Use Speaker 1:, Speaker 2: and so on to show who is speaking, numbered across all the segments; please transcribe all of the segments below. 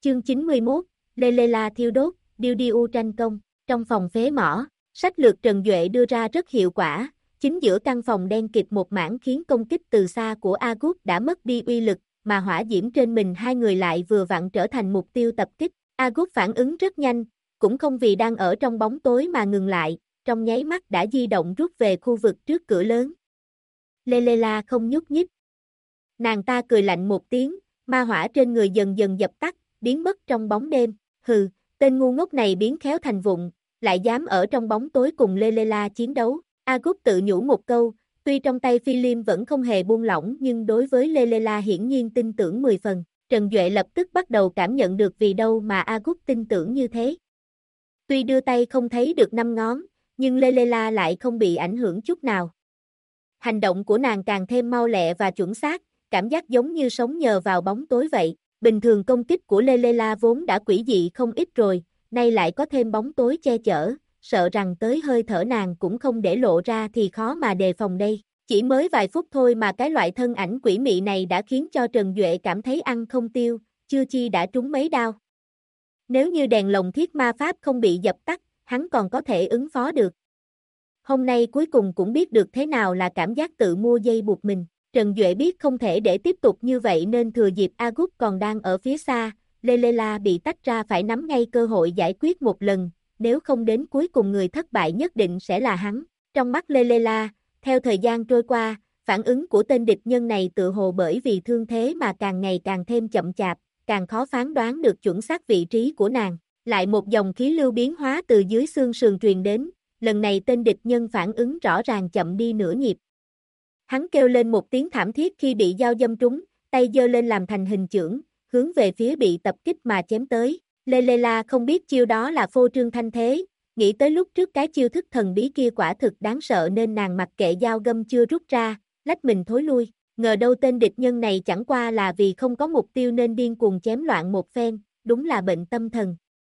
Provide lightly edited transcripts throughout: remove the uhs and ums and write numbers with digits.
Speaker 1: Chương 91, Lê thiêu đốt, Điêu Điêu tranh công. Trong phòng phế mỏ, sách lược Trần Duệ đưa ra rất hiệu quả, chính giữa căn phòng đen kịt một mảng khiến công kích từ xa của Agut đã mất đi uy lực, mà hỏa diễm trên mình hai người lại vừa vặn trở thành mục tiêu tập kích. Agut phản ứng rất nhanh, cũng không vì đang ở trong bóng tối mà ngừng lại, trong nháy mắt đã di động rút về khu vực trước cửa lớn. Lê không nhúc nhích. Nàng ta cười lạnh một tiếng, ma hỏa trên người dần dần dập tắt, biến mất trong bóng đêm. Hừ, tên ngu ngốc này biến khéo thành vụng, lại dám ở trong bóng tối cùng Lê chiến đấu. Agut tự nhủ một câu, tuy trong tay phi liêm vẫn không hề buông lỏng nhưng đối với Lê hiển nhiên tin tưởng 10 phần. Trần Duệ lập tức bắt đầu cảm nhận được vì đâu mà Agut tin tưởng như thế. Tuy đưa tay không thấy được 5 ngón, nhưng Lê lại không bị ảnh hưởng chút nào. Hành động của nàng càng thêm mau lẹ và chuẩn xác, cảm giác giống như sống nhờ vào bóng tối vậy. Bình thường công kích của Lê vốn đã quỷ dị không ít rồi, nay lại có thêm bóng tối che chở, sợ rằng tới hơi thở nàng cũng không để lộ ra thì khó mà đề phòng đây. Chỉ mới vài phút thôi mà cái loại thân ảnh quỷ mị này đã khiến cho Trần Duệ cảm thấy ăn không tiêu, chưa chi đã trúng mấy đao. Nếu như đèn lồng thiết ma pháp không bị dập tắt, hắn còn có thể ứng phó được. Hôm nay cuối cùng cũng biết được thế nào là cảm giác tự mua dây buộc mình. Trần Duệ biết không thể để tiếp tục như vậy nên thừa dịp Agut còn đang ở phía xa, Lê bị tách ra phải nắm ngay cơ hội giải quyết một lần, nếu không đến cuối cùng người thất bại nhất định sẽ là hắn. Trong mắt Lê, theo thời gian trôi qua, phản ứng của tên địch nhân này tự hồ bởi vì thương thế mà càng ngày càng thêm chậm chạp, càng khó phán đoán được chuẩn xác vị trí của nàng. Lại một dòng khí lưu biến hóa từ dưới xương sườn truyền đến, lần này tên địch nhân phản ứng rõ ràng chậm đi nửa nhịp. Hắn kêu lên một tiếng thảm thiết khi bị dao đâm trúng, tay giơ lên làm thành hình chưởng, hướng về phía bị tập kích mà chém tới. Lê không biết chiêu đó là phô trương thanh thế, nghĩ tới lúc trước cái chiêu thức thần bí kia quả thực đáng sợ nên nàng mặc kệ dao găm chưa rút ra, lách mình thối lui. Ngờ đâu tên địch nhân này chẳng qua là vì không có mục tiêu nên điên cuồng chém loạn một phen, đúng là bệnh tâm thần.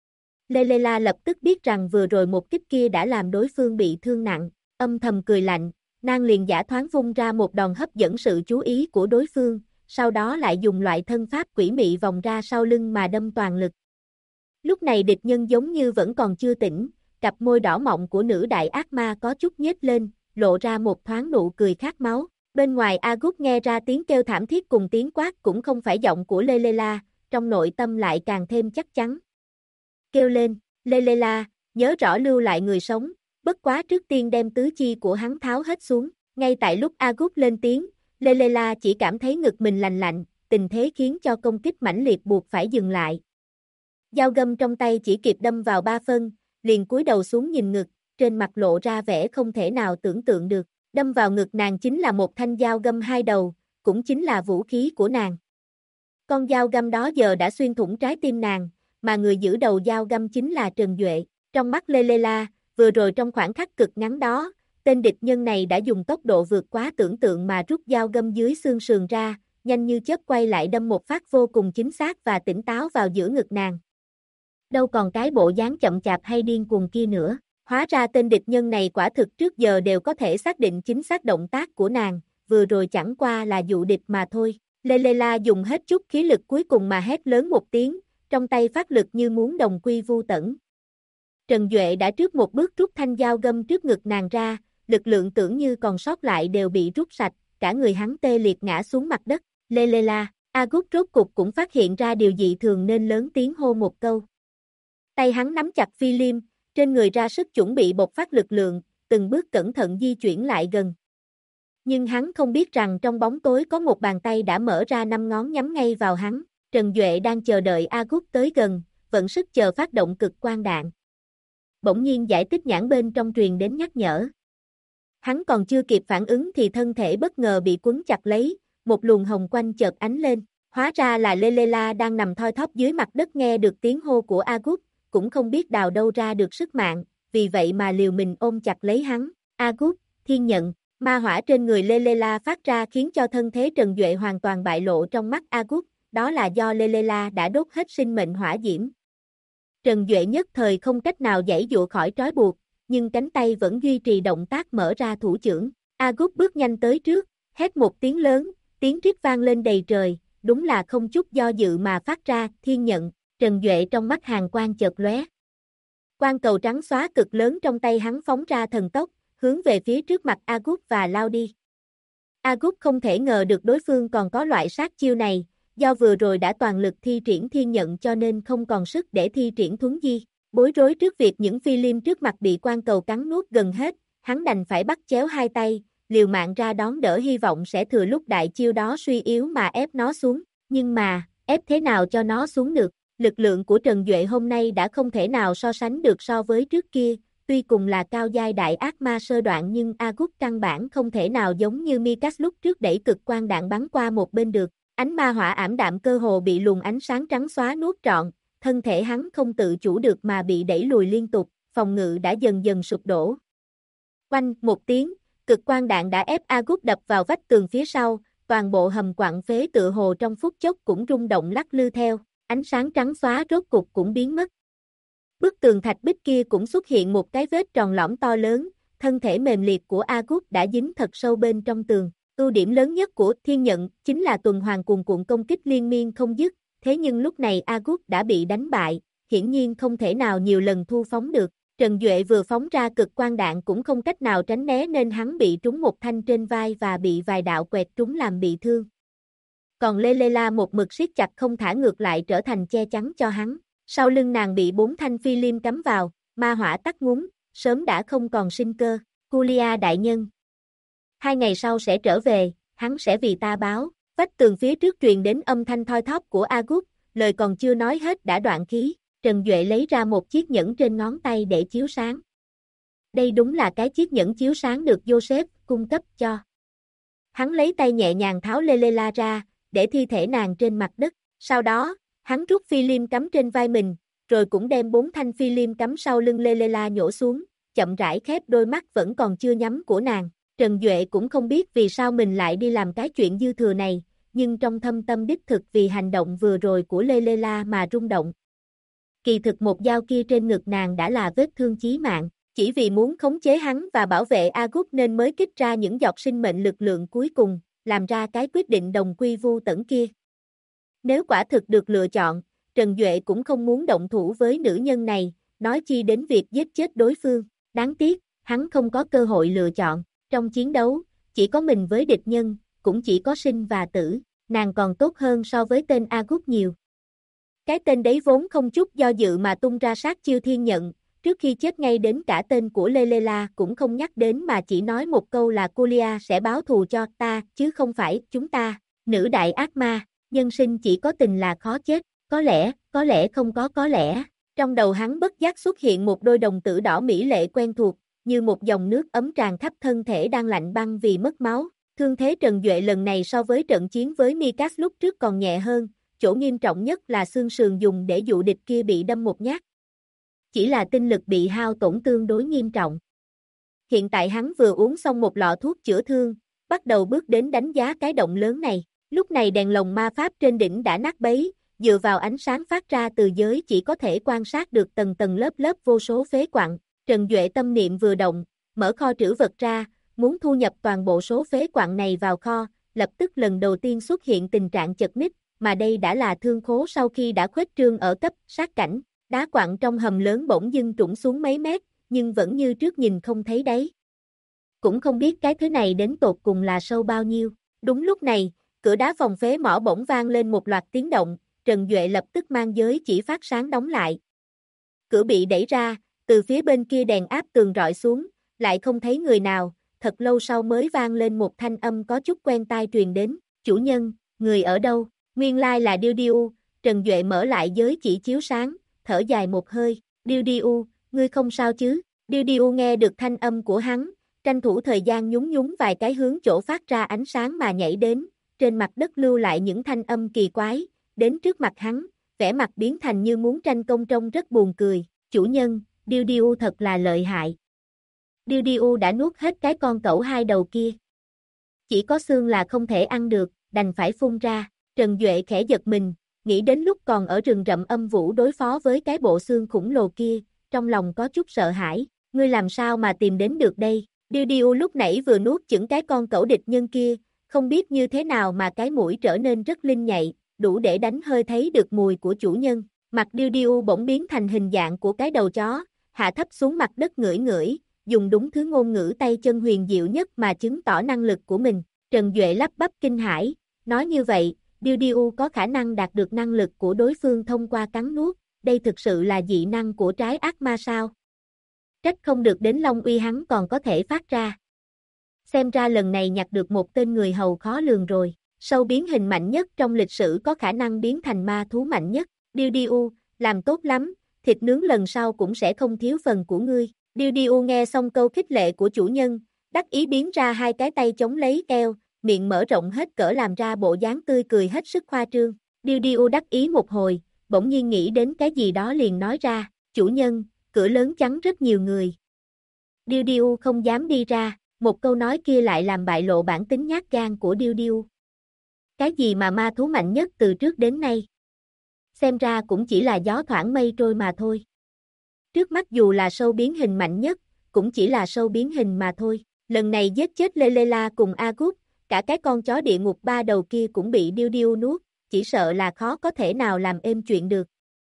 Speaker 1: Lê lập tức biết rằng vừa rồi một kích kia đã làm đối phương bị thương nặng, âm thầm cười lạnh, nàng liền giả thoáng vung ra một đòn hấp dẫn sự chú ý của đối phương, sau đó lại dùng loại thân pháp quỷ mị vòng ra sau lưng mà đâm toàn lực. Lúc này địch nhân giống như vẫn còn chưa tỉnh, cặp môi đỏ mọng của nữ đại ác ma có chút nhếch lên, lộ ra một thoáng nụ cười khát máu. Bên ngoài Agut nghe ra tiếng kêu thảm thiết cùng tiếng quát cũng không phải giọng của Lê, trong nội tâm lại càng thêm chắc chắn. Kêu lên, Lê, nhớ rõ lưu lại người sống, bất quá trước tiên đem tứ chi của hắn tháo hết xuống. Ngay tại lúc Agut lên tiếng, Lê chỉ cảm thấy ngực mình lành lạnh, tình thế khiến cho công kích mãnh liệt buộc phải dừng lại. Dao găm trong tay chỉ kịp đâm vào 3 phân, liền cúi đầu xuống nhìn ngực, trên mặt lộ ra vẻ không thể nào tưởng tượng được. Đâm vào ngực nàng chính là một thanh dao găm 2 đầu, cũng chính là vũ khí của nàng. Con dao găm đó giờ đã xuyên thủng trái tim nàng, mà người giữ đầu dao găm chính là Trần Duệ. Trong mắt Lê, vừa rồi trong khoảng khắc cực ngắn đó, tên địch nhân này đã dùng tốc độ vượt quá tưởng tượng mà rút dao găm dưới xương sườn ra, nhanh như chớp quay lại đâm một phát vô cùng chính xác và tỉnh táo vào giữa ngực nàng. Đâu còn cái bộ dáng chậm chạp hay điên cuồng kia nữa. Hóa ra tên địch nhân này quả thực trước giờ đều có thể xác định chính xác động tác của nàng, vừa rồi chẳng qua là dụ địch mà thôi. Lê dùng hết chút khí lực cuối cùng mà hét lớn một tiếng, trong tay phát lực như muốn đồng quy vu tẫn. Trần Duệ đã trước một bước rút thanh dao găm trước ngực nàng ra, lực lượng tưởng như còn sót lại đều bị rút sạch, cả người hắn tê liệt ngã xuống mặt đất. Lê, Agut rốt cục cũng phát hiện ra điều dị thường nên lớn tiếng hô một câu. Tay hắn nắm chặt phi liêm, trên người ra sức chuẩn bị bộc phát lực lượng, từng bước cẩn thận di chuyển lại gần. Nhưng hắn không biết rằng trong bóng tối có một bàn tay đã mở ra 5 ngón nhắm ngay vào hắn. Trần Duệ đang chờ đợi Agut tới gần, vận sức chờ phát động cực quang đạn. Bỗng nhiên giải tích nhãn bên trong truyền đến nhắc nhở. Hắn còn chưa kịp phản ứng thì thân thể bất ngờ bị quấn chặt lấy, một luồng hồng quanh chợt ánh lên. Hóa ra là Lê đang nằm thoi thóp dưới mặt đất nghe được tiếng hô của Agut, cũng không biết đào đâu ra được sức mạnh, vì vậy mà liều mình ôm chặt lấy hắn. Agut, thiên nhận, ma hỏa trên người Lê phát ra khiến cho thân thế Trần Duệ hoàn toàn bại lộ trong mắt Agut, đó là do Lê đã đốt hết sinh mệnh hỏa diễm. Trần Duệ nhất thời không cách nào giãy giụa khỏi trói buộc, nhưng cánh tay vẫn duy trì động tác mở ra thủ chưởng. Agut bước nhanh tới trước, hét một tiếng lớn, tiếng rít vang lên đầy trời, đúng là không chút do dự mà phát ra, thiên nhận. Trần Duệ trong mắt hàn quang chợt lóe. Quang cầu trắng xóa cực lớn trong tay hắn phóng ra thần tốc, hướng về phía trước mặt Agub và lao đi. Agub không thể ngờ được đối phương còn có loại sát chiêu này, do vừa rồi đã toàn lực thi triển thiên nhận cho nên không còn sức để thi triển thuấn di. Bối rối trước việc những phi liêm trước mặt bị quang cầu cắn nuốt gần hết, hắn đành phải bắt chéo hai tay, liều mạng ra đón đỡ hy vọng sẽ thừa lúc đại chiêu đó suy yếu mà ép nó xuống. Nhưng mà, ép thế nào cho nó xuống được? Lực lượng của Trần Duệ hôm nay đã không thể nào so sánh được so với trước kia, tuy cùng là cao giai đại ác ma sơ đoạn nhưng Agub căn bản không thể nào giống như Mikas lúc trước đẩy cực quang đạn bắn qua một bên được. Ánh ma hỏa ảm đạm cơ hồ bị luồng ánh sáng trắng xóa nuốt trọn, thân thể hắn không tự chủ được mà bị đẩy lùi liên tục, phòng ngự đã dần dần sụp đổ. Oanh một tiếng, cực quang đạn đã ép Agub đập vào vách tường phía sau, toàn bộ hầm quặng phế tựa hồ trong phút chốc cũng rung động lắc lư theo, ánh sáng trắng xóa rốt cục cũng biến mất. Bức tường thạch bích kia cũng xuất hiện một cái vết tròn lõm to lớn, thân thể mềm liệt của Agub đã dính thật sâu bên trong tường. Ưu điểm lớn nhất của thiên nhận chính là tuần hoàn cuồn cuộn công kích liên miên không dứt, thế nhưng lúc này Agub đã bị đánh bại, hiển nhiên không thể nào nhiều lần thu phóng được. Trần Duệ vừa phóng ra cực quang đạn cũng không cách nào tránh né nên hắn bị trúng một thanh trên vai và bị vài đạo quẹt trúng làm bị thương. Còn Lê Lê La một mực siết chặt không thả ngược lại trở thành che chắn cho hắn. Sau lưng nàng bị 4 thanh phi liêm cắm vào, ma hỏa tắt ngúm, sớm đã không còn sinh cơ. Culia đại nhân, 2 ngày sau sẽ trở về, hắn sẽ vì ta báo. Vách tường phía trước truyền đến âm thanh thoi thóp của Agub, lời còn chưa nói hết đã đoạn khí. Trần Duệ lấy ra một chiếc nhẫn trên ngón tay để chiếu sáng. Đây đúng là cái chiếc nhẫn chiếu sáng được Joseph cung cấp cho. Hắn lấy tay nhẹ nhàng tháo Lê Lê La ra, để thi thể nàng trên mặt đất. Sau đó, hắn rút phi liêm cắm trên vai mình, rồi cũng đem 4 thanh phi liêm cắm sau lưng Lê Lê La nhổ xuống, chậm rãi khép đôi mắt vẫn còn chưa nhắm của nàng. Trần Duệ cũng không biết vì sao mình lại đi làm cái chuyện dư thừa này, nhưng trong thâm tâm đích thực vì hành động vừa rồi của Lê Lê La mà rung động. Kỳ thực một dao kia trên ngực nàng đã là vết thương chí mạng, chỉ vì muốn khống chế hắn và bảo vệ Agub nên mới kích ra những giọt sinh mệnh lực lượng cuối cùng, làm ra cái quyết định đồng quy vu tẫn kia. Nếu quả thực được lựa chọn, Trần Duệ cũng không muốn động thủ với nữ nhân này, nói chi đến việc giết chết đối phương. Đáng tiếc, hắn không có cơ hội lựa chọn. Trong chiến đấu, chỉ có mình với địch nhân, cũng chỉ có sinh và tử, nàng còn tốt hơn so với tên Agub nhiều. Cái tên đấy vốn không chút do dự mà tung ra sát chiêu thiên nhận, trước khi chết ngay đến cả tên của Lê Lê La cũng không nhắc đến mà chỉ nói một câu là Culia sẽ báo thù cho ta, chứ không phải chúng ta. Nữ đại ác ma, nhân sinh chỉ có tình là khó chết, có lẽ không có lẽ. Trong đầu hắn bất giác xuất hiện một đôi đồng tử đỏ mỹ lệ quen thuộc, như một dòng nước ấm tràn khắp thân thể đang lạnh băng vì mất máu. Thương thế Trần Duệ lần này so với trận chiến với Mikas lúc trước còn nhẹ hơn, chỗ nghiêm trọng nhất là xương sườn dùng để dụ địch kia bị đâm một nhát. Chỉ là tinh lực bị hao tổn tương đối nghiêm trọng. Hiện tại hắn vừa uống xong một lọ thuốc chữa thương, bắt đầu bước đến đánh giá cái động lớn này. Lúc này đèn lồng ma pháp trên đỉnh đã nát bấy, dựa vào ánh sáng phát ra từ giới chỉ có thể quan sát được tầng tầng lớp lớp vô số phế quặng. Trần Duệ tâm niệm vừa động, mở kho trữ vật ra, muốn thu nhập toàn bộ số phế quặng này vào kho, lập tức lần đầu tiên xuất hiện tình trạng chật ních, mà đây đã là thương khố sau khi đã khuếch trương ở cấp sát cảnh. Đá quặng trong hầm lớn bỗng dưng trũng xuống mấy mét, nhưng vẫn như trước nhìn không thấy đáy. Cũng không biết cái thứ này đến tột cùng là sâu bao nhiêu. Đúng lúc này, cửa đá phòng phế mỏ bỗng vang lên một loạt tiếng động, Trần Duệ lập tức mang giới chỉ phát sáng đóng lại. Cửa bị đẩy ra, từ phía bên kia đèn áp tường rọi xuống, lại không thấy người nào, thật lâu sau mới vang lên một thanh âm có chút quen tai truyền đến, chủ nhân, người ở đâu? Nguyên lai là Điêu Điêu. Trần Duệ mở lại giới chỉ chiếu sáng, thở dài một hơi, Điêu Điêu, ngươi không sao chứ? Điêu Điêu nghe được thanh âm của hắn, tranh thủ thời gian nhún nhún vài cái hướng chỗ phát ra ánh sáng mà nhảy đến, trên mặt đất lưu lại những thanh âm kỳ quái, đến trước mặt hắn, vẻ mặt biến thành như muốn tranh công trông rất buồn cười, chủ nhân, Điêu Điêu thật là lợi hại. Điêu Điêu đã nuốt hết cái con cẩu hai đầu kia. Chỉ có xương là không thể ăn được, đành phải phun ra. Trần Duệ khẽ giật mình, nghĩ đến lúc còn ở rừng rậm âm vũ đối phó với cái bộ xương khủng lồ kia, trong lòng có chút sợ hãi, ngươi làm sao mà tìm đến được đây? Điêu Điêu lúc nãy vừa nuốt chửng cái con cẩu địch nhân kia, không biết như thế nào mà cái mũi trở nên rất linh nhạy, đủ để đánh hơi thấy được mùi của chủ nhân, Mặt Điêu Điêu bỗng biến thành hình dạng của cái đầu chó, hạ thấp xuống mặt đất ngửi ngửi, dùng đúng thứ ngôn ngữ tay chân huyền diệu nhất mà chứng tỏ năng lực của mình. Trần Duệ lắp bắp kinh hãi, nói như vậy, Điêu Điêu có khả năng đạt được năng lực của đối phương thông qua cắn nuốt, đây thực sự là dị năng của trái ác ma sao? Trách không được đến Long Uy hắn còn có thể phát ra. Xem ra lần này nhặt được một tên người hầu khó lường rồi. Sâu biến hình mạnh nhất trong lịch sử có khả năng biến thành ma thú mạnh nhất. Điêu Điêu, làm tốt lắm, thịt nướng lần sau cũng sẽ không thiếu phần của ngươi. Điêu Điêu nghe xong câu khích lệ của chủ nhân, đắc ý biến ra hai cái tay chống lấy eo, miệng mở rộng hết cỡ làm ra bộ dáng tươi cười hết sức khoa trương. Điêu Điêu đắc ý một hồi, bỗng nhiên nghĩ đến cái gì đó liền nói ra, chủ nhân, cửa lớn chắn rất nhiều người. Điêu Điêu không dám đi ra, một câu nói kia lại làm bại lộ bản tính nhát gan của Điêu Điêu. Cái gì mà ma thú mạnh nhất từ trước đến nay? Xem ra cũng chỉ là gió thoảng mây trôi mà thôi. Trước mắt dù là sâu biến hình mạnh nhất, cũng chỉ là sâu biến hình mà thôi. Lần này giết chết Lê Lê La cùng Agut, cả cái con chó địa ngục ba đầu kia cũng bị Điêu Điêu nuốt, chỉ sợ là khó có thể nào làm êm chuyện được.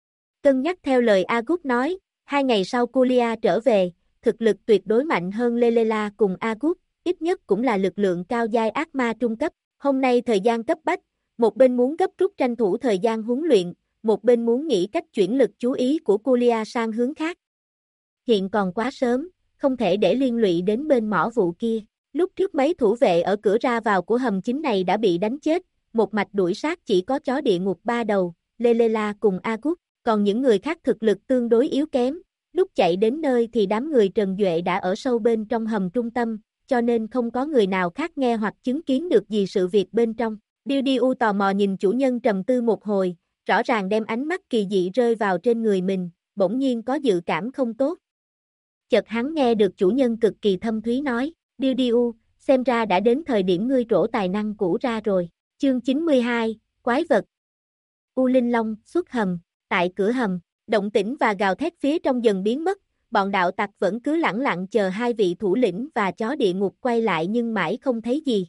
Speaker 1: Cân nhắc theo lời Agut nói, 2 ngày sau Kulia trở về, thực lực tuyệt đối mạnh hơn Lê Lê La cùng Agut, ít nhất cũng là lực lượng cao giai ác ma trung cấp. Hôm nay thời gian cấp bách, một bên muốn gấp rút tranh thủ thời gian huấn luyện, một bên muốn nghĩ cách chuyển lực chú ý của Kulia sang hướng khác. Hiện còn quá sớm, không thể để liên lụy đến bên mỏ vụ kia. Lúc trước mấy thủ vệ ở cửa ra vào của hầm chính này đã bị đánh chết, một mạch đuổi sát chỉ có chó địa ngục ba đầu, Lê Lê La cùng Agut, còn những người khác thực lực tương đối yếu kém. Lúc chạy đến nơi thì đám người Trần Duệ đã ở sâu bên trong hầm trung tâm, cho nên không có người nào khác nghe hoặc chứng kiến được gì sự việc bên trong. Điêu Điêu tò mò nhìn chủ nhân trầm tư một hồi, rõ ràng đem ánh mắt kỳ dị rơi vào trên người mình, bỗng nhiên có dự cảm không tốt. Chợt hắn nghe được chủ nhân cực kỳ thâm thúy nói, Điêu Điêu, xem ra đã đến thời điểm ngươi trổ tài năng cũ ra rồi. Chương 92, Quái vật. U Linh Long xuất hầm, tại cửa hầm, động tĩnh và gào thét phía trong dần biến mất, bọn đạo tặc vẫn cứ lẳng lặng chờ hai vị thủ lĩnh và chó địa ngục quay lại nhưng mãi không thấy gì.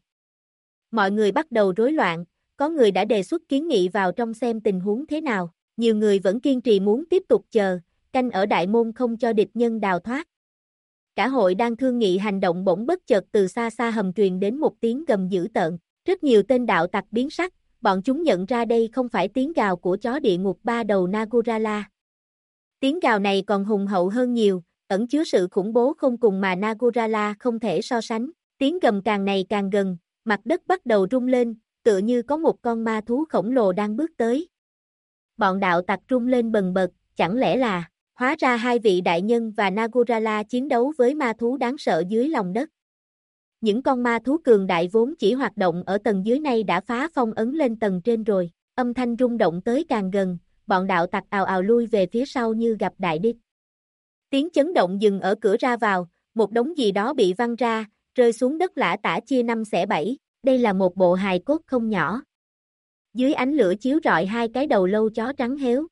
Speaker 1: Mọi người bắt đầu rối loạn, có người đã đề xuất kiến nghị vào trong xem tình huống thế nào, nhiều người vẫn kiên trì muốn tiếp tục chờ, canh ở đại môn không cho địch nhân đào thoát. Cả hội đang thương nghị hành động bỗng bất chợt từ xa xa hầm truyền đến một tiếng gầm dữ tợn, rất nhiều tên đạo tặc biến sắc, bọn chúng nhận ra đây không phải tiếng gào của chó địa ngục ba đầu Nagurala. Tiếng gào này còn hùng hậu hơn nhiều, ẩn chứa sự khủng bố không cùng mà Nagurala không thể so sánh. Tiếng gầm càng ngày càng gần, mặt đất bắt đầu rung lên, tựa như có một con ma thú khổng lồ đang bước tới. Bọn đạo tặc rung lên bần bật, chẳng lẽ là, hóa ra hai vị đại nhân và Nagurala chiến đấu với ma thú đáng sợ dưới lòng đất. Những con ma thú cường đại vốn chỉ hoạt động ở tầng dưới này đã phá phong ấn lên tầng trên rồi, âm thanh rung động tới càng gần, bọn đạo tặc ào ào lui về phía sau như gặp đại địch. Tiếng chấn động dừng ở cửa ra vào, một đống gì đó bị văng ra, rơi xuống đất lả tả chia 5 xẻ 7, đây là một bộ hài cốt không nhỏ. Dưới ánh lửa chiếu rọi hai cái đầu lâu chó trắng héo.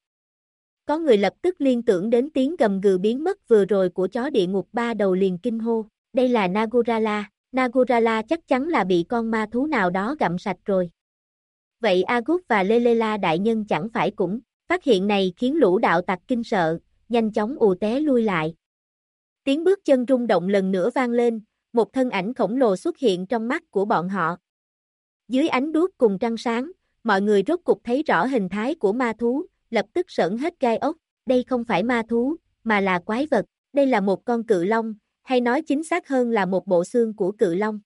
Speaker 1: Có người lập tức liên tưởng đến tiếng gầm gừ biến mất vừa rồi của chó địa ngục ba đầu liền kinh hô, đây là Nagurala, Nagurala chắc chắn là bị con ma thú nào đó gặm sạch rồi. Vậy Agut và Lelela đại nhân chẳng phải cũng, phát hiện này khiến lũ đạo tặc kinh sợ, nhanh chóng ù té lui lại. Tiếng bước chân rung động lần nữa vang lên, một thân ảnh khổng lồ xuất hiện trong mắt của bọn họ. Dưới ánh đuốc cùng trăng sáng, mọi người rốt cục thấy rõ hình thái của ma thú, lập tức sởn hết gai ốc, đây không phải ma thú, mà là quái vật, đây là một con cự long, hay nói chính xác hơn là một bộ xương của cự long.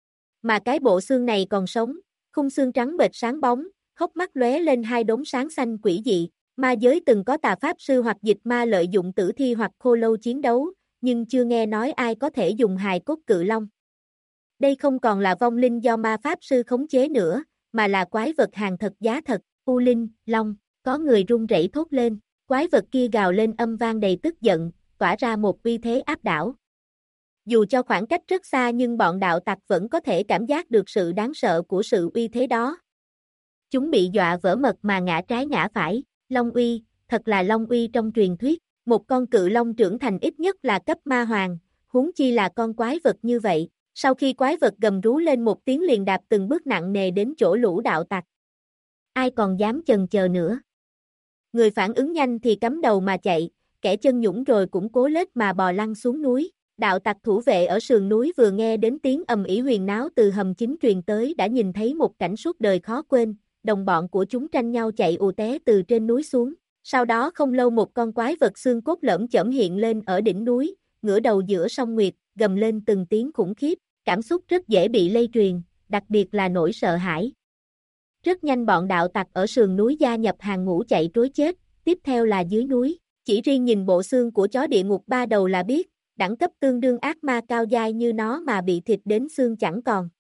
Speaker 1: Mà cái bộ xương này còn sống, khung xương trắng bệch sáng bóng, hốc mắt lóe lên hai đốm sáng xanh quỷ dị. Ma giới từng có tà pháp sư hoặc dịch ma lợi dụng tử thi hoặc khô lâu chiến đấu, nhưng chưa nghe nói ai có thể dùng hài cốt cự long. Đây không còn là vong linh do ma pháp sư khống chế nữa, mà là quái vật hàng thật giá thật, U Linh, Long, có người run rẩy thốt lên, quái vật kia gào lên âm vang đầy tức giận, tỏa ra một uy thế áp đảo. Dù cho khoảng cách rất xa nhưng bọn đạo tặc vẫn có thể cảm giác được sự đáng sợ của sự uy thế đó. Chúng bị dọa vỡ mật mà ngã trái ngã phải. Long uy, thật là long uy trong truyền thuyết, một con cự long trưởng thành ít nhất là cấp ma hoàng, huống chi là con quái vật như vậy. Sau khi quái vật gầm rú lên một tiếng liền đạp từng bước nặng nề đến chỗ lũ đạo tặc. Ai còn dám chần chờ nữa? Người phản ứng nhanh thì cắm đầu mà chạy, kẻ chân nhũng rồi cũng cố lết mà bò lăn xuống núi. Đạo tặc thủ vệ ở sườn núi vừa nghe đến tiếng ầm ĩ huyền náo từ hầm chính truyền tới đã nhìn thấy một cảnh suốt đời khó quên, đồng bọn của chúng tranh nhau chạy ù té từ trên núi xuống. Sau đó không lâu một con quái vật xương cốt lởm chởm hiện lên ở đỉnh núi, ngửa đầu giữa sông Nguyệt, gầm lên từng tiếng khủng khiếp, cảm xúc rất dễ bị lây truyền, đặc biệt là nỗi sợ hãi. Rất nhanh bọn đạo tặc ở sườn núi gia nhập hàng ngũ chạy trối chết, tiếp theo là dưới núi, chỉ riêng nhìn bộ xương của chó địa ngục 3 đầu là biết, đẳng cấp tương đương ác ma cao giai như nó mà bị thịt đến xương chẳng còn.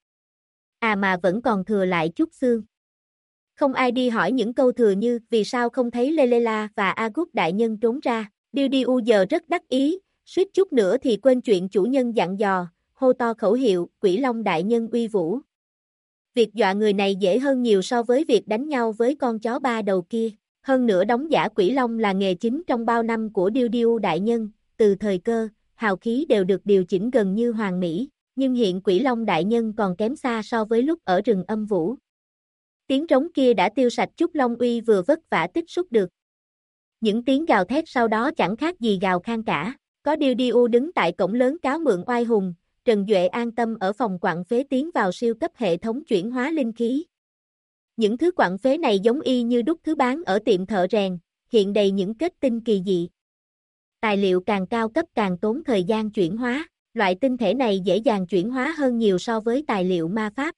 Speaker 1: À mà vẫn còn thừa lại chút xương. Không ai đi hỏi những câu thừa như vì sao không thấy Lelela và Agut đại nhân trốn ra. Diu giờ rất đắc ý, suýt chút nữa thì quên chuyện chủ nhân dặn dò, hô to khẩu hiệu, Quỷ Long đại nhân uy vũ. Việc dọa người này dễ hơn nhiều so với việc đánh nhau với con chó 3 đầu kia. Hơn nữa đóng giả Quỷ Long là nghề chính trong bao năm của Diu đại nhân, từ thời cơ, hào khí đều được điều chỉnh gần như hoàn mỹ, nhưng hiện Quỷ Long đại nhân còn kém xa so với lúc ở rừng âm vũ. Tiếng trống kia đã tiêu sạch chút long uy vừa vất vả tích xúc được. Những tiếng gào thét sau đó chẳng khác gì gào khan cả. Có Diu đứng tại cổng lớn cáo mượn oai hùng, Trần Duệ an tâm ở phòng quặng phế tiến vào siêu cấp hệ thống chuyển hóa linh khí. Những thứ quặng phế này giống y như đúc thứ bán ở tiệm thợ rèn, hiện đầy những kết tinh kỳ dị. Tài liệu càng cao cấp càng tốn thời gian chuyển hóa, loại tinh thể này dễ dàng chuyển hóa hơn nhiều so với tài liệu ma pháp.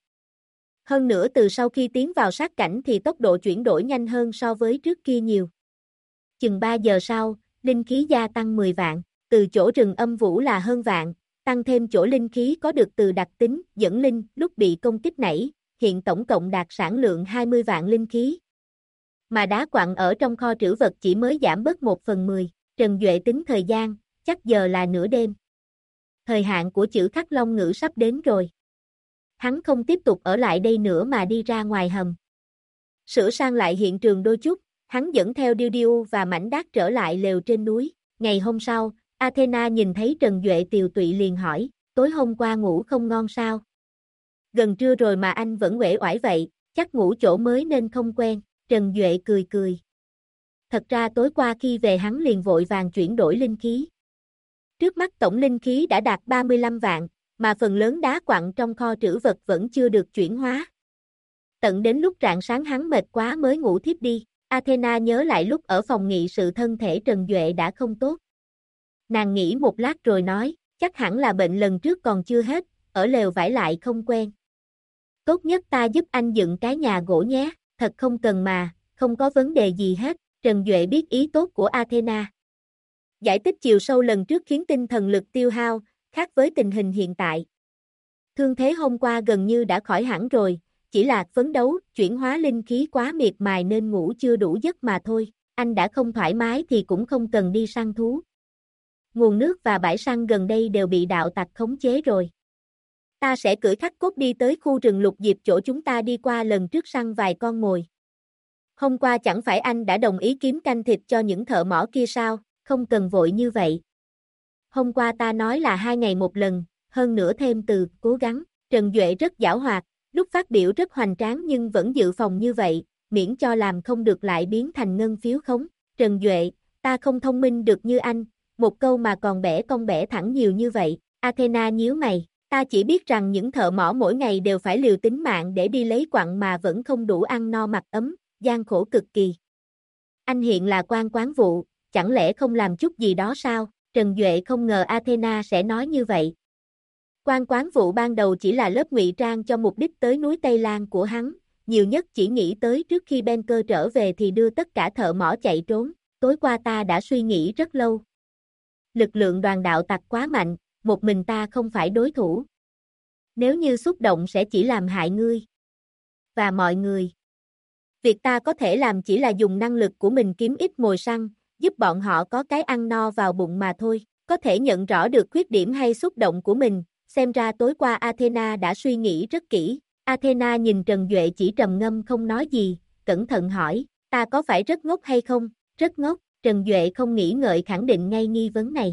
Speaker 1: Hơn nữa từ sau khi tiến vào sát cảnh thì tốc độ chuyển đổi nhanh hơn so với trước kia nhiều. Chừng 3 giờ sau, linh khí gia tăng 10 vạn, từ chỗ rừng âm vũ là hơn vạn, tăng thêm chỗ linh khí có được từ đặc tính dẫn linh lúc bị công kích nảy, hiện tổng cộng đạt sản lượng 20 vạn linh khí. Mà đá quặng ở trong kho trữ vật chỉ mới giảm bớt 1/10, Trần Duệ tính thời gian, chắc giờ là nửa đêm. Thời hạn của chữ khắc long ngữ sắp đến rồi. Hắn không tiếp tục ở lại đây nữa mà đi ra ngoài hầm. Sửa sang lại hiện trường đôi chút, hắn dẫn theo Diu và mảnh đát trở lại lều trên núi. Ngày hôm sau, Athena nhìn thấy Trần Duệ tiều tụy liền hỏi, tối hôm qua ngủ không ngon sao? Gần trưa rồi mà anh vẫn uể oải vậy, chắc ngủ chỗ mới nên không quen. Trần Duệ cười cười. Thật ra tối qua khi về hắn liền vội vàng chuyển đổi linh khí. Trước mắt tổng linh khí đã đạt 35 vạn, mà phần lớn đá quặng trong kho trữ vật vẫn chưa được chuyển hóa. Tận đến lúc rạng sáng hắn mệt quá mới ngủ thiếp đi. Athena nhớ lại lúc ở phòng nghị sự thân thể Trần Duệ đã không tốt. Nàng nghĩ một lát rồi nói, chắc hẳn là bệnh lần trước còn chưa hết, ở lều vải lại không quen. Tốt nhất ta giúp anh dựng cái nhà gỗ nhé, thật không cần mà, không có vấn đề gì hết. Trần Duệ biết ý tốt của Athena. Giải tích chiều sâu lần trước khiến tinh thần lực tiêu hao, khác với tình hình hiện tại. Thương thế hôm qua gần như đã khỏi hẳn rồi, chỉ là phấn đấu, chuyển hóa linh khí quá miệt mài nên ngủ chưa đủ giấc mà thôi. Anh đã không thoải mái thì cũng không cần đi săn thú. Nguồn nước và bãi săn gần đây đều bị đạo tặc khống chế rồi. Ta sẽ cưỡi khắc cốt đi tới khu rừng lục diệp chỗ chúng ta đi qua lần trước săn vài con mồi. Hôm qua chẳng phải anh đã đồng ý kiếm canh thịt cho những thợ mỏ kia sao, không cần vội như vậy. Hôm qua ta nói là 2 ngày một lần, hơn nữa thêm từ cố gắng. Trần Duệ rất giảo hoạt, lúc phát biểu rất hoành tráng nhưng vẫn dự phòng như vậy, miễn cho làm không được lại biến thành ngân phiếu khống. Trần Duệ, ta không thông minh được như anh, một câu mà còn bẻ cong bẻ thẳng nhiều như vậy. Athena nhíu mày, ta chỉ biết rằng những thợ mỏ mỗi ngày đều phải liều tính mạng để đi lấy quặng mà vẫn không đủ ăn no mặc ấm, gian khổ cực kỳ. Anh hiện là quan quán vụ, chẳng lẽ không làm chút gì đó sao? Trần Duệ không ngờ Athena sẽ nói như vậy. Quan quán vụ ban đầu chỉ là lớp ngụy trang cho mục đích tới núi Tây Lan của hắn, nhiều nhất chỉ nghĩ tới trước khi Banker trở về thì đưa tất cả thợ mỏ chạy trốn. Tối qua ta đã suy nghĩ rất lâu. Lực lượng đoàn đạo tặc quá mạnh, một mình ta không phải đối thủ. Nếu như xúc động sẽ chỉ làm hại ngươi và mọi người. Việc ta có thể làm chỉ là dùng năng lực của mình kiếm ít mồi săn, giúp bọn họ có cái ăn no vào bụng mà thôi. Có thể nhận rõ được khuyết điểm hay xúc động của mình, xem ra tối qua Athena đã suy nghĩ rất kỹ. Athena nhìn Trần Duệ chỉ trầm ngâm không nói gì, cẩn thận hỏi, ta có phải rất ngốc hay không? Rất ngốc. Trần Duệ không nghĩ ngợi khẳng định ngay nghi vấn này.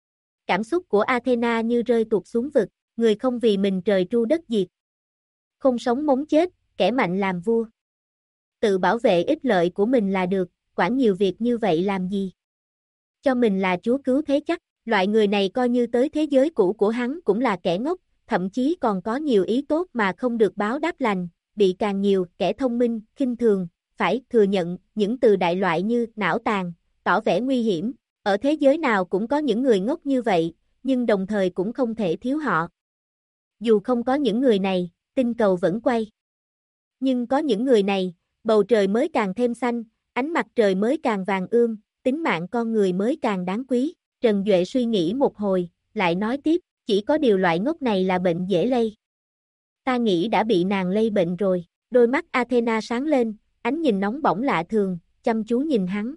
Speaker 1: Cảm xúc của Athena như rơi tụt xuống vực, người không vì mình trời tru đất diệt. Không sống mống chết, kẻ mạnh làm vua. Tự bảo vệ ích lợi của mình là được, quản nhiều việc như vậy làm gì? Cho mình là chúa cứu thế chắc, loại người này coi như tới thế giới cũ của hắn cũng là kẻ ngốc, thậm chí còn có nhiều ý tốt mà không được báo đáp lành, bị càng nhiều kẻ thông minh, khinh thường, phải thừa nhận những từ đại loại như não tàn, tỏ vẻ nguy hiểm, ở thế giới nào cũng có những người ngốc như vậy, nhưng đồng thời cũng không thể thiếu họ. Dù không có những người này, tinh cầu vẫn quay. Nhưng có những người này, bầu trời mới càng thêm xanh, ánh mặt trời mới càng vàng ươm, tính mạng con người mới càng đáng quý. Trần Duệ suy nghĩ một hồi, lại nói tiếp, chỉ có điều loại ngốc này là bệnh dễ lây. Ta nghĩ đã bị nàng lây bệnh rồi. Đôi mắt Athena sáng lên, ánh nhìn nóng bỏng lạ thường, chăm chú nhìn hắn.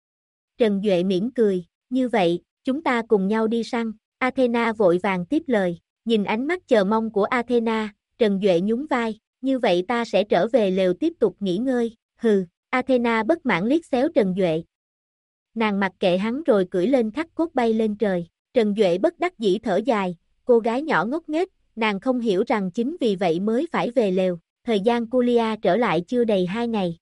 Speaker 1: Trần Duệ mỉm cười, như vậy, chúng ta cùng nhau đi săn. Athena vội vàng tiếp lời, nhìn ánh mắt chờ mong của Athena, Trần Duệ nhún vai, như vậy ta sẽ trở về lều tiếp tục nghỉ ngơi. Hừ, Athena bất mãn liếc xéo Trần Duệ. Nàng mặc kệ hắn rồi cưỡi lên khắc cốt bay lên trời. Trần Duệ bất đắc dĩ thở dài, cô gái nhỏ ngốc nghếch, nàng không hiểu rằng chính vì vậy mới phải về lều. Thời gian Julia trở lại chưa đầy 2 ngày.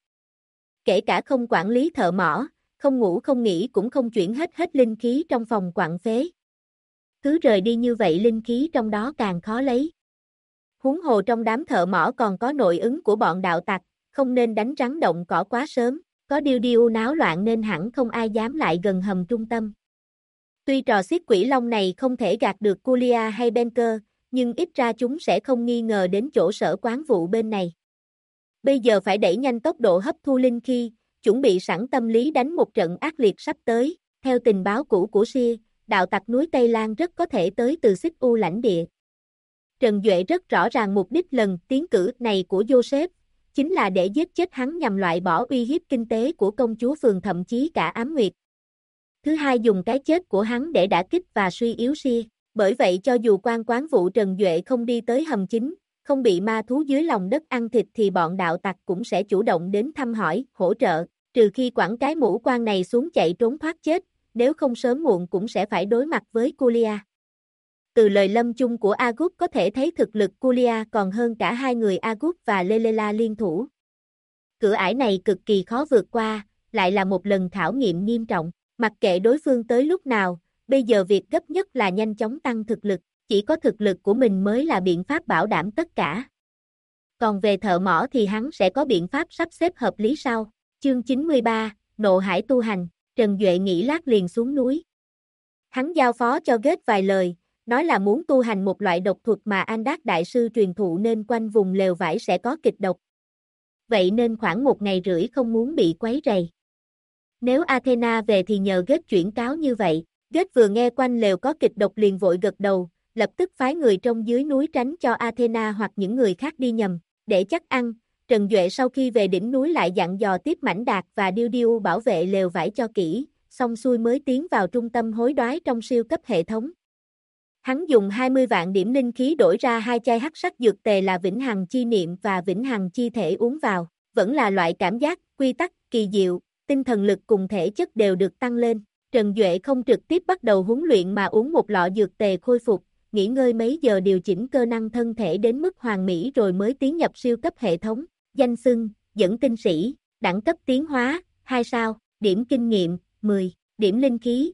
Speaker 1: Kể cả không quản lý thợ mỏ, không ngủ không nghỉ cũng không chuyển hết linh khí trong phòng quặng phế. Cứ rời đi như vậy linh khí trong đó càng khó lấy. Huống hồ trong đám thợ mỏ còn có nội ứng của bọn đạo tặc, không nên đánh rắn động cỏ quá sớm, có điêu náo loạn nên hẳn không ai dám lại gần hầm trung tâm. Tuy trò xiết quỷ long này không thể gạt được Julia hay Benker, nhưng ít ra chúng sẽ không nghi ngờ đến chỗ sở quán vụ bên này. Bây giờ phải đẩy nhanh tốc độ hấp thu linh khí, chuẩn bị sẵn tâm lý đánh một trận ác liệt sắp tới. Theo tình báo cũ của Sear, đạo tặc núi Tây Lan rất có thể tới từ xích U lãnh địa. Trần Duệ rất rõ ràng mục đích lần tiến cử này của Joseph, chính là để giết chết hắn nhằm loại bỏ uy hiếp kinh tế của công chúa Phường thậm chí cả Ám Nguyệt. Thứ hai dùng cái chết của hắn để đả kích và suy yếu Sear. Bởi vậy cho dù quan quán vụ Trần Duệ không đi tới hầm chính, không bị ma thú dưới lòng đất ăn thịt thì bọn đạo tặc cũng sẽ chủ động đến thăm hỏi, hỗ trợ, trừ khi quẳng cái mũ quan này xuống chạy trốn thoát chết, nếu không sớm muộn cũng sẽ phải đối mặt với Julia. Từ lời lâm chung của Agut có thể thấy thực lực Julia còn hơn cả hai người Agut và Lelela liên thủ. Cửa ải này cực kỳ khó vượt qua, lại là một lần khảo nghiệm nghiêm trọng, mặc kệ đối phương tới lúc nào. Bây giờ việc gấp nhất là nhanh chóng tăng thực lực, chỉ có thực lực của mình mới là biện pháp bảo đảm tất cả. Còn về thợ mỏ thì hắn sẽ có biện pháp sắp xếp hợp lý sau. Chương 93, Nộ Hải tu hành, Trần Duệ nghĩ lát liền xuống núi. Hắn giao phó cho Goethe vài lời, nói là muốn tu hành một loại độc thuật mà Andak đại sư truyền thụ nên quanh vùng lều vải sẽ có kịch độc. Vậy nên khoảng 1 ngày rưỡi không muốn bị quấy rầy. Nếu Athena về thì nhờ Goethe chuyển cáo như vậy. Goethe vừa nghe quanh lều có kịch độc liền vội gật đầu, lập tức phái người trông dưới núi tránh cho Athena hoặc những người khác đi nhầm. Để chắc ăn, Trần Duệ sau khi về đỉnh núi lại dặn dò tiếp Mãnh Đạt và Điêu bảo vệ lều vải cho kỹ, xong xuôi mới tiến vào trung tâm hối đoái trong siêu cấp hệ thống. Hắn dùng 20 vạn điểm linh khí đổi ra 2 chai hắc sắc dược tề là Vĩnh Hằng Chi Niệm và Vĩnh Hằng Chi Thể uống vào, vẫn là loại cảm giác, quy tắc, kỳ diệu, tinh thần lực cùng thể chất đều được tăng lên. Trần Duệ không trực tiếp bắt đầu huấn luyện mà uống một lọ dược tề khôi phục, nghỉ ngơi mấy giờ điều chỉnh cơ năng thân thể đến mức hoàn mỹ rồi mới tiến nhập siêu cấp hệ thống. Danh xưng, dẫn tinh sĩ, đẳng cấp tiến hóa, 2 sao, điểm kinh nghiệm, 10, điểm linh khí,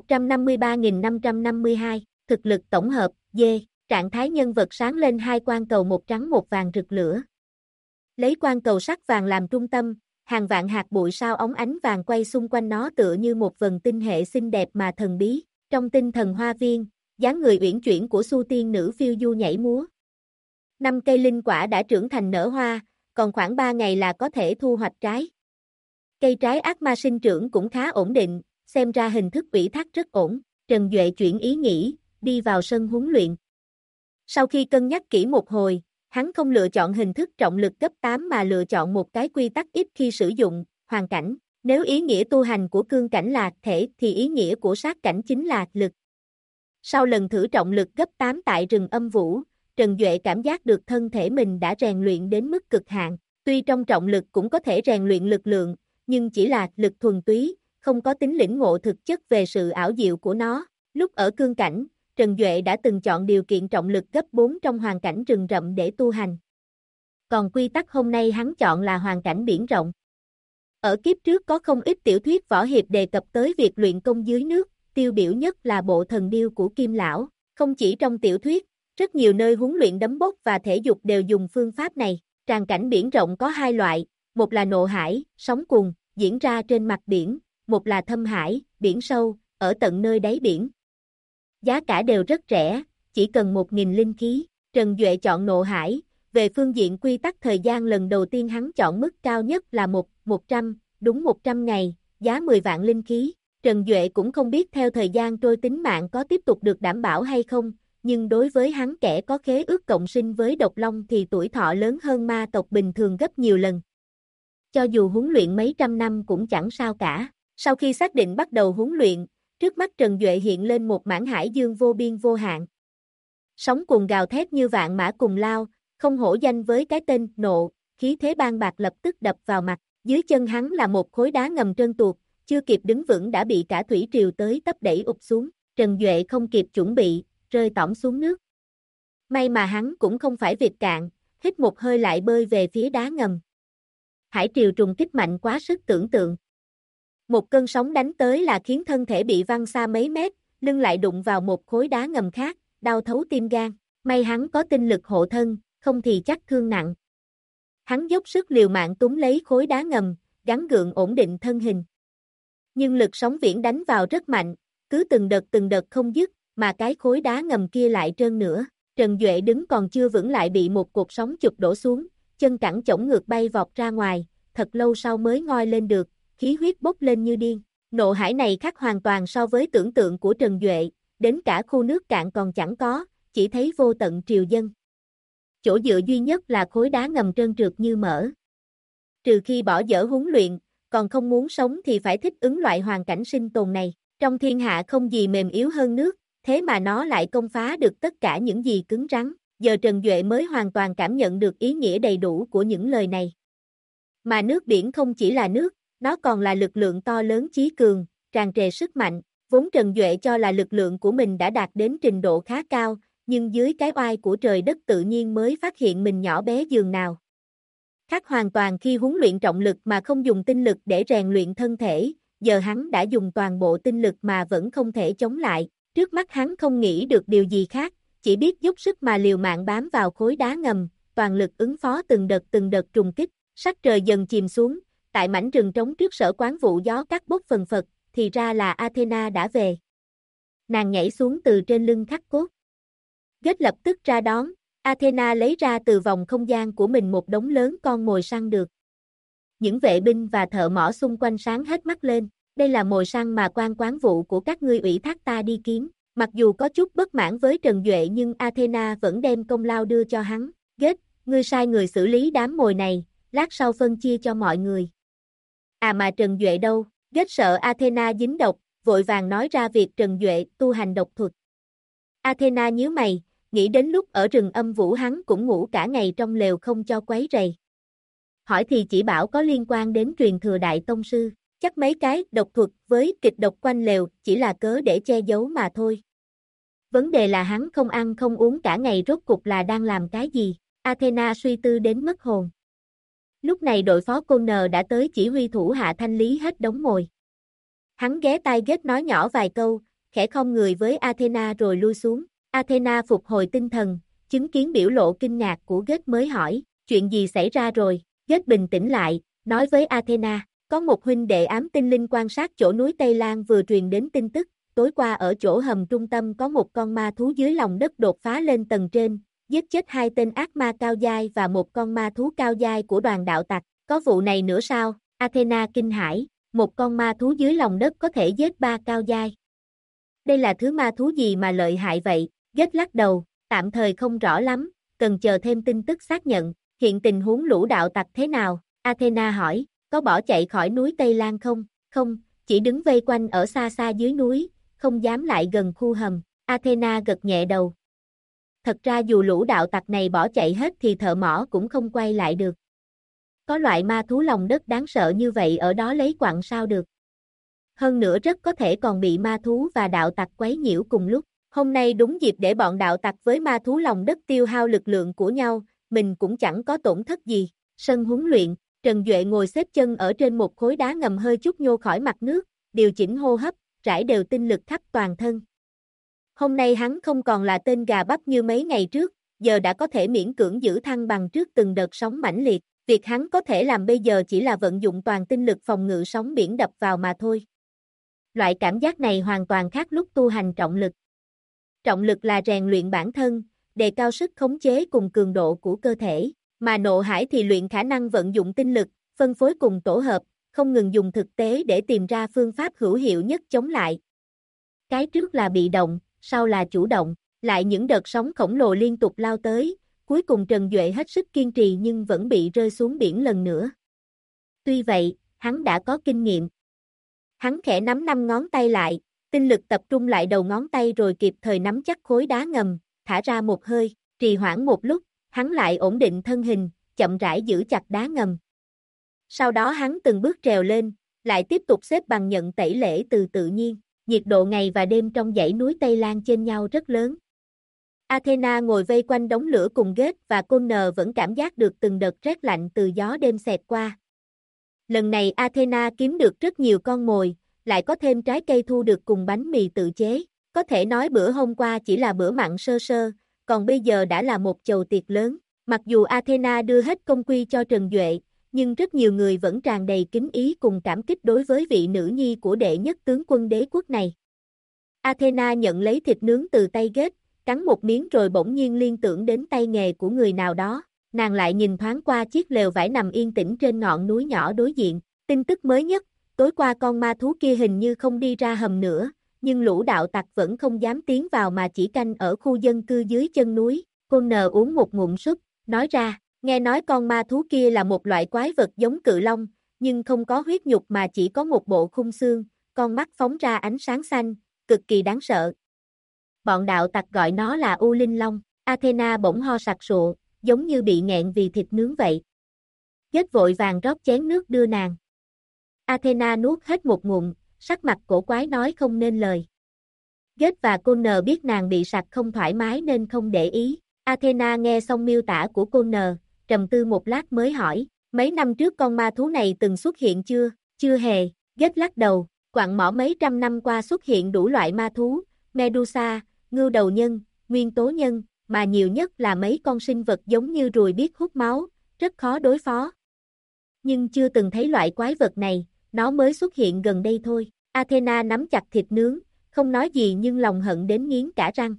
Speaker 1: 153.552, thực lực tổng hợp, D, trạng thái nhân vật sáng lên 2 quan cầu một trắng một vàng rực lửa. Lấy quan cầu sắc vàng làm trung tâm, hàng vạn hạt bụi sao óng ánh vàng quay xung quanh nó tựa như một vần tinh hệ xinh đẹp mà thần bí. Trong tinh thần hoa viên, dáng người uyển chuyển của Su tiên nữ phiêu du nhảy múa. 5 cây linh quả đã trưởng thành nở hoa, còn khoảng 3 ngày là có thể thu hoạch trái. Cây trái ác ma sinh trưởng cũng khá ổn định, xem ra hình thức ủy thác rất ổn. Trần Duệ chuyển ý nghĩ, đi vào sân huấn luyện. Sau khi cân nhắc kỹ một hồi, hắn không lựa chọn hình thức trọng lực cấp 8 mà lựa chọn một cái quy tắc ít khi sử dụng, hoàn cảnh. Nếu ý nghĩa tu hành của cương cảnh là thể thì ý nghĩa của sát cảnh chính là lực. Sau lần thử trọng lực cấp 8 tại rừng âm vũ, Trần Duệ cảm giác được thân thể mình đã rèn luyện đến mức cực hạn. Tuy trong trọng lực cũng có thể rèn luyện lực lượng, nhưng chỉ là lực thuần túy, không có tính lĩnh ngộ thực chất về sự ảo diệu của nó. Lúc ở cương cảnh, Trần Duệ đã từng chọn điều kiện trọng lực cấp 4 trong hoàn cảnh rừng rậm để tu hành. Còn quy tắc hôm nay hắn chọn là hoàn cảnh biển rộng. Ở kiếp trước có không ít tiểu thuyết võ hiệp đề cập tới việc luyện công dưới nước, tiêu biểu nhất là bộ thần điêu của Kim Lão. Không chỉ trong tiểu thuyết, rất nhiều nơi huấn luyện đấm bốc và thể dục đều dùng phương pháp này. Tràng cảnh biển rộng có hai loại, một là nộ hải, sóng cuồn, diễn ra trên mặt biển, một là thâm hải, biển sâu, ở tận nơi đáy biển. Giá cả đều rất rẻ, chỉ cần 1.000 linh khí. Trần Duệ chọn nộ hải, về phương diện quy tắc thời gian lần đầu tiên hắn chọn mức cao nhất là 100, đúng 100 ngày, giá 10 vạn linh khí. Trần Duệ cũng không biết theo thời gian trôi tính mạng có tiếp tục được đảm bảo hay không, nhưng đối với hắn kẻ có khế ước cộng sinh với độc long thì tuổi thọ lớn hơn ma tộc bình thường gấp nhiều lần. Cho dù huấn luyện mấy trăm năm cũng chẳng sao cả. Sau khi xác định bắt đầu huấn luyện, trước mắt Trần Duệ hiện lên một mảng hải dương vô biên vô hạn. Sóng cuồn gào thét như vạn mã cùng lao, không hổ danh với cái tên nộ, khí thế bang bạc lập tức đập vào mặt. Dưới chân hắn là một khối đá ngầm trơn tuột, chưa kịp đứng vững đã bị cả thủy triều tới tấp đẩy ụp xuống. Trần Duệ không kịp chuẩn bị, rơi tõm xuống nước. May mà hắn cũng không phải vịt cạn, hít một hơi lại bơi về phía đá ngầm. Hải triều trùng kích mạnh quá sức tưởng tượng. Một cơn sóng đánh tới là khiến thân thể bị văng xa mấy mét, lưng lại đụng vào một khối đá ngầm khác, đau thấu tim gan. May hắn có tinh lực hộ thân, không thì chắc thương nặng. Hắn dốc sức liều mạng túm lấy khối đá ngầm, gắng gượng ổn định thân hình. Nhưng lực sóng biển đánh vào rất mạnh, cứ từng đợt không dứt, mà cái khối đá ngầm kia lại trơn nữa. Trần Duệ đứng còn chưa vững lại bị một cột sóng chụp đổ xuống, chân cẳng chổng ngược bay vọt ra ngoài, thật lâu sau mới ngoi lên được, khí huyết bốc lên như điên. Nộ hải này khác hoàn toàn so với tưởng tượng của Trần Duệ, đến cả khu nước cạn còn chẳng có, chỉ thấy vô tận triều dân. Chỗ dựa duy nhất là khối đá ngầm trơn trượt như mỡ. Trừ khi bỏ dở huấn luyện, còn không muốn sống thì phải thích ứng loại hoàn cảnh sinh tồn này. Trong thiên hạ không gì mềm yếu hơn nước, thế mà nó lại công phá được tất cả những gì cứng rắn. Giờ Trần Duệ mới hoàn toàn cảm nhận được ý nghĩa đầy đủ của những lời này. Mà nước biển không chỉ là nước, nó còn là lực lượng to lớn chí cường, tràn trề sức mạnh. Vốn Trần Duệ cho là lực lượng của mình đã đạt đến trình độ khá cao, nhưng dưới cái oai của trời đất tự nhiên mới phát hiện mình nhỏ bé dường nào. Khác hoàn toàn khi huấn luyện trọng lực mà không dùng tinh lực để rèn luyện thân thể, giờ hắn đã dùng toàn bộ tinh lực mà vẫn không thể chống lại. Trước mắt hắn không nghĩ được điều gì khác, chỉ biết dốc sức mà liều mạng bám vào khối đá ngầm, toàn lực ứng phó từng đợt trùng kích. Sắc trời dần chìm xuống, tại mảnh rừng trống trước sở quán vụ gió cắt bốc phần phật, thì ra là Athena đã về. Nàng nhảy xuống từ trên lưng khắc cốt. Ghét lập tức ra đón, Athena lấy ra từ vòng không gian của mình một đống lớn con mồi săn được. Những vệ binh và thợ mỏ xung quanh sáng hết mắt lên, đây là mồi săn mà quan quán vụ của các ngươi ủy thác ta đi kiếm. Mặc dù có chút bất mãn với Trần Duệ nhưng Athena vẫn đem công lao đưa cho hắn. Ghét, ngươi sai người xử lý đám mồi này, lát sau phân chia cho mọi người. À mà Trần Duệ đâu? Ghét sợ Athena dính độc, vội vàng nói ra việc Trần Duệ tu hành độc thuật. Athena nhíu mày, nghĩ đến lúc ở rừng âm vũ hắn cũng ngủ cả ngày trong lều không cho quấy rầy. Hỏi thì chỉ bảo có liên quan đến truyền thừa đại tông sư, chắc mấy cái độc thuật với kịch độc quanh lều chỉ là cớ để che giấu mà thôi. Vấn đề là hắn không ăn không uống cả ngày rốt cục là đang làm cái gì? Athena suy tư đến mất hồn. Lúc này đội phó Connor đã tới chỉ huy thủ hạ thanh lý hết đống mồi. Hắn ghé tai Ghét nói nhỏ vài câu, khẽ khom người với Athena rồi lui xuống. Athena phục hồi tinh thần, chứng kiến biểu lộ kinh ngạc của Ghét mới hỏi, chuyện gì xảy ra rồi? Ghét bình tĩnh lại, nói với Athena, có một huynh đệ ám tinh linh quan sát chỗ núi Tây Lan vừa truyền đến tin tức, tối qua ở chỗ hầm trung tâm có một con ma thú dưới lòng đất đột phá lên tầng trên, giết chết 2 tên ác ma cao giai và một con ma thú cao giai của đoàn đạo tặc. Có vụ này nữa sao? Athena kinh hãi, một con ma thú dưới lòng đất có thể giết 3 cao giai. Đây là thứ ma thú gì mà lợi hại vậy? Ghét lắc đầu, tạm thời không rõ lắm, cần chờ thêm tin tức xác nhận. Hiện tình huống lũ đạo tặc thế nào? Athena hỏi, có bỏ chạy khỏi núi Tây Lan không? Không, chỉ đứng vây quanh ở xa xa dưới núi, không dám lại gần khu hầm. Athena gật nhẹ đầu. Thật ra dù lũ đạo tặc này bỏ chạy hết thì thợ mỏ cũng không quay lại được. Có loại ma thú lòng đất đáng sợ như vậy ở đó lấy quặng sao được. Hơn nữa rất có thể còn bị ma thú và đạo tặc quấy nhiễu cùng lúc. Hôm nay đúng dịp để bọn đạo tặc với ma thú lòng đất tiêu hao lực lượng của nhau, mình cũng chẳng có tổn thất gì. Sân huấn luyện, Trần Duệ ngồi xếp chân ở trên một khối đá ngầm hơi chút nhô khỏi mặt nước, điều chỉnh hô hấp, rải đều tinh lực khắp toàn thân. Hôm nay hắn không còn là tên gà bắp như mấy ngày trước, giờ đã có thể miễn cưỡng giữ thăng bằng trước từng đợt sóng mãnh liệt, việc hắn có thể làm bây giờ chỉ là vận dụng toàn tinh lực phòng ngự sóng biển đập vào mà thôi. Loại cảm giác này hoàn toàn khác lúc tu hành trọng lực. Trọng lực là rèn luyện bản thân, đề cao sức khống chế cùng cường độ của cơ thể, mà nộ hải thì luyện khả năng vận dụng tinh lực, phân phối cùng tổ hợp, không ngừng dùng thực tế để tìm ra phương pháp hữu hiệu nhất chống lại. Cái trước là bị động, sau là chủ động, lại những đợt sóng khổng lồ liên tục lao tới, cuối cùng Trần Duệ hết sức kiên trì nhưng vẫn bị rơi xuống biển lần nữa. Tuy vậy, hắn đã có kinh nghiệm. Hắn khẽ nắm 5 ngón tay lại, tinh lực tập trung lại đầu ngón tay rồi kịp thời nắm chắc khối đá ngầm, thả ra một hơi, trì hoãn một lúc, hắn lại ổn định thân hình, chậm rãi giữ chặt đá ngầm. Sau đó hắn từng bước trèo lên, lại tiếp tục xếp bằng nhận tẩy lễ từ tự nhiên. Nhiệt độ ngày và đêm trong dãy núi Tây Lan trên nhau rất lớn. Athena ngồi vây quanh đống lửa cùng Gate và Connor vẫn cảm giác được từng đợt rét lạnh từ gió đêm xẹt qua. Lần này Athena kiếm được rất nhiều con mồi, lại có thêm trái cây thu được cùng bánh mì tự chế. Có thể nói bữa hôm qua chỉ là bữa mặn sơ sơ, còn bây giờ đã là một chầu tiệc lớn. Mặc dù Athena đưa hết công quy cho Trần Duệ, nhưng rất nhiều người vẫn tràn đầy kính ý cùng cảm kích đối với vị nữ nhi của đệ nhất tướng quân đế quốc này. Athena nhận lấy thịt nướng từ tay Gate, cắn một miếng rồi bỗng nhiên liên tưởng đến tay nghề của người nào đó. Nàng lại nhìn thoáng qua chiếc lều vải nằm yên tĩnh trên ngọn núi nhỏ đối diện. Tin tức mới nhất, tối qua con ma thú kia hình như không đi ra hầm nữa, nhưng lũ đạo tặc vẫn không dám tiến vào mà chỉ canh ở khu dân cư dưới chân núi. Connor uống một ngụm súp, nói ra, nghe nói con ma thú kia là một loại quái vật giống cự long, nhưng không có huyết nhục mà chỉ có một bộ khung xương, con mắt phóng ra ánh sáng xanh, cực kỳ đáng sợ. Bọn đạo tặc gọi nó là U Linh Long. Athena bỗng ho sặc sụa, giống như bị nghẹn vì thịt nướng vậy. Gate vội vàng rót chén nước đưa nàng. Athena nuốt hết một ngụm, sắc mặt cổ quái nói không nên lời. Gate và Connor biết nàng bị sặc không thoải mái nên không để ý. Athena nghe xong miêu tả của Connor, trầm tư một lát mới hỏi, mấy năm trước con ma thú này từng xuất hiện chưa? Chưa hề. Gate lắc đầu, quặng mỏ mấy trăm năm qua xuất hiện đủ loại ma thú, Medusa, ngưu đầu nhân, nguyên tố nhân, mà nhiều nhất là mấy con sinh vật giống như ruồi biết hút máu, rất khó đối phó. Nhưng chưa từng thấy loại quái vật này, nó mới xuất hiện gần đây thôi. Athena nắm chặt thịt nướng, không nói gì nhưng lòng hận đến nghiến cả răng.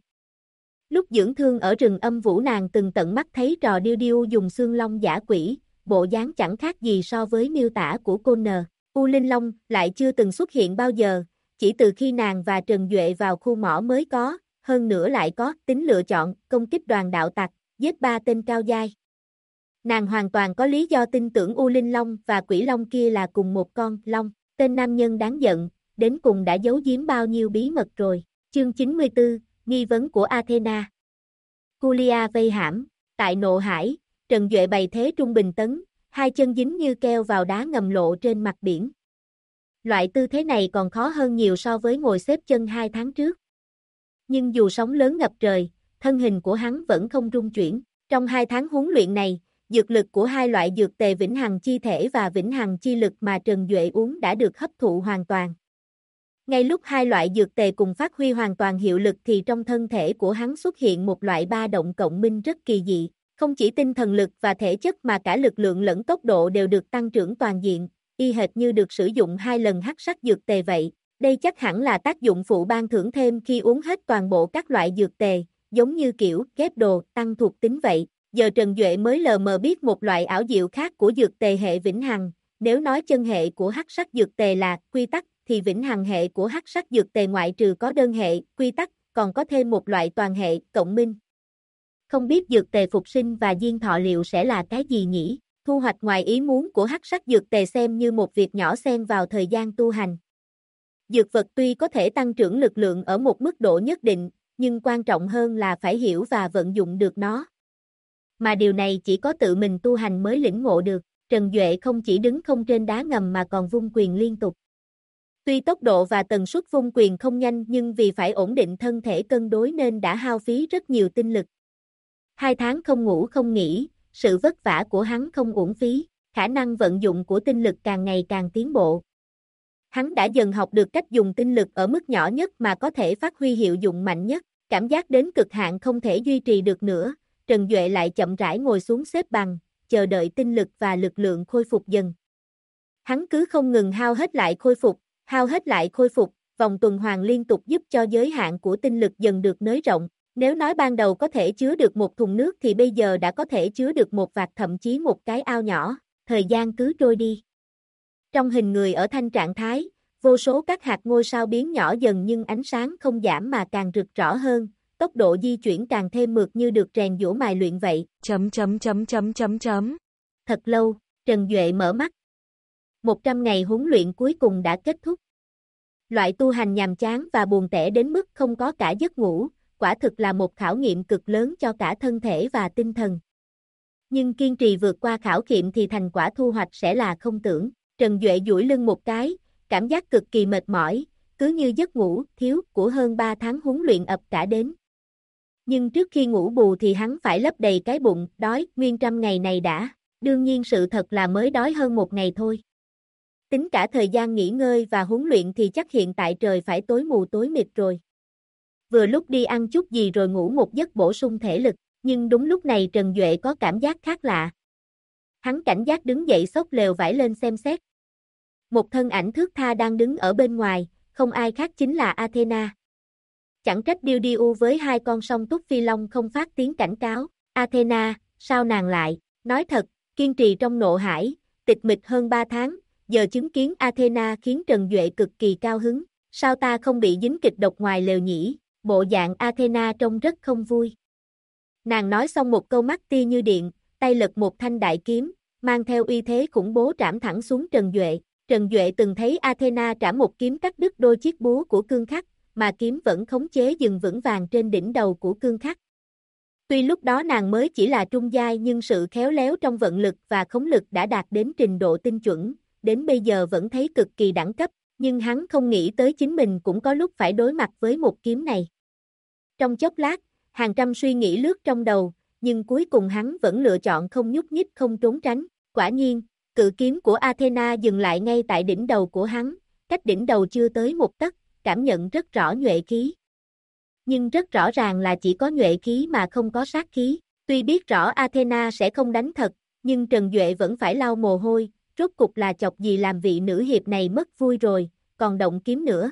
Speaker 1: Lúc dưỡng thương ở rừng âm vũ nàng từng tận mắt thấy trò điêu điêu dùng xương long giả quỷ, bộ dáng chẳng khác gì so với miêu tả của Connor. U Linh Long lại chưa từng xuất hiện bao giờ, chỉ từ khi nàng và Trần Duệ vào khu mỏ mới có, hơn nữa lại có tính lựa chọn, công kích đoàn đạo tặc, giết 3 tên cao giai. Nàng hoàn toàn có lý do tin tưởng U Linh Long và Quỷ Long kia là cùng một con long. Tên nam nhân đáng giận, đến cùng đã giấu giếm bao nhiêu bí mật rồi. Chương 94, nghi vấn của Athena. Julia vây hãm, tại nộ hải, Trần Duệ bày thế trung bình tấn, hai chân dính như keo vào đá ngầm lộ trên mặt biển. Loại tư thế này còn khó hơn nhiều so với ngồi xếp chân 2 tháng trước. Nhưng dù sóng lớn ngập trời, thân hình của hắn vẫn không rung chuyển. Trong 2 tháng huấn luyện này, dược lực của hai loại dược tề vĩnh hằng chi thể và vĩnh hằng chi lực mà Trần Duệ uống đã được hấp thụ hoàn toàn. Ngay lúc hai loại dược tề cùng phát huy hoàn toàn hiệu lực thì trong thân thể của hắn xuất hiện một loại ba động cộng minh rất kỳ dị. Không chỉ tinh thần lực và thể chất mà cả lực lượng lẫn tốc độ đều được tăng trưởng toàn diện, y hệt như được sử dụng 2 lần hắc sắc dược tề vậy. Đây chắc hẳn là tác dụng phụ ban thưởng thêm khi uống hết toàn bộ các loại dược tề, giống như kiểu ghép đồ tăng thuộc tính vậy. Giờ Trần Duệ mới lờ mờ biết một loại ảo diệu khác của dược tề hệ vĩnh hằng. Nếu nói chân hệ của hắc sắc dược tề là quy tắc, thì vĩnh hằng hệ của hắc sắc dược tề ngoại trừ có đơn hệ, quy tắc, còn có thêm một loại toàn hệ, cộng minh. Không biết dược tề phục sinh và diên thọ liệu sẽ là cái gì nhỉ? Thu hoạch ngoài ý muốn của hắc sắc dược tề xem như một việc nhỏ xen vào thời gian tu hành. Dược vật tuy có thể tăng trưởng lực lượng ở một mức độ nhất định, nhưng quan trọng hơn là phải hiểu và vận dụng được nó. Mà điều này chỉ có tự mình tu hành mới lĩnh ngộ được. Trần Duệ không chỉ đứng không trên đá ngầm mà còn vung quyền liên tục. Tuy tốc độ và tần suất vung quyền không nhanh nhưng vì phải ổn định thân thể cân đối nên đã hao phí rất nhiều tinh lực. 2 tháng không ngủ không nghỉ, sự vất vả của hắn không uổng phí. khả năng vận dụng của tinh lực càng ngày càng tiến bộ. Hắn đã dần học được cách dùng tinh lực ở mức nhỏ nhất mà có thể phát huy hiệu dụng mạnh nhất, cảm giác đến cực hạn không thể duy trì được nữa, Trần Duệ lại chậm rãi ngồi xuống xếp bằng, chờ đợi tinh lực và lực lượng khôi phục dần. Hắn cứ không ngừng hao hết lại khôi phục, vòng tuần hoàn liên tục giúp cho giới hạn của tinh lực dần được nới rộng. Nếu nói ban đầu có thể chứa được một thùng nước thì bây giờ đã có thể chứa được một vạc thậm chí một cái ao nhỏ, thời gian cứ trôi đi. Trong hình người ở thanh trạng thái, vô số các hạt ngôi sao biến nhỏ dần nhưng ánh sáng không giảm mà càng rực rõ hơn, tốc độ di chuyển càng thêm mượt như được rèn giũa mài luyện vậy. Thật lâu, Trần Duệ mở mắt. 100 ngày huấn luyện cuối cùng đã kết thúc. Loại tu hành nhàm chán và buồn tẻ đến mức không có cả giấc ngủ, quả thực là một khảo nghiệm cực lớn cho cả thân thể và tinh thần. Nhưng kiên trì vượt qua khảo nghiệm thì thành quả thu hoạch sẽ là không tưởng. Trần Duệ duỗi lưng một cái, cảm giác cực kỳ mệt mỏi, cứ như giấc ngủ thiếu của hơn 3 tháng huấn luyện ập cả đến. Nhưng trước khi ngủ bù thì hắn phải lấp đầy cái bụng, đói nguyên 100 ngày này đã, đương nhiên sự thật là mới đói hơn 1 ngày thôi. Tính cả thời gian nghỉ ngơi và huấn luyện thì chắc hiện tại trời phải tối mù tối mịt rồi. Vừa lúc đi ăn chút gì rồi ngủ một giấc bổ sung thể lực, nhưng đúng lúc này Trần Duệ có cảm giác khác lạ. Hắn cảnh giác đứng dậy xốc lều vải lên xem xét. Một thân ảnh thướt tha đang đứng ở bên ngoài, không ai khác chính là Athena. Chẳng trách Điêu Điêu với 2 con song túc phi long không phát tiếng cảnh cáo. Athena, sao nàng lại? Nói thật, kiên trì trong nộ hải, tịch mịch hơn 3 tháng, giờ chứng kiến Athena khiến Trần Duệ cực kỳ cao hứng. Sao ta không bị dính kịch độc ngoài lều nhỉ? Bộ dạng Athena trông rất không vui. Nàng nói xong một câu mắt tia như điện, tay lật một thanh đại kiếm, mang theo uy thế khủng bố trảm thẳng xuống Trần Duệ. Trần Duệ từng thấy Athena trảm một kiếm cắt đứt đôi chiếc búa của Cương Khắc, mà kiếm vẫn khống chế dừng vững vàng trên đỉnh đầu của Cương Khắc. Tuy lúc đó nàng mới chỉ là trung giai nhưng sự khéo léo trong vận lực và khống lực đã đạt đến trình độ tinh chuẩn, đến bây giờ vẫn thấy cực kỳ đẳng cấp, nhưng hắn không nghĩ tới chính mình cũng có lúc phải đối mặt với một kiếm này. Trong chốc lát, hàng trăm suy nghĩ lướt trong đầu, nhưng cuối cùng hắn vẫn lựa chọn không nhúc nhích không trốn tránh. Quả nhiên, cự kiếm của Athena dừng lại ngay tại đỉnh đầu của hắn, cách đỉnh đầu chưa tới 1 tấc, cảm nhận rất rõ nhuệ khí. Nhưng rất rõ ràng là chỉ có nhuệ khí mà không có sát khí. Tuy biết rõ Athena sẽ không đánh thật, nhưng Trần Duệ vẫn phải lau mồ hôi, rốt cục là chọc gì làm vị nữ hiệp này mất vui rồi, còn động kiếm nữa.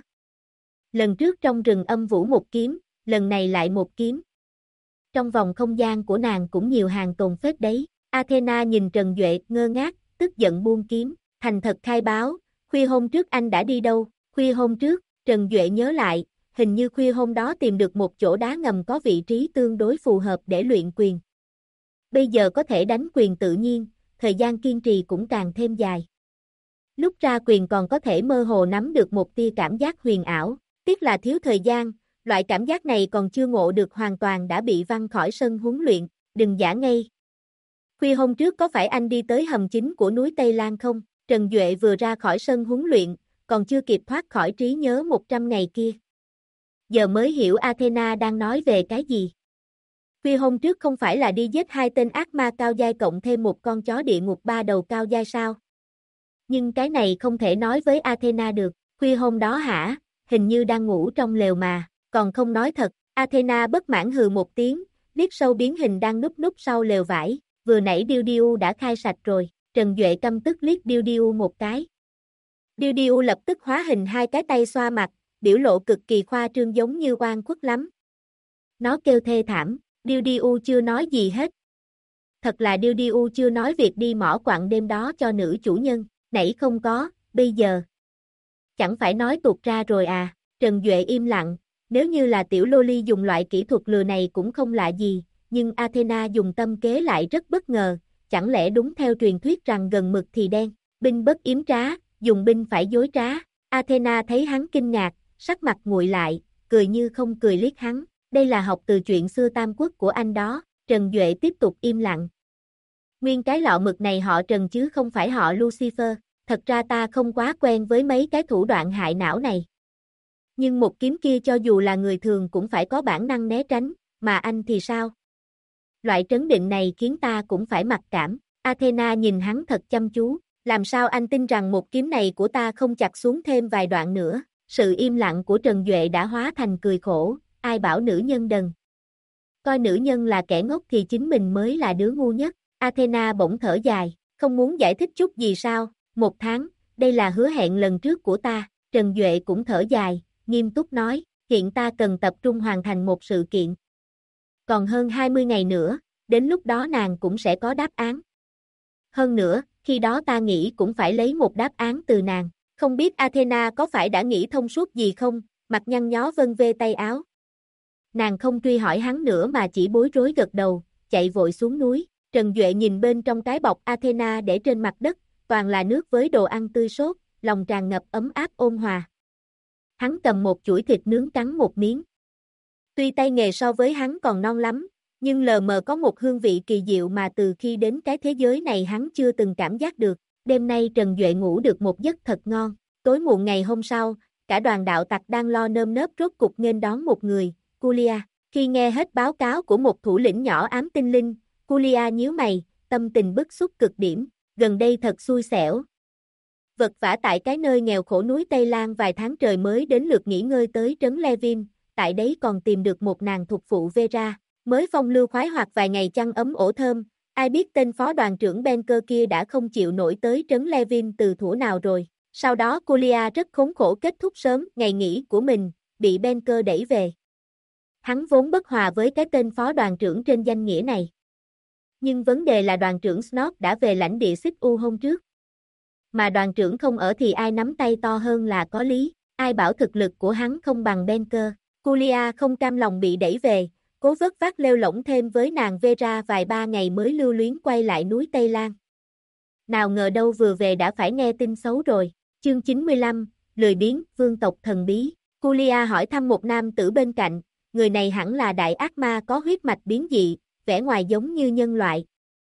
Speaker 1: Lần trước trong rừng âm vũ một kiếm, lần này lại một kiếm. Trong vòng không gian của nàng cũng nhiều hàng tồn phết đấy. Athena nhìn Trần Duệ ngơ ngác, tức giận buông kiếm, thành thật khai báo, khuya hôm trước anh đã đi đâu? Khuya hôm trước, Trần Duệ nhớ lại, hình như khuya hôm đó tìm được một chỗ đá ngầm có vị trí tương đối phù hợp để luyện quyền. Bây giờ có thể đánh quyền tự nhiên, thời gian kiên trì cũng càng thêm dài. Lúc ra quyền còn có thể mơ hồ nắm được một tia cảm giác huyền ảo, tiếc là thiếu thời gian, loại cảm giác này còn chưa ngộ được hoàn toàn đã bị văng khỏi sân huấn luyện, đừng giả ngây. Khuya hôm trước có phải anh đi tới hầm chính của núi Tây Lan không? Trần Duệ vừa ra khỏi sân huấn luyện, còn chưa kịp thoát khỏi trí nhớ 100 ngày kia. Giờ mới hiểu Athena đang nói về cái gì. Khuya hôm trước không phải là đi giết 2 tên ác ma cao giai cộng thêm một con chó địa ngục 3 đầu cao giai sao? Nhưng cái này không thể nói với Athena được. Khuya hôm đó hả? Hình như đang ngủ trong lều mà, còn không nói thật. Athena bất mãn hừ một tiếng, liếc sâu biến hình đang núp núp sau lều vải. Vừa nãy Điêu Điêu đã khai sạch rồi. Trần Duệ căm tức liếc Điêu Điêu một cái. Điêu Điêu lập tức hóa hình 2 cái tay xoa mặt, biểu lộ cực kỳ khoa trương giống như oan khuất lắm. Nó kêu thê thảm, Điêu Điêu chưa nói gì hết. Thật là Điêu Điêu chưa nói việc đi mỏ quặng đêm đó cho nữ chủ nhân, nãy không có, bây giờ. Chẳng phải nói tuột ra rồi à? Trần Duệ im lặng, nếu như là tiểu loli dùng loại kỹ thuật lừa này cũng không lạ gì, nhưng Athena dùng tâm kế lại rất bất ngờ, chẳng lẽ đúng theo truyền thuyết rằng gần mực thì đen, binh bất yếm trá, dùng binh phải dối trá. Athena thấy hắn kinh ngạc, sắc mặt nguội lại, cười như không cười liếc hắn, đây là học từ chuyện xưa Tam Quốc của anh đó. Trần Duệ tiếp tục im lặng. Nguyên cái lọ mực này họ Trần chứ không phải họ Lucifer, thật ra ta không quá quen với mấy cái thủ đoạn hại não này. Nhưng một kiếm kia cho dù là người thường cũng phải có bản năng né tránh, mà anh thì sao? Loại trấn định này khiến ta cũng phải mặc cảm. Athena nhìn hắn thật chăm chú, làm sao anh tin rằng một kiếm này của ta không chặt xuống thêm vài đoạn nữa? Sự im lặng của Trần Duệ đã hóa thành cười khổ, ai bảo nữ nhân đần. Coi nữ nhân là kẻ ngốc thì chính mình mới là đứa ngu nhất. Athena bỗng thở dài, không muốn giải thích chút gì sao? 1 tháng, đây là hứa hẹn lần trước của ta. Trần Duệ cũng thở dài, nghiêm túc nói, hiện ta cần tập trung hoàn thành một sự kiện. Còn hơn 20 ngày nữa, đến lúc đó nàng cũng sẽ có đáp án. Hơn nữa, khi đó ta nghĩ cũng phải lấy một đáp án từ nàng. Không biết Athena có phải đã nghĩ thông suốt gì không? Mặt nhăn nhó vân vê tay áo. Nàng không truy hỏi hắn nữa mà chỉ bối rối gật đầu, chạy vội xuống núi. Trần Duệ nhìn bên trong cái bọc Athena để trên mặt đất, toàn là nước với đồ ăn tươi sốt, lòng tràn ngập ấm áp ôn hòa. Hắn cầm một chuỗi thịt nướng cắn một miếng. Tuy tay nghề so với hắn còn non lắm, nhưng lờ mờ có một hương vị kỳ diệu mà từ khi đến cái thế giới này hắn chưa từng cảm giác được. Đêm nay Trần Duệ ngủ được một giấc thật ngon. Tối muộn ngày hôm sau, cả đoàn đạo tặc đang lo nơm nớp rốt cục nghênh đón một người, Culia. Khi nghe hết báo cáo của một thủ lĩnh nhỏ ám tinh linh, Culia nhíu mày, tâm tình bức xúc cực điểm, gần đây thật xui xẻo. Vật vã tại cái nơi nghèo khổ núi Tây Lan vài tháng trời mới đến lượt nghỉ ngơi tới trấn Levin, tại đấy còn tìm được một nàng thuộc phụ Vera, mới phong lưu khoái hoạt vài ngày chăn ấm ổ thơm, ai biết tên phó đoàn trưởng Benker kia đã không chịu nổi tới trấn Levin từ thuở nào rồi. Sau đó Culia rất khốn khổ kết thúc sớm ngày nghỉ của mình, bị Benker đẩy về. Hắn vốn bất hòa với cái tên phó đoàn trưởng trên danh nghĩa này. Nhưng vấn đề là đoàn trưởng Snot đã về lãnh địa Xích U hôm trước. Mà đoàn trưởng không ở thì ai nắm tay to hơn là có lý, ai bảo thực lực của hắn không bằng Benker. Culia không cam lòng bị đẩy về, cố vất vát leo lỏng thêm với nàng Vera vài ba ngày mới lưu luyến quay lại núi Tây Lan. Nào ngờ đâu vừa về đã phải nghe tin xấu rồi. Chương 95, lười biếng, vương tộc thần bí. Culia hỏi thăm một nam tử bên cạnh, người này hẳn là đại ác ma có huyết mạch biến dị, vẻ ngoài giống như nhân loại.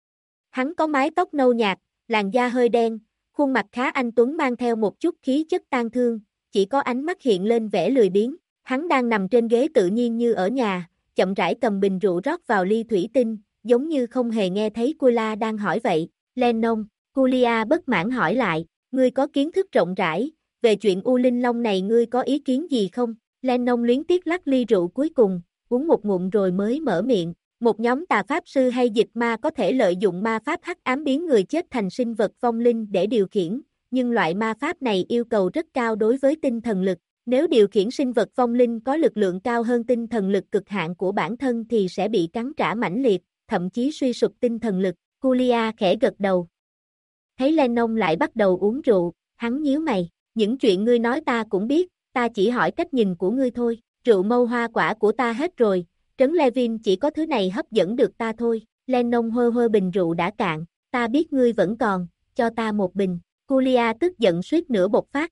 Speaker 1: Hắn có mái tóc nâu nhạt, làn da hơi đen, khuôn mặt khá anh tuấn mang theo một chút khí chất tang thương, chỉ có ánh mắt hiện lên vẻ lười biếng. Hắn đang nằm trên ghế tự nhiên như ở nhà, chậm rãi cầm bình rượu rót vào ly thủy tinh, giống như không hề nghe thấy Culia đang hỏi vậy. Lennon, Culia bất mãn hỏi lại, ngươi có kiến thức rộng rãi, về chuyện U Linh Long này ngươi có ý kiến gì không? Lennon luyến tiếc lắc ly rượu cuối cùng, uống một ngụm rồi mới mở miệng. Một nhóm tà pháp sư hay dịch ma có thể lợi dụng ma pháp hắc ám biến người chết thành sinh vật vong linh để điều khiển, nhưng loại ma pháp này yêu cầu rất cao đối với tinh thần lực. Nếu điều khiển sinh vật vong linh có lực lượng cao hơn tinh thần lực cực hạn của bản thân thì sẽ bị cắn trả mãnh liệt, thậm chí suy sụp tinh thần lực. Culia khẽ gật đầu. Thấy Lennon lại bắt đầu uống rượu, hắn nhíu mày, những chuyện ngươi nói ta cũng biết, ta chỉ hỏi cách nhìn của ngươi thôi, rượu mâu hoa quả của ta hết rồi, trấn Levin chỉ có thứ này hấp dẫn được ta thôi. Lennon hơ hơ bình rượu đã cạn, ta biết ngươi vẫn còn, cho ta một bình. Culia tức giận suýt nữa bộc phát.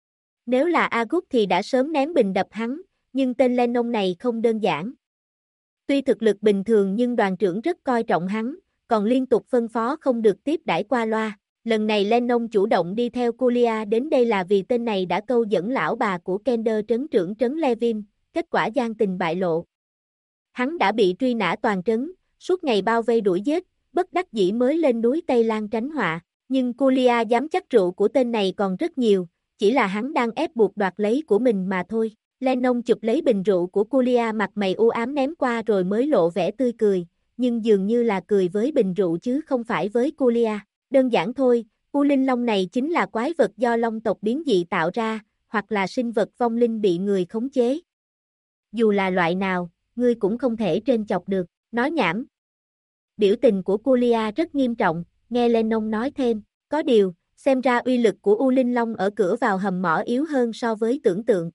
Speaker 1: Nếu là Agut thì đã sớm ném bình đập hắn, nhưng tên Lennon này không đơn giản. Tuy thực lực bình thường nhưng đoàn trưởng rất coi trọng hắn, còn liên tục phân phó không được tiếp đãi qua loa. Lần này Lennon chủ động đi theo Culia đến đây là vì tên này đã câu dẫn lão bà của Kender trấn trưởng trấn Levin, kết quả gian tình bại lộ. Hắn đã bị truy nã toàn trấn, suốt ngày bao vây đuổi giết, bất đắc dĩ mới lên núi Tây Lan tránh họa, nhưng Culia dám chắc rượu của tên này còn rất nhiều, chỉ là hắn đang ép buộc đoạt lấy của mình mà thôi. Lennon chụp lấy bình rượu của Culia mặt mày u ám ném qua rồi mới lộ vẻ tươi cười, nhưng dường như là cười với bình rượu chứ không phải với Culia. Đơn giản thôi, U Linh Long này chính là quái vật do Long tộc biến dị tạo ra, hoặc là sinh vật vong linh bị người khống chế. Dù là loại nào, ngươi cũng không thể trêu chọc được, nói nhảm. Biểu tình của Culia rất nghiêm trọng, nghe Lennon nói thêm, có điều, xem ra uy lực của U Linh Long ở cửa vào hầm mỏ yếu hơn so với tưởng tượng.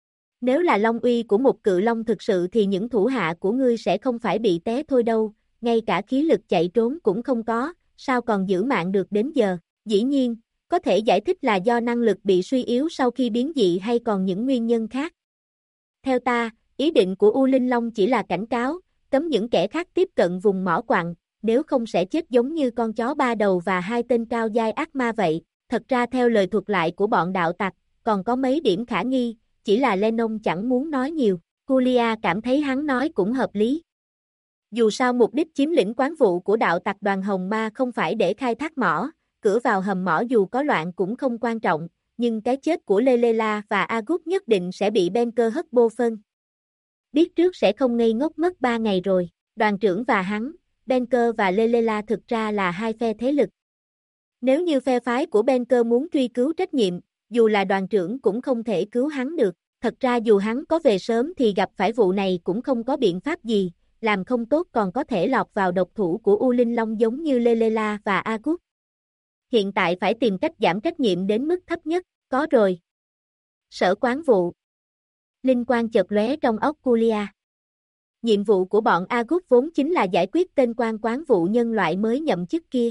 Speaker 1: Nếu là long uy của một cự long thực sự thì những thủ hạ của ngươi sẽ không phải bị té thôi đâu, ngay cả khí lực chạy trốn cũng không có, sao còn giữ mạng được đến giờ. Dĩ nhiên, có thể giải thích là do năng lực bị suy yếu sau khi biến dị hay còn những nguyên nhân khác. Theo ta, ý định của U Linh Long chỉ là cảnh cáo, cấm những kẻ khác tiếp cận vùng mỏ quặng, nếu không sẽ chết giống như con chó ba đầu và hai tên cao giai ác ma vậy. Thật ra theo lời thuật lại của bọn đạo tặc, còn có mấy điểm khả nghi, chỉ là Lennon chẳng muốn nói nhiều. Culia cảm thấy hắn nói cũng hợp lý. Dù sao mục đích chiếm lĩnh quán vụ của đạo tặc đoàn Hồng Ma không phải để khai thác mỏ, cửa vào hầm mỏ dù có loạn cũng không quan trọng, nhưng cái chết của Lelela và Agut nhất định sẽ bị Banker hất bô phân. Biết trước sẽ không ngây ngốc mất 3 ngày rồi, đoàn trưởng và hắn, Banker và Lelela thực ra là hai phe thế lực. Nếu như phe phái của Banker muốn truy cứu trách nhiệm, dù là đoàn trưởng cũng không thể cứu hắn được, thật ra dù hắn có về sớm thì gặp phải vụ này cũng không có biện pháp gì, làm không tốt còn có thể lọt vào độc thủ của U Linh Long giống như Lelela và Agut. Hiện tại phải tìm cách giảm trách nhiệm đến mức thấp nhất, có rồi. Sở quán vụ. Linh quang chợt lóe trong óc Julia. Nhiệm vụ của bọn Agut vốn chính là giải quyết tên quan quán vụ nhân loại mới nhậm chức kia.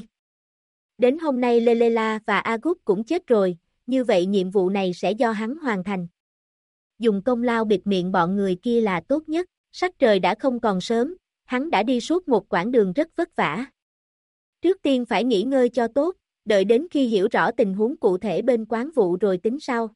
Speaker 1: Đến hôm nay Lelela và Agut cũng chết rồi, như vậy nhiệm vụ này sẽ do hắn hoàn thành. Dùng công lao bịt miệng bọn người kia là tốt nhất, sắc trời đã không còn sớm, hắn đã đi suốt một quãng đường rất vất vả. Trước tiên phải nghỉ ngơi cho tốt, đợi đến khi hiểu rõ tình huống cụ thể bên quán vụ rồi tính sau.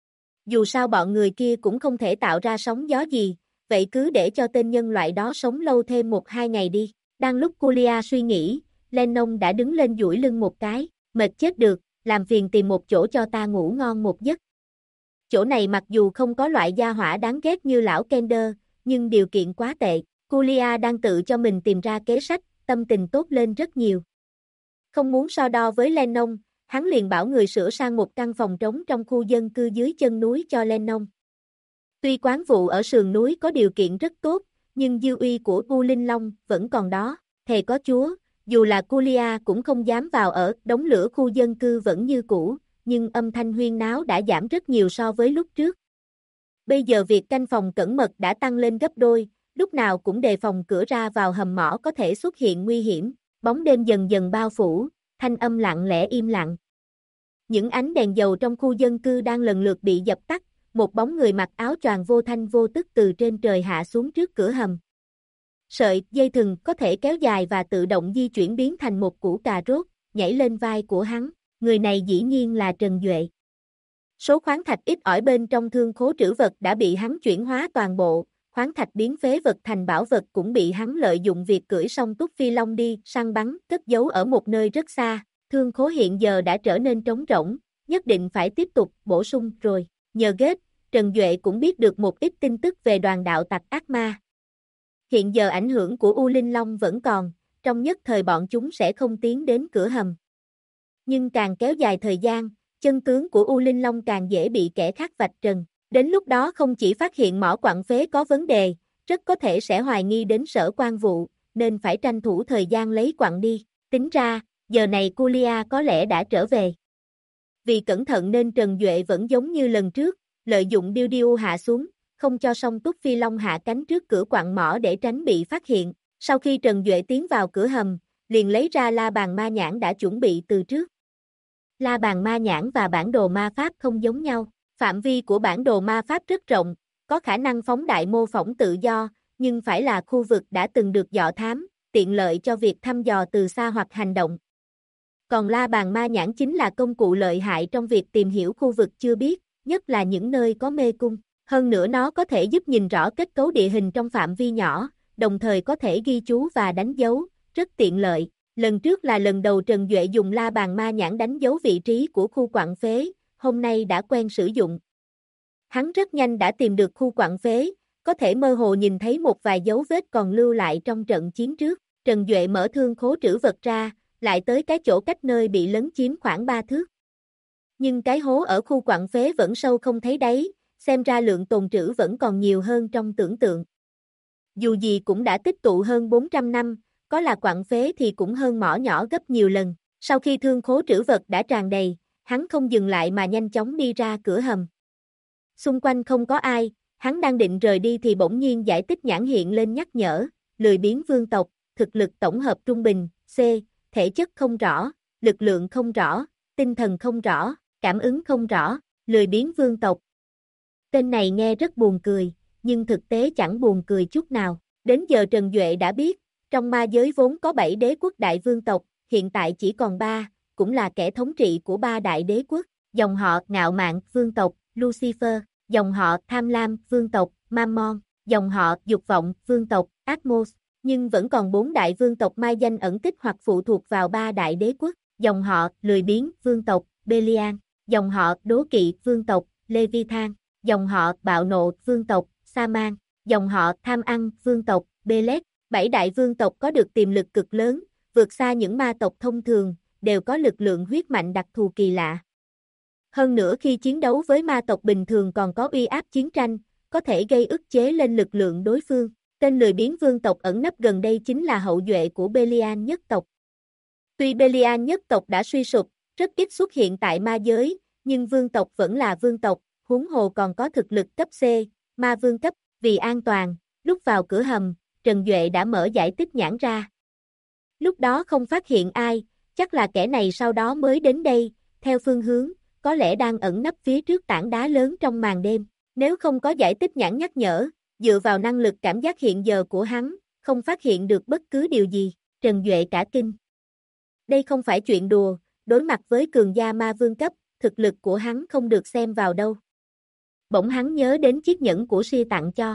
Speaker 1: Dù sao bọn người kia cũng không thể tạo ra sóng gió gì, vậy cứ để cho tên nhân loại đó sống lâu thêm 1-2 ngày đi. Đang lúc Julia suy nghĩ, Lennon đã đứng lên duỗi lưng một cái, mệt chết được, làm phiền tìm một chỗ cho ta ngủ ngon một giấc. Chỗ này mặc dù không có loại gia hỏa đáng ghét như lão Kender, nhưng điều kiện quá tệ. Julia đang tự cho mình tìm ra kế sách, tâm tình tốt lên rất nhiều. Không muốn so đo với Lennon, hắn liền bảo người sửa sang một căn phòng trống trong khu dân cư dưới chân núi cho Lennon. Tuy quán vụ ở sườn núi có điều kiện rất tốt, nhưng dư uy của U Linh Long vẫn còn đó, thề có Chúa, dù là Julia cũng không dám vào ở, đống lửa khu dân cư vẫn như cũ, nhưng âm thanh huyên náo đã giảm rất nhiều so với lúc trước. Bây giờ việc canh phòng cẩn mật đã tăng lên gấp đôi, lúc nào cũng đề phòng cửa ra vào hầm mỏ có thể xuất hiện nguy hiểm, bóng đêm dần dần bao phủ, thanh âm lặng lẽ im lặng. Những ánh đèn dầu trong khu dân cư đang lần lượt bị dập tắt, một bóng người mặc áo choàng vô thanh vô tức từ trên trời hạ xuống trước cửa hầm. Sợi dây thừng có thể kéo dài và tự động di chuyển biến thành một củ cà rốt, nhảy lên vai của hắn, người này dĩ nhiên là Trần Duệ. Số khoáng thạch ít ỏi bên trong thương khố trữ vật đã bị hắn chuyển hóa toàn bộ, khoáng thạch biến phế vật thành bảo vật cũng bị hắn lợi dụng việc cưỡi song túc phi long đi săn bắn, cất giấu ở một nơi rất xa, thương khố hiện giờ đã trở nên trống rỗng, nhất định phải tiếp tục bổ sung rồi. Nhờ Gate, Trần Duệ cũng biết được một ít tin tức về đoàn đạo tặc ác ma. Hiện giờ ảnh hưởng của U Linh Long vẫn còn, trong nhất thời bọn chúng sẽ không tiến đến cửa hầm. Nhưng càng kéo dài thời gian, chân tướng của U Linh Long càng dễ bị kẻ khác vạch trần. Đến lúc đó không chỉ phát hiện mỏ quặng phế có vấn đề, rất có thể sẽ hoài nghi đến sở quan vụ, nên phải tranh thủ thời gian lấy quặng đi. Tính ra, giờ này Julia có lẽ đã trở về. Vì cẩn thận nên Trần Duệ vẫn giống như lần trước, lợi dụng điêu hạ xuống, không cho song túc phi long hạ cánh trước cửa quặng mỏ để tránh bị phát hiện. Sau khi Trần Duệ tiến vào cửa hầm, liền lấy ra la bàn ma nhãn đã chuẩn bị từ trước. La bàn ma nhãn và bản đồ ma pháp không giống nhau, phạm vi của bản đồ ma pháp rất rộng, có khả năng phóng đại mô phỏng tự do, nhưng phải là khu vực đã từng được dò thám, tiện lợi cho việc thăm dò từ xa hoặc hành động. Còn la bàn ma nhãn chính là công cụ lợi hại trong việc tìm hiểu khu vực chưa biết, nhất là những nơi có mê cung. Hơn nữa nó có thể giúp nhìn rõ kết cấu địa hình trong phạm vi nhỏ, đồng thời có thể ghi chú và đánh dấu, rất tiện lợi. Lần trước là lần đầu Trần Duệ dùng la bàn ma nhãn đánh dấu vị trí của khu quặng phế, hôm nay đã quen sử dụng. Hắn rất nhanh đã tìm được khu quặng phế, có thể mơ hồ nhìn thấy một vài dấu vết còn lưu lại trong trận chiến trước. Trần Duệ mở thương khố trữ vật ra, lại tới cái chỗ cách nơi bị lấn chiếm khoảng 3 thước. Nhưng cái hố ở khu quặng phế vẫn sâu không thấy đáy, xem ra lượng tồn trữ vẫn còn nhiều hơn trong tưởng tượng. Dù gì cũng đã tích tụ hơn 400 năm, có là quặng phế thì cũng hơn mỏ nhỏ gấp nhiều lần. Sau khi thương khố trữ vật đã tràn đầy, hắn không dừng lại mà nhanh chóng đi ra cửa hầm. Xung quanh không có ai, hắn đang định rời đi thì bỗng nhiên giải tích nhãn hiện lên nhắc nhở, lười biếng vương tộc, thực lực tổng hợp trung bình, C, thể chất không rõ, lực lượng không rõ, tinh thần không rõ, cảm ứng không rõ, lười biếng vương tộc. Tên này nghe rất buồn cười, nhưng thực tế chẳng buồn cười chút nào. Đến giờ Trần Duệ đã biết, trong ma giới vốn có 7 đế quốc đại vương tộc, hiện tại chỉ còn 3, cũng là kẻ thống trị của 3 đại đế quốc, dòng họ Ngạo Mạn vương tộc, Lucifer, dòng họ Tham Lam vương tộc, Mammon, dòng họ Dục Vọng vương tộc, Atmos, nhưng vẫn còn 4 đại vương tộc mai danh ẩn tích hoặc phụ thuộc vào 3 đại đế quốc, dòng họ lười biếng vương tộc Belial, dòng họ đố kỵ vương tộc Leviathan, dòng họ bạo nộ vương tộc Saman, dòng họ tham ăn vương tộc Belet. 7 đại vương tộc có được tiềm lực cực lớn, vượt xa những ma tộc thông thường, đều có lực lượng huyết mạnh đặc thù kỳ lạ. Hơn nữa khi chiến đấu với ma tộc bình thường còn có uy áp chiến tranh, có thể gây ức chế lên lực lượng đối phương. Tên lười biếng vương tộc ẩn nấp gần đây chính là hậu duệ của Belial nhất tộc. Tuy Belial nhất tộc đã suy sụp, rất ít xuất hiện tại ma giới, nhưng vương tộc vẫn là vương tộc, huống hồ còn có thực lực cấp C, ma vương cấp. Vì an toàn, lúc vào cửa hầm, Trần Duệ đã mở giải tích nhãn ra. Lúc đó không phát hiện ai, chắc là kẻ này sau đó mới đến đây, theo phương hướng, có lẽ đang ẩn nấp phía trước tảng đá lớn trong màn đêm. Nếu không có giải tích nhãn nhắc nhở, dựa vào năng lực cảm giác hiện giờ của hắn, không phát hiện được bất cứ điều gì. Trần Duệ cả kinh. Đây không phải chuyện đùa, đối mặt với cường gia ma vương cấp, thực lực của hắn không được xem vào đâu. Bỗng hắn nhớ đến chiếc nhẫn của Si tặng cho.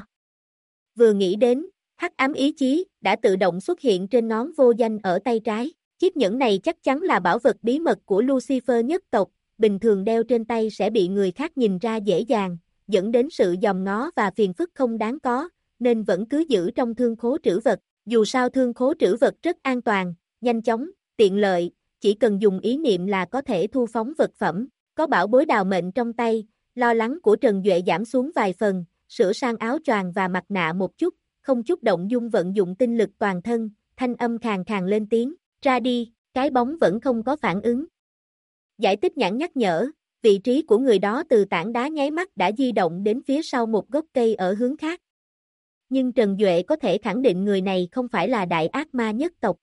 Speaker 1: Vừa nghĩ đến, hắc ám ý chí đã tự động xuất hiện trên ngón vô danh ở tay trái. Chiếc nhẫn này chắc chắn là bảo vật bí mật của Lucifer nhất tộc, bình thường đeo trên tay sẽ bị người khác nhìn ra dễ dàng, dẫn đến sự dòm ngó và phiền phức không đáng có, nên vẫn cứ giữ trong thương khố trữ vật. Dù sao thương khố trữ vật rất an toàn, nhanh chóng, tiện lợi, chỉ cần dùng ý niệm là có thể thu phóng vật phẩm. Có bảo bối đào mệnh trong tay, lo lắng của Trần Duệ giảm xuống vài phần, sửa sang áo choàng và mặt nạ một chút, không chút động dung vận dụng tinh lực toàn thân, thanh âm khàn khàn lên tiếng, ra đi, cái bóng vẫn không có phản ứng. Giải tích nhãn nhắc nhở, vị trí của người đó từ tảng đá nháy mắt đã di động đến phía sau một gốc cây ở hướng khác. Nhưng Trần Duệ có thể khẳng định người này không phải là đại ác ma nhất tộc.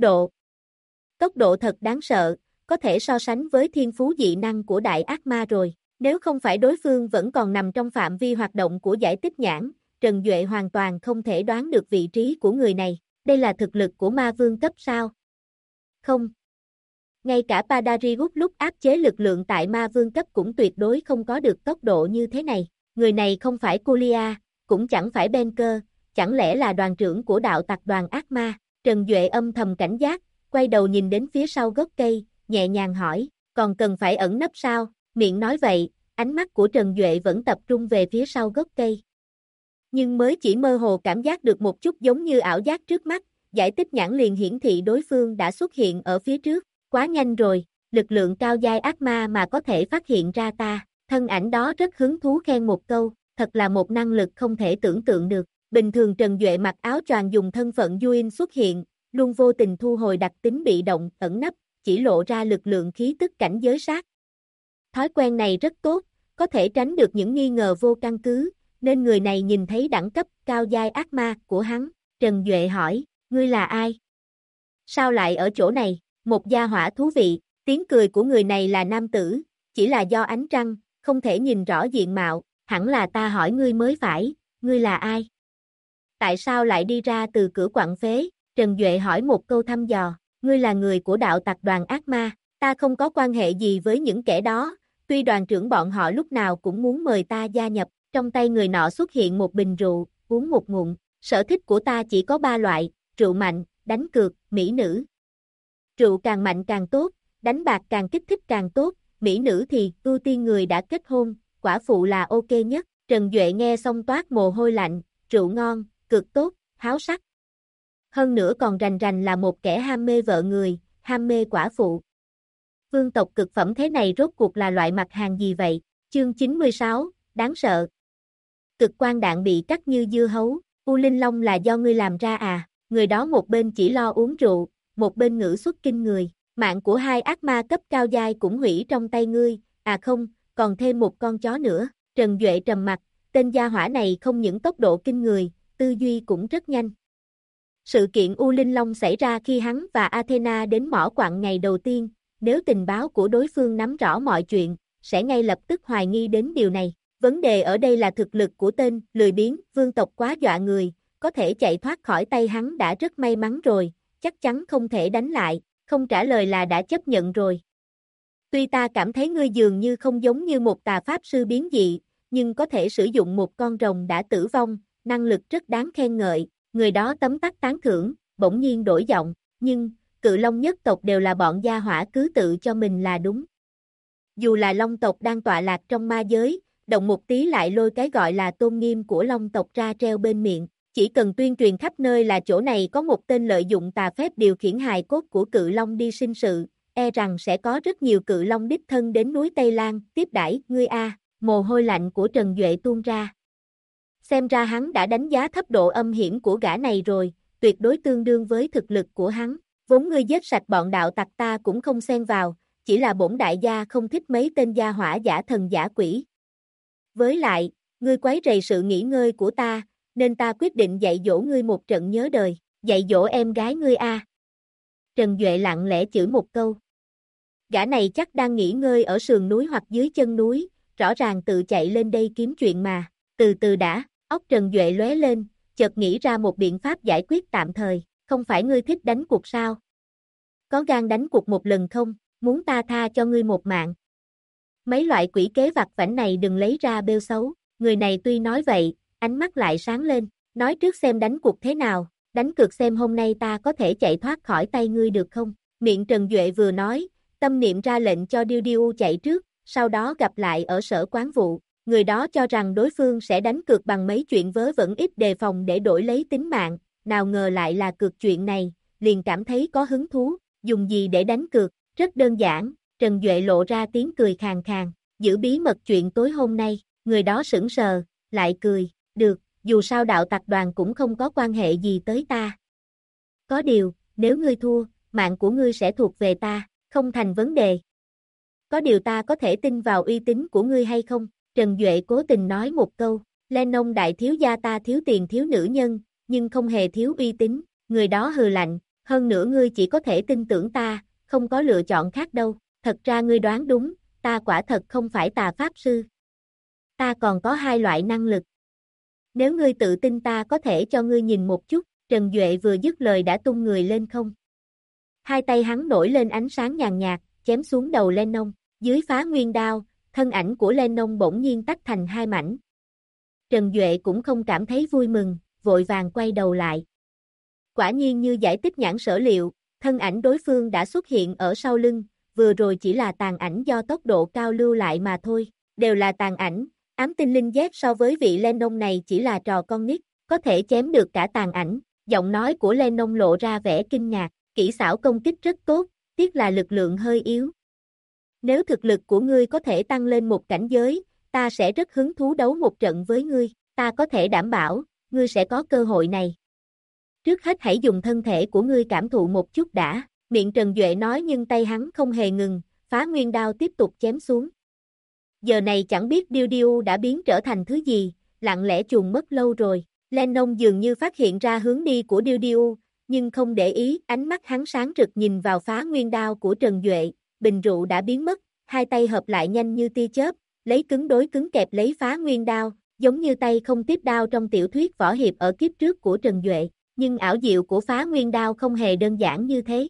Speaker 1: Tốc độ thật đáng sợ, có thể so sánh với thiên phú dị năng của đại ác ma rồi. Nếu không phải đối phương vẫn còn nằm trong phạm vi hoạt động của giải tích nhãn, Trần Duệ hoàn toàn không thể đoán được vị trí của người này. Đây là thực lực của ma vương cấp sao? Không. Ngay cả Padariyus lúc áp chế lực lượng tại ma vương cấp cũng tuyệt đối không có được tốc độ như thế này. Người này không phải Kulia, cũng chẳng phải Benker, chẳng lẽ là đoàn trưởng của đạo tặc đoàn ác ma? Trần Duệ âm thầm cảnh giác, quay đầu nhìn đến phía sau gốc cây, nhẹ nhàng hỏi, còn cần phải ẩn nấp sao? Miệng nói vậy, ánh mắt của Trần Duệ vẫn tập trung về phía sau gốc cây. Nhưng mới chỉ mơ hồ cảm giác được một chút giống như ảo giác trước mắt, giải tích nhãn liền hiển thị đối phương đã xuất hiện ở phía trước. Quá nhanh rồi, lực lượng cao giai ác ma mà có thể phát hiện ra ta. Thân ảnh đó rất hứng thú khen một câu, thật là một năng lực không thể tưởng tượng được. Bình thường Trần Duệ mặc áo choàng dùng thân phận Yuin xuất hiện, luôn vô tình thu hồi đặc tính bị động, ẩn nấp, chỉ lộ ra lực lượng khí tức cảnh giới sát. Thói quen này rất tốt, có thể tránh được những nghi ngờ vô căn cứ, nên người này nhìn thấy đẳng cấp cao giai ác ma của hắn. Trần Duệ hỏi, ngươi là ai? Sao lại ở chỗ này? Một gia hỏa thú vị, tiếng cười của người này là nam tử, chỉ là do ánh trăng, không thể nhìn rõ diện mạo, hẳn là ta hỏi ngươi mới phải, ngươi là ai? Tại sao lại đi ra từ cửa quặng phế? Trần Duệ hỏi một câu thăm dò, ngươi là người của đạo tặc đoàn ác ma, ta không có quan hệ gì với những kẻ đó, tuy đoàn trưởng bọn họ lúc nào cũng muốn mời ta gia nhập, trong tay người nọ xuất hiện một bình rượu, uống một ngụm, sở thích của ta chỉ có 3 loại, rượu mạnh, đánh cược, mỹ nữ. Rượu càng mạnh càng tốt, đánh bạc càng kích thích càng tốt, mỹ nữ thì ưu tiên người đã kết hôn, quả phụ là ok nhất. Trần Duệ nghe xong toát mồ hôi lạnh, rượu ngon, cực tốt, háo sắc. Hơn nữa còn rành rành là một kẻ ham mê vợ người, ham mê quả phụ. Vương tộc cực phẩm thế này rốt cuộc là loại mặt hàng gì vậy? Chương 96, đáng sợ. Cực quang đạn bị cắt như dưa hấu, U Linh Long là do ngươi làm ra à? Người đó một bên chỉ lo uống rượu, một bên ngữ xuất kinh người, mạng của 2 ác ma cấp cao giai cũng hủy trong tay ngươi, à không, còn thêm một con chó nữa. Trần Duệ trầm mặt, tên gia hỏa này không những tốc độ kinh người, tư duy cũng rất nhanh. Sự kiện U Linh Long xảy ra khi hắn và Athena đến mỏ quặng ngày đầu tiên, nếu tình báo của đối phương nắm rõ mọi chuyện, sẽ ngay lập tức hoài nghi đến điều này. Vấn đề ở đây là thực lực của tên lười biếng vương tộc quá dọa người, có thể chạy thoát khỏi tay hắn đã rất may mắn rồi, chắc chắn không thể đánh lại, không trả lời là đã chấp nhận rồi. Tuy ta cảm thấy ngươi dường như không giống như một tà pháp sư biến dị, nhưng có thể sử dụng một con rồng đã tử vong, năng lực rất đáng khen ngợi, Người đó tấm tắc tán thưởng, bỗng nhiên đổi giọng, nhưng, Cự Long nhất tộc đều là bọn gia hỏa cứ tự cho mình là đúng. Dù là Long tộc đang tọa lạc trong ma giới, động một tí lại lôi cái gọi là tôn nghiêm của Long tộc ra treo bên miệng. Chỉ cần tuyên truyền khắp nơi là chỗ này có một tên lợi dụng tà phép điều khiển hài cốt của Cự Long đi sinh sự, e rằng sẽ có rất nhiều Cự Long đích thân đến núi Tây Lan tiếp đãi ngươi a. Mồ hôi lạnh của Trần Duệ tuôn ra. Xem ra hắn đã đánh giá thấp độ âm hiểm của gã này rồi, tuyệt đối tương đương với thực lực của hắn. Vốn ngươi giết sạch bọn đạo tặc ta cũng không xen vào, chỉ là bổn đại gia không thích mấy tên gia hỏa giả thần giả quỷ. Với lại, ngươi quấy rầy sự nghỉ ngơi của ta, nên ta quyết định dạy dỗ ngươi một trận nhớ đời, dạy dỗ em gái ngươi a. Trần Duệ lặng lẽ chửi một câu. Gã này chắc đang nghỉ ngơi ở sườn núi hoặc dưới chân núi, rõ ràng tự chạy lên đây kiếm chuyện mà, từ từ đã, óc Trần Duệ lóe lên, chợt nghĩ ra một biện pháp giải quyết tạm thời, không phải ngươi thích đánh cuộc sao? Có gan đánh cuộc một lần không, muốn ta tha cho ngươi một mạng. Mấy loại quỷ kế vặt vãnh này đừng lấy ra bêu xấu, người này tuy nói vậy, ánh mắt lại sáng lên, nói trước xem đánh cuộc thế nào, đánh cược xem hôm nay ta có thể chạy thoát khỏi tay ngươi được không? Miệng Trần Duệ vừa nói, tâm niệm ra lệnh cho Điêu Điêu chạy trước, sau đó gặp lại ở sở quán vụ, người đó cho rằng đối phương sẽ đánh cược bằng mấy chuyện vớ vẩn ít đề phòng để đổi lấy tính mạng, nào ngờ lại là cược chuyện này, liền cảm thấy có hứng thú, dùng gì để đánh cược, rất đơn giản, Trần Duệ lộ ra tiếng cười khàn khàn, giữ bí mật chuyện tối hôm nay, người đó sững sờ, lại cười, được, dù sao đạo tặc đoàn cũng không có quan hệ gì tới ta. Có điều, nếu ngươi thua, mạng của ngươi sẽ thuộc về ta, không thành vấn đề. Có điều ta có thể tin vào uy tín của ngươi hay không? Trần Duệ cố tình nói một câu, Lennon đại thiếu gia ta thiếu tiền thiếu nữ nhân, nhưng không hề thiếu uy tín, người đó hừ lạnh, hơn nữa ngươi chỉ có thể tin tưởng ta, không có lựa chọn khác đâu, thật ra ngươi đoán đúng, ta quả thật không phải tà pháp sư. Ta còn có hai loại năng lực. Nếu ngươi tự tin ta có thể cho ngươi nhìn một chút, Trần Duệ vừa dứt lời đã tung người lên không. Hai tay hắn nổi lên ánh sáng nhàn nhạt, chém xuống đầu Lennon, dưới phá nguyên đao, thân ảnh của Lennon bỗng nhiên tách thành hai mảnh. Trần Duệ cũng không cảm thấy vui mừng, vội vàng quay đầu lại. Quả nhiên như giải tích nhãn sở liệu, thân ảnh đối phương đã xuất hiện ở sau lưng, vừa rồi chỉ là tàn ảnh do tốc độ cao lưu lại mà thôi, đều là tàn ảnh, ám tinh linh Z so với vị Lennon này chỉ là trò con nít, có thể chém được cả tàn ảnh, giọng nói của Lennon lộ ra vẻ kinh ngạc, kỹ xảo công kích rất tốt, tiếc là lực lượng hơi yếu. Nếu thực lực của ngươi có thể tăng lên một cảnh giới, ta sẽ rất hứng thú đấu một trận với ngươi, ta có thể đảm bảo, ngươi sẽ có cơ hội này. Trước hết hãy dùng thân thể của ngươi cảm thụ một chút đã, miệng Trần Duệ nói nhưng tay hắn không hề ngừng, phá nguyên đao tiếp tục chém xuống. Giờ này chẳng biết Điêu Điêu đã biến trở thành thứ gì, lặng lẽ chuồn mất lâu rồi, Lennon dường như phát hiện ra hướng đi của Điêu Điêu, nhưng không để ý, ánh mắt hắn sáng rực nhìn vào phá nguyên đao của Trần Duệ, bình rượu đã biến mất, hai tay hợp lại nhanh như tia chớp, lấy cứng đối cứng kẹp lấy phá nguyên đao, giống như tay không tiếp đao trong tiểu thuyết võ hiệp ở kiếp trước của Trần Duệ, nhưng ảo diệu của phá nguyên đao không hề đơn giản như thế.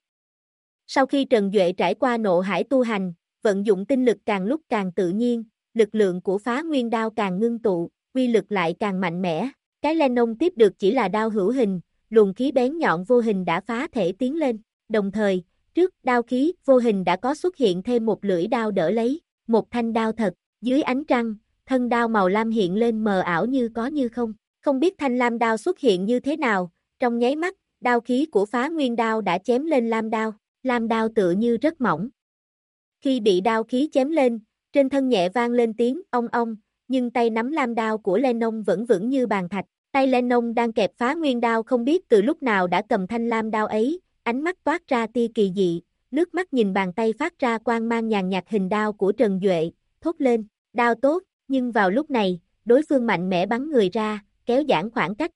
Speaker 1: Sau khi Trần Duệ trải qua nộ hải tu hành, vận dụng tinh lực càng lúc càng tự nhiên, lực lượng của phá nguyên đao càng ngưng tụ, uy lực lại càng mạnh mẽ, cái Lennon tiếp được chỉ là đao hữu hình, luồng khí bén nhọn vô hình đã phá thể tiến lên, đồng thời, trước đao khí vô hình đã có xuất hiện thêm một lưỡi đao đỡ lấy, một thanh đao thật, dưới ánh trăng, thân đao màu lam hiện lên mờ ảo như có như không, không biết thanh lam đao xuất hiện như thế nào, trong nháy mắt, đao khí của phá nguyên đao đã chém lên lam đao tựa như rất mỏng. Khi bị đao khí chém lên, trên thân nhẹ vang lên tiếng ong ong, nhưng tay nắm lam đao của Lennon vẫn vững như bàn thạch. Tay Lennon đang kẹp phá nguyên đao không biết từ lúc nào đã cầm thanh lam đao ấy, ánh mắt toát ra tia kỳ dị, nước mắt nhìn bàn tay phát ra quang mang nhàn nhạt hình đao của Trần Duệ, thốt lên, đao tốt, nhưng vào lúc này, đối phương mạnh mẽ bắn người ra, kéo giãn khoảng cách.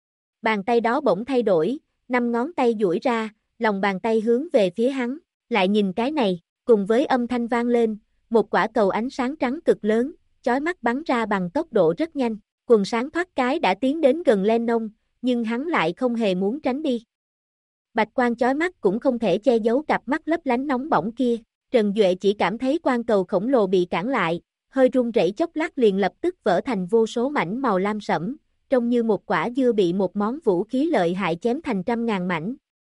Speaker 1: Bàn tay đó bỗng thay đổi, 5 ngón tay duỗi ra, lòng bàn tay hướng về phía hắn, lại nhìn cái này, cùng với âm thanh vang lên, một quả cầu ánh sáng trắng cực lớn, chói mắt bắn ra bằng tốc độ rất nhanh, quần sáng thoát cái đã tiến đến gần Lennon, nhưng hắn lại không hề muốn tránh đi. Bạch quang chói mắt cũng không thể che giấu cặp mắt lấp lánh nóng bỏng kia, Trần Duệ chỉ cảm thấy quang cầu khổng lồ bị cản lại, hơi run rẩy chốc lát liền lập tức vỡ thành vô số mảnh màu lam sẫm, trông như một quả dưa bị một món vũ khí lợi hại chém thành trăm ngàn mảnh.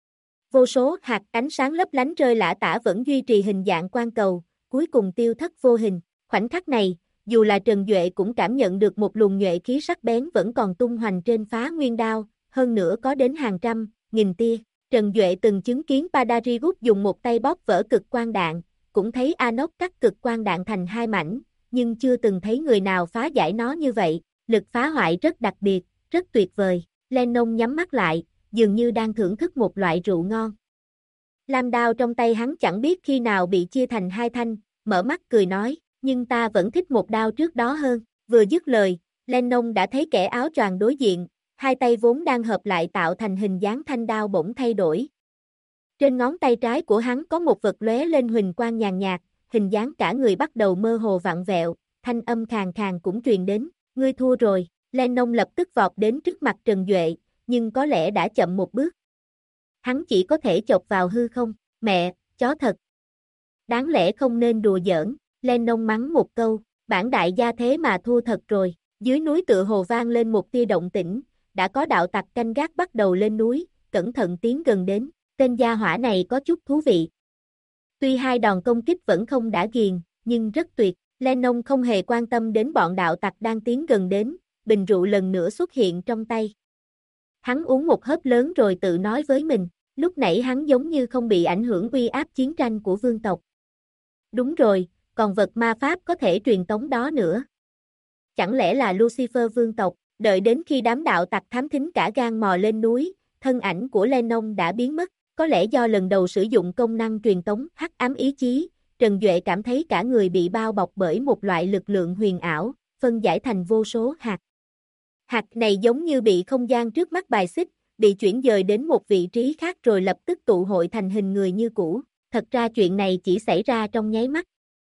Speaker 1: Vô số hạt ánh sáng lấp lánh rơi lả tả vẫn duy trì hình dạng quan cầu, cuối cùng tiêu thất vô hình. Khoảnh khắc này, dù là Trần Duệ cũng cảm nhận được một luồng nhuệ khí sắc bén vẫn còn tung hoành trên phá nguyên đao, hơn nữa có đến hàng trăm, nghìn tia. Trần Duệ từng chứng kiến Padaribus dùng một tay bóp vỡ cực quang đạn, cũng thấy Anok cắt cực quang đạn thành hai mảnh, nhưng chưa từng thấy người nào phá giải nó như vậy, lực phá hoại rất đặc biệt, rất tuyệt vời. Lennon nhắm mắt lại, dường như đang thưởng thức một loại rượu ngon. Lam đao trong tay hắn chẳng biết khi nào bị chia thành hai thanh, mở mắt cười nói, nhưng ta vẫn thích một đao trước đó hơn. Vừa dứt lời, Lennon đã thấy kẻ áo choàng đối diện, hai tay vốn đang hợp lại tạo thành hình dáng thanh đao bỗng thay đổi. Trên ngón tay trái của hắn có một vật lóe lên huỳnh quang nhàn nhạt, hình dáng cả người bắt đầu mơ hồ vặn vẹo, thanh âm khàn khàn cũng truyền đến, ngươi thua rồi. Lennon lập tức vọt đến trước mặt Trần Duệ, nhưng có lẽ đã chậm một bước. Hắn chỉ có thể chộp vào hư không, mẹ, chó thật. Đáng lẽ không nên đùa giỡn, Lennon mắng một câu, bản đại gia thế mà thua thật rồi. Dưới núi tựa hồ vang lên một tia động tĩnh, đã có đạo tặc canh gác bắt đầu lên núi, cẩn thận tiến gần đến, tên gia hỏa này có chút thú vị. Tuy hai đòn công kích vẫn không đã ghiền, nhưng rất tuyệt, Lennon không hề quan tâm đến bọn đạo tặc đang tiến gần đến, bình rượu lần nữa xuất hiện trong tay. Hắn uống một hớp lớn rồi tự nói với mình, lúc nãy hắn giống như không bị ảnh hưởng uy áp chiến tranh của vương tộc. Đúng rồi, còn vật ma pháp có thể truyền tống đó nữa. Chẳng lẽ là Lucifer vương tộc, đợi đến khi đám đạo tặc thám thính cả gan mò lên núi, thân ảnh của Lennon đã biến mất, có lẽ do lần đầu sử dụng công năng truyền tống hắc ám ý chí, Trần Duệ cảm thấy cả người bị bao bọc bởi một loại lực lượng huyền ảo, phân giải thành vô số hạt. Hạt này giống như bị không gian trước mắt bài xích, bị chuyển dời đến một vị trí khác rồi lập tức tụ hội thành hình người như cũ. Thật ra chuyện này chỉ xảy ra trong nháy mắt.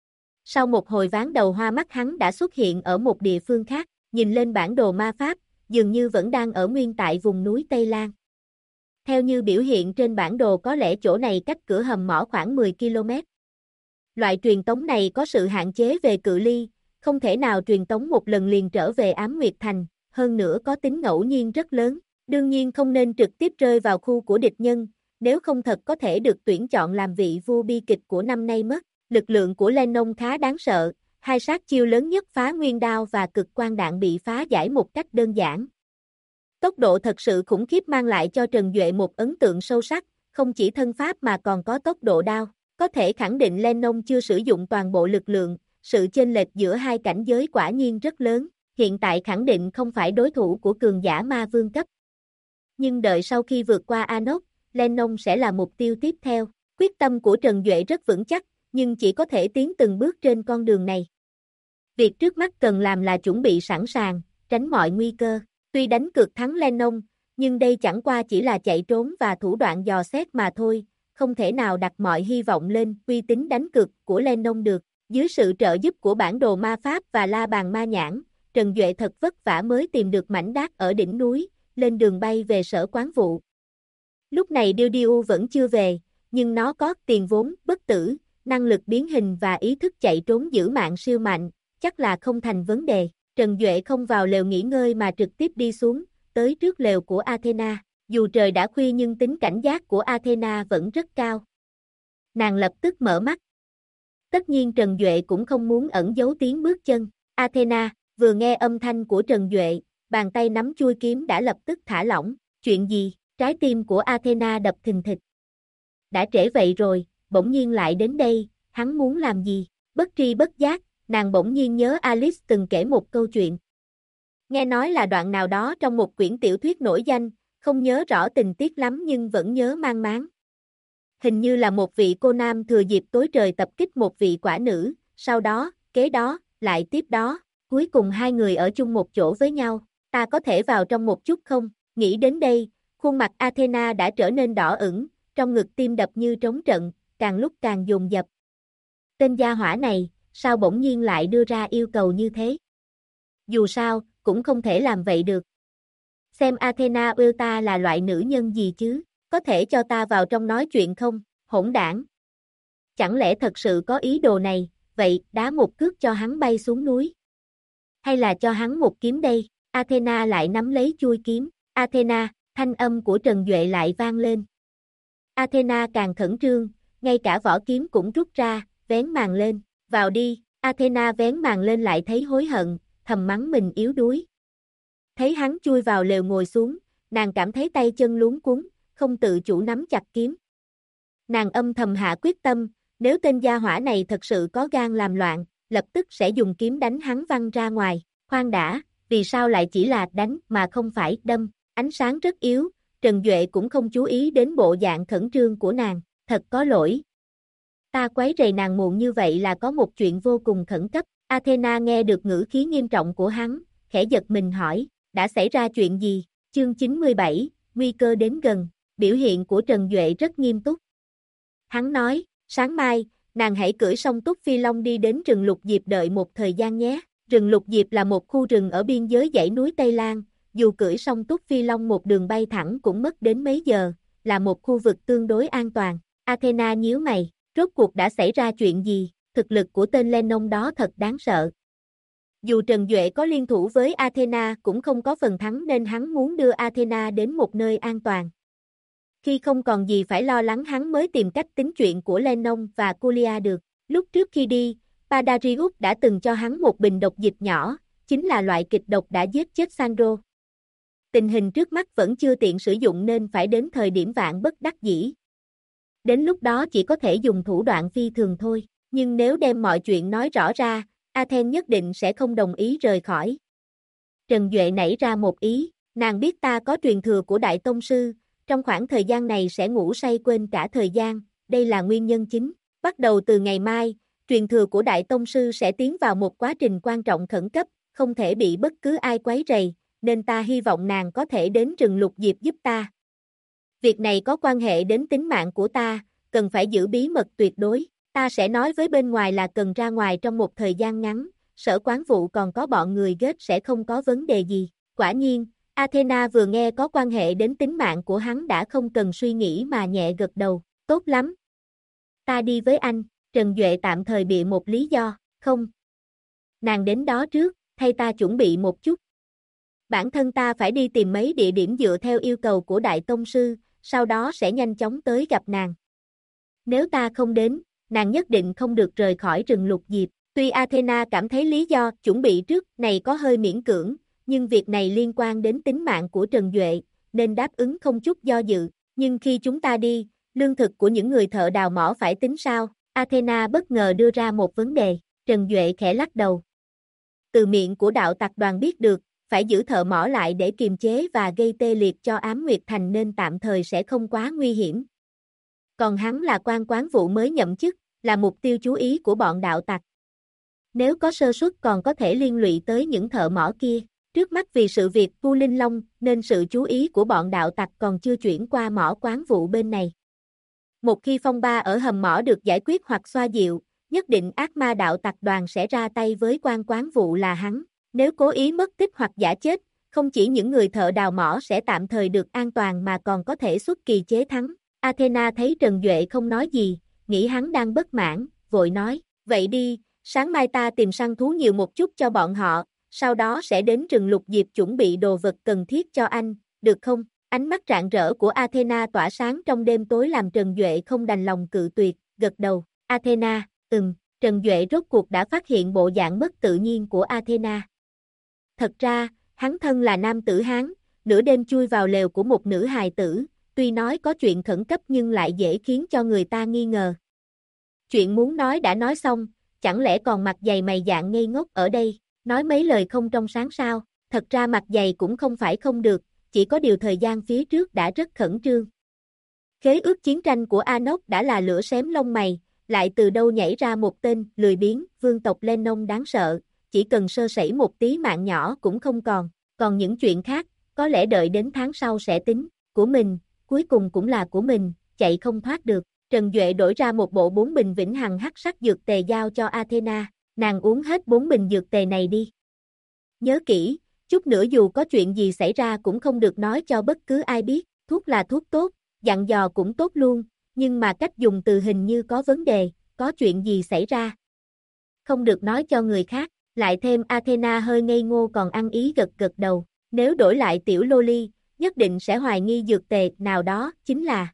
Speaker 1: Sau một hồi ván đầu hoa mắt hắn đã xuất hiện ở một địa phương khác, nhìn lên bản đồ ma pháp, dường như vẫn đang ở nguyên tại vùng núi Tây Lan. Theo như biểu hiện trên bản đồ có lẽ chỗ này cách cửa hầm mỏ khoảng 10 km. Loại truyền tống này có sự hạn chế về cự ly, không thể nào truyền tống một lần liền trở về Ám Nguyệt Thành, hơn nữa có tính ngẫu nhiên rất lớn, đương nhiên không nên trực tiếp rơi vào khu của địch nhân, nếu không thật có thể được tuyển chọn làm vị vua bi kịch của năm nay mất. Lực lượng của Lennon khá đáng sợ, hai sát chiêu lớn nhất phá nguyên đao và cực quang đạn bị phá giải một cách đơn giản. Tốc độ thật sự khủng khiếp mang lại cho Trần Duệ một ấn tượng sâu sắc, không chỉ thân pháp mà còn có tốc độ đao. Có thể khẳng định Lennon chưa sử dụng toàn bộ lực lượng, sự chênh lệch giữa hai cảnh giới quả nhiên rất lớn, hiện tại khẳng định không phải đối thủ của cường giả ma vương cấp. Nhưng đợi sau khi vượt qua Anok, Lennon sẽ là mục tiêu tiếp theo. Quyết tâm của Trần Duệ rất vững chắc, nhưng chỉ có thể tiến từng bước trên con đường này. Việc trước mắt cần làm là chuẩn bị sẵn sàng, tránh mọi nguy cơ. Tuy đánh cược thắng Lennon, nhưng đây chẳng qua chỉ là chạy trốn và thủ đoạn dò xét mà thôi, không thể nào đặt mọi hy vọng lên uy tín đánh cược của Lennon được. Dưới sự trợ giúp của bản đồ ma pháp và la bàn ma nhãn, Trần Duệ thật vất vả mới tìm được mảnh đát ở đỉnh núi, lên đường bay về sở quán vụ. Lúc này Diu vẫn chưa về, nhưng nó có tiền vốn bất tử, năng lực biến hình và ý thức chạy trốn giữ mạng siêu mạnh, chắc là không thành vấn đề. Trần Duệ không vào lều nghỉ ngơi mà trực tiếp đi xuống, tới trước lều của Athena. Dù trời đã khuya nhưng tính cảnh giác của Athena vẫn rất cao. Nàng lập tức mở mắt. Tất nhiên Trần Duệ cũng không muốn ẩn giấu tiếng bước chân. Athena, vừa nghe âm thanh của Trần Duệ, bàn tay nắm chuôi kiếm đã lập tức thả lỏng. Chuyện gì? Trái tim của Athena đập thình thịch. Đã trễ vậy rồi, bỗng nhiên lại đến đây, hắn muốn làm gì? Bất tri bất giác, nàng bỗng nhiên nhớ Alice từng kể một câu chuyện. Nghe nói là đoạn nào đó trong một quyển tiểu thuyết nổi danh, không nhớ rõ tình tiết lắm nhưng vẫn nhớ mang máng. Hình như là một vị cô nam thừa dịp tối trời tập kích một vị quả nữ, sau đó, kế đó, lại tiếp đó, cuối cùng hai người ở chung một chỗ với nhau. Ta có thể vào trong một chút không? Nghĩ đến đây, khuôn mặt Athena đã trở nên đỏ ửng, trong ngực tim đập như trống trận, càng lúc càng dồn dập. Tên gia hỏa này, sao bỗng nhiên lại đưa ra yêu cầu như thế? Dù sao, cũng không thể làm vậy được. Xem Athena yêu ta là loại nữ nhân gì chứ, có thể cho ta vào trong nói chuyện không, hỗn đảng. Chẳng lẽ thật sự có ý đồ này, vậy đá một cước cho hắn bay xuống núi? Hay là cho hắn một kiếm đây? Athena lại nắm lấy chuôi kiếm. Athena, thanh âm của Trần Duệ lại vang lên. Athena càng khẩn trương, ngay cả vỏ kiếm cũng rút ra, vén màn lên. Vào đi. Athena vén màn lên lại thấy hối hận, thầm mắng mình yếu đuối. Thấy hắn chui vào lều ngồi xuống, nàng cảm thấy tay chân luống cuống, không tự chủ nắm chặt kiếm. Nàng âm thầm hạ quyết tâm, nếu tên gia hỏa này thật sự có gan làm loạn, lập tức sẽ dùng kiếm đánh hắn văng ra ngoài. Khoan đã, vì sao lại chỉ là đánh mà không phải đâm? Ánh sáng rất yếu, Trần Duệ cũng không chú ý đến bộ dạng khẩn trương của nàng, thật có lỗi. Ta quấy rầy nàng muộn như vậy là có một chuyện vô cùng khẩn cấp. Athena nghe được ngữ khí nghiêm trọng của hắn, khẽ giật mình hỏi, đã xảy ra chuyện gì? Chương 97, nguy cơ đến gần, biểu hiện của Trần Duệ rất nghiêm túc. Hắn nói, sáng mai, nàng hãy cưỡi song Túc Phi Long đi đến rừng Lục Diệp đợi một thời gian nhé. Rừng Lục Diệp là một khu rừng ở biên giới dãy núi Tây Lan, dù cưỡi song Túc Phi Long một đường bay thẳng cũng mất đến mấy giờ, là một khu vực tương đối an toàn. Athena nhíu mày, rốt cuộc đã xảy ra chuyện gì? Thực lực của tên Lennon đó thật đáng sợ. Dù Trần Duệ có liên thủ với Athena cũng không có phần thắng nên hắn muốn đưa Athena đến một nơi an toàn. Khi không còn gì phải lo lắng hắn mới tìm cách tính chuyện của Lennon và Julia được. Lúc trước khi đi, Padarius đã từng cho hắn một bình độc dịch nhỏ, chính là loại kịch độc đã giết chết Sandro. Tình hình trước mắt vẫn chưa tiện sử dụng nên phải đến thời điểm vạn bất đắc dĩ. Đến lúc đó chỉ có thể dùng thủ đoạn phi thường thôi, nhưng nếu đem mọi chuyện nói rõ ra, Athena nhất định sẽ không đồng ý rời khỏi. Trần Duệ nảy ra một ý, nàng biết ta có truyền thừa của Đại Tông Sư, trong khoảng thời gian này sẽ ngủ say quên cả thời gian, đây là nguyên nhân chính. Bắt đầu từ ngày mai, truyền thừa của Đại Tông Sư sẽ tiến vào một quá trình quan trọng khẩn cấp, không thể bị bất cứ ai quấy rầy, nên ta hy vọng nàng có thể đến rừng Lục Diệp giúp ta. Việc này có quan hệ đến tính mạng của ta, cần phải giữ bí mật tuyệt đối. Ta sẽ nói với bên ngoài là cần ra ngoài trong một thời gian ngắn, Sở Quán vụ còn có bọn người ghét sẽ không có vấn đề gì. Quả nhiên, Athena vừa nghe có quan hệ đến tính mạng của hắn đã không cần suy nghĩ mà nhẹ gật đầu. Tốt lắm. Ta đi với anh. Trần Duệ tạm thời bịa một lý do. Không. Nàng đến đó trước, thay ta chuẩn bị một chút. Bản thân ta phải đi tìm mấy địa điểm dựa theo yêu cầu của Đại Tông Sư, sau đó sẽ nhanh chóng tới gặp nàng. Nếu ta không đến, nàng nhất định không được rời khỏi rừng Lục Diệp. Tuy Athena cảm thấy lý do chuẩn bị trước này có hơi miễn cưỡng, nhưng việc này liên quan đến tính mạng của Trần Duệ, nên đáp ứng không chút do dự. Nhưng khi chúng ta đi, lương thực của những người thợ đào mỏ phải tính sao? Athena bất ngờ đưa ra một vấn đề. Trần Duệ khẽ lắc đầu. Từ miệng của đạo tặc đoàn biết được, phải giữ thợ mỏ lại để kiềm chế và gây tê liệt cho Ám Nguyệt Thành nên tạm thời sẽ không quá nguy hiểm. Còn hắn là quan quán vụ mới nhậm chức, là mục tiêu chú ý của bọn đạo tặc. Nếu có sơ suất còn có thể liên lụy tới những thợ mỏ kia. Trước mắt vì sự việc Vu Linh Long nên sự chú ý của bọn đạo tặc còn chưa chuyển qua mỏ quán vụ bên này. Một khi phong ba ở hầm mỏ được giải quyết hoặc xoa dịu, nhất định ác ma đạo tặc đoàn sẽ ra tay với quan quán vụ là hắn. Nếu cố ý mất tích hoặc giả chết, không chỉ những người thợ đào mỏ sẽ tạm thời được an toàn mà còn có thể xuất kỳ chế thắng. Athena thấy Trần Duệ không nói gì, nghĩ hắn đang bất mãn, vội nói, vậy đi, sáng mai ta tìm săn thú nhiều một chút cho bọn họ, sau đó sẽ đến rừng Lục Diệp chuẩn bị đồ vật cần thiết cho anh, được không? Ánh mắt rạng rỡ của Athena tỏa sáng trong đêm tối làm Trần Duệ không đành lòng cự tuyệt, gật đầu. Athena, Trần Duệ rốt cuộc đã phát hiện bộ dạng mất tự nhiên của Athena. Thật ra, hắn thân là nam tử Hán, nửa đêm chui vào lều của một nữ hài tử, tuy nói có chuyện khẩn cấp nhưng lại dễ khiến cho người ta nghi ngờ. Chuyện muốn nói đã nói xong, chẳng lẽ còn mặt dày mày dạn ngây ngốc ở đây, nói mấy lời không trong sáng sao? Thật ra mặt dày cũng không phải không được, chỉ có điều thời gian phía trước đã rất khẩn trương. Khế ước chiến tranh của Anos đã là lửa xém lông mày, lại từ đâu nhảy ra một tên lười biếng vương tộc Lennon đáng sợ, chỉ cần sơ sẩy một tí mạng nhỏ cũng không còn những chuyện khác, có lẽ đợi đến tháng sau sẽ tính, của mình, cuối cùng cũng là của mình, chạy không thoát được. Trần Duệ đổi ra một bộ 4 bình vĩnh hằng hắc sắc dược tề giao cho Athena, nàng uống hết 4 bình dược tề này đi. Nhớ kỹ, chút nữa dù có chuyện gì xảy ra cũng không được nói cho bất cứ ai biết, thuốc là thuốc tốt, dặn dò cũng tốt luôn, nhưng mà cách dùng từ hình như có vấn đề, có chuyện gì xảy ra. Không được nói cho người khác, Lại thêm Athena hơi ngây ngô còn ăn ý gật gật đầu, nếu đổi lại tiểu loli, nhất định sẽ hoài nghi dược tề nào đó chính là.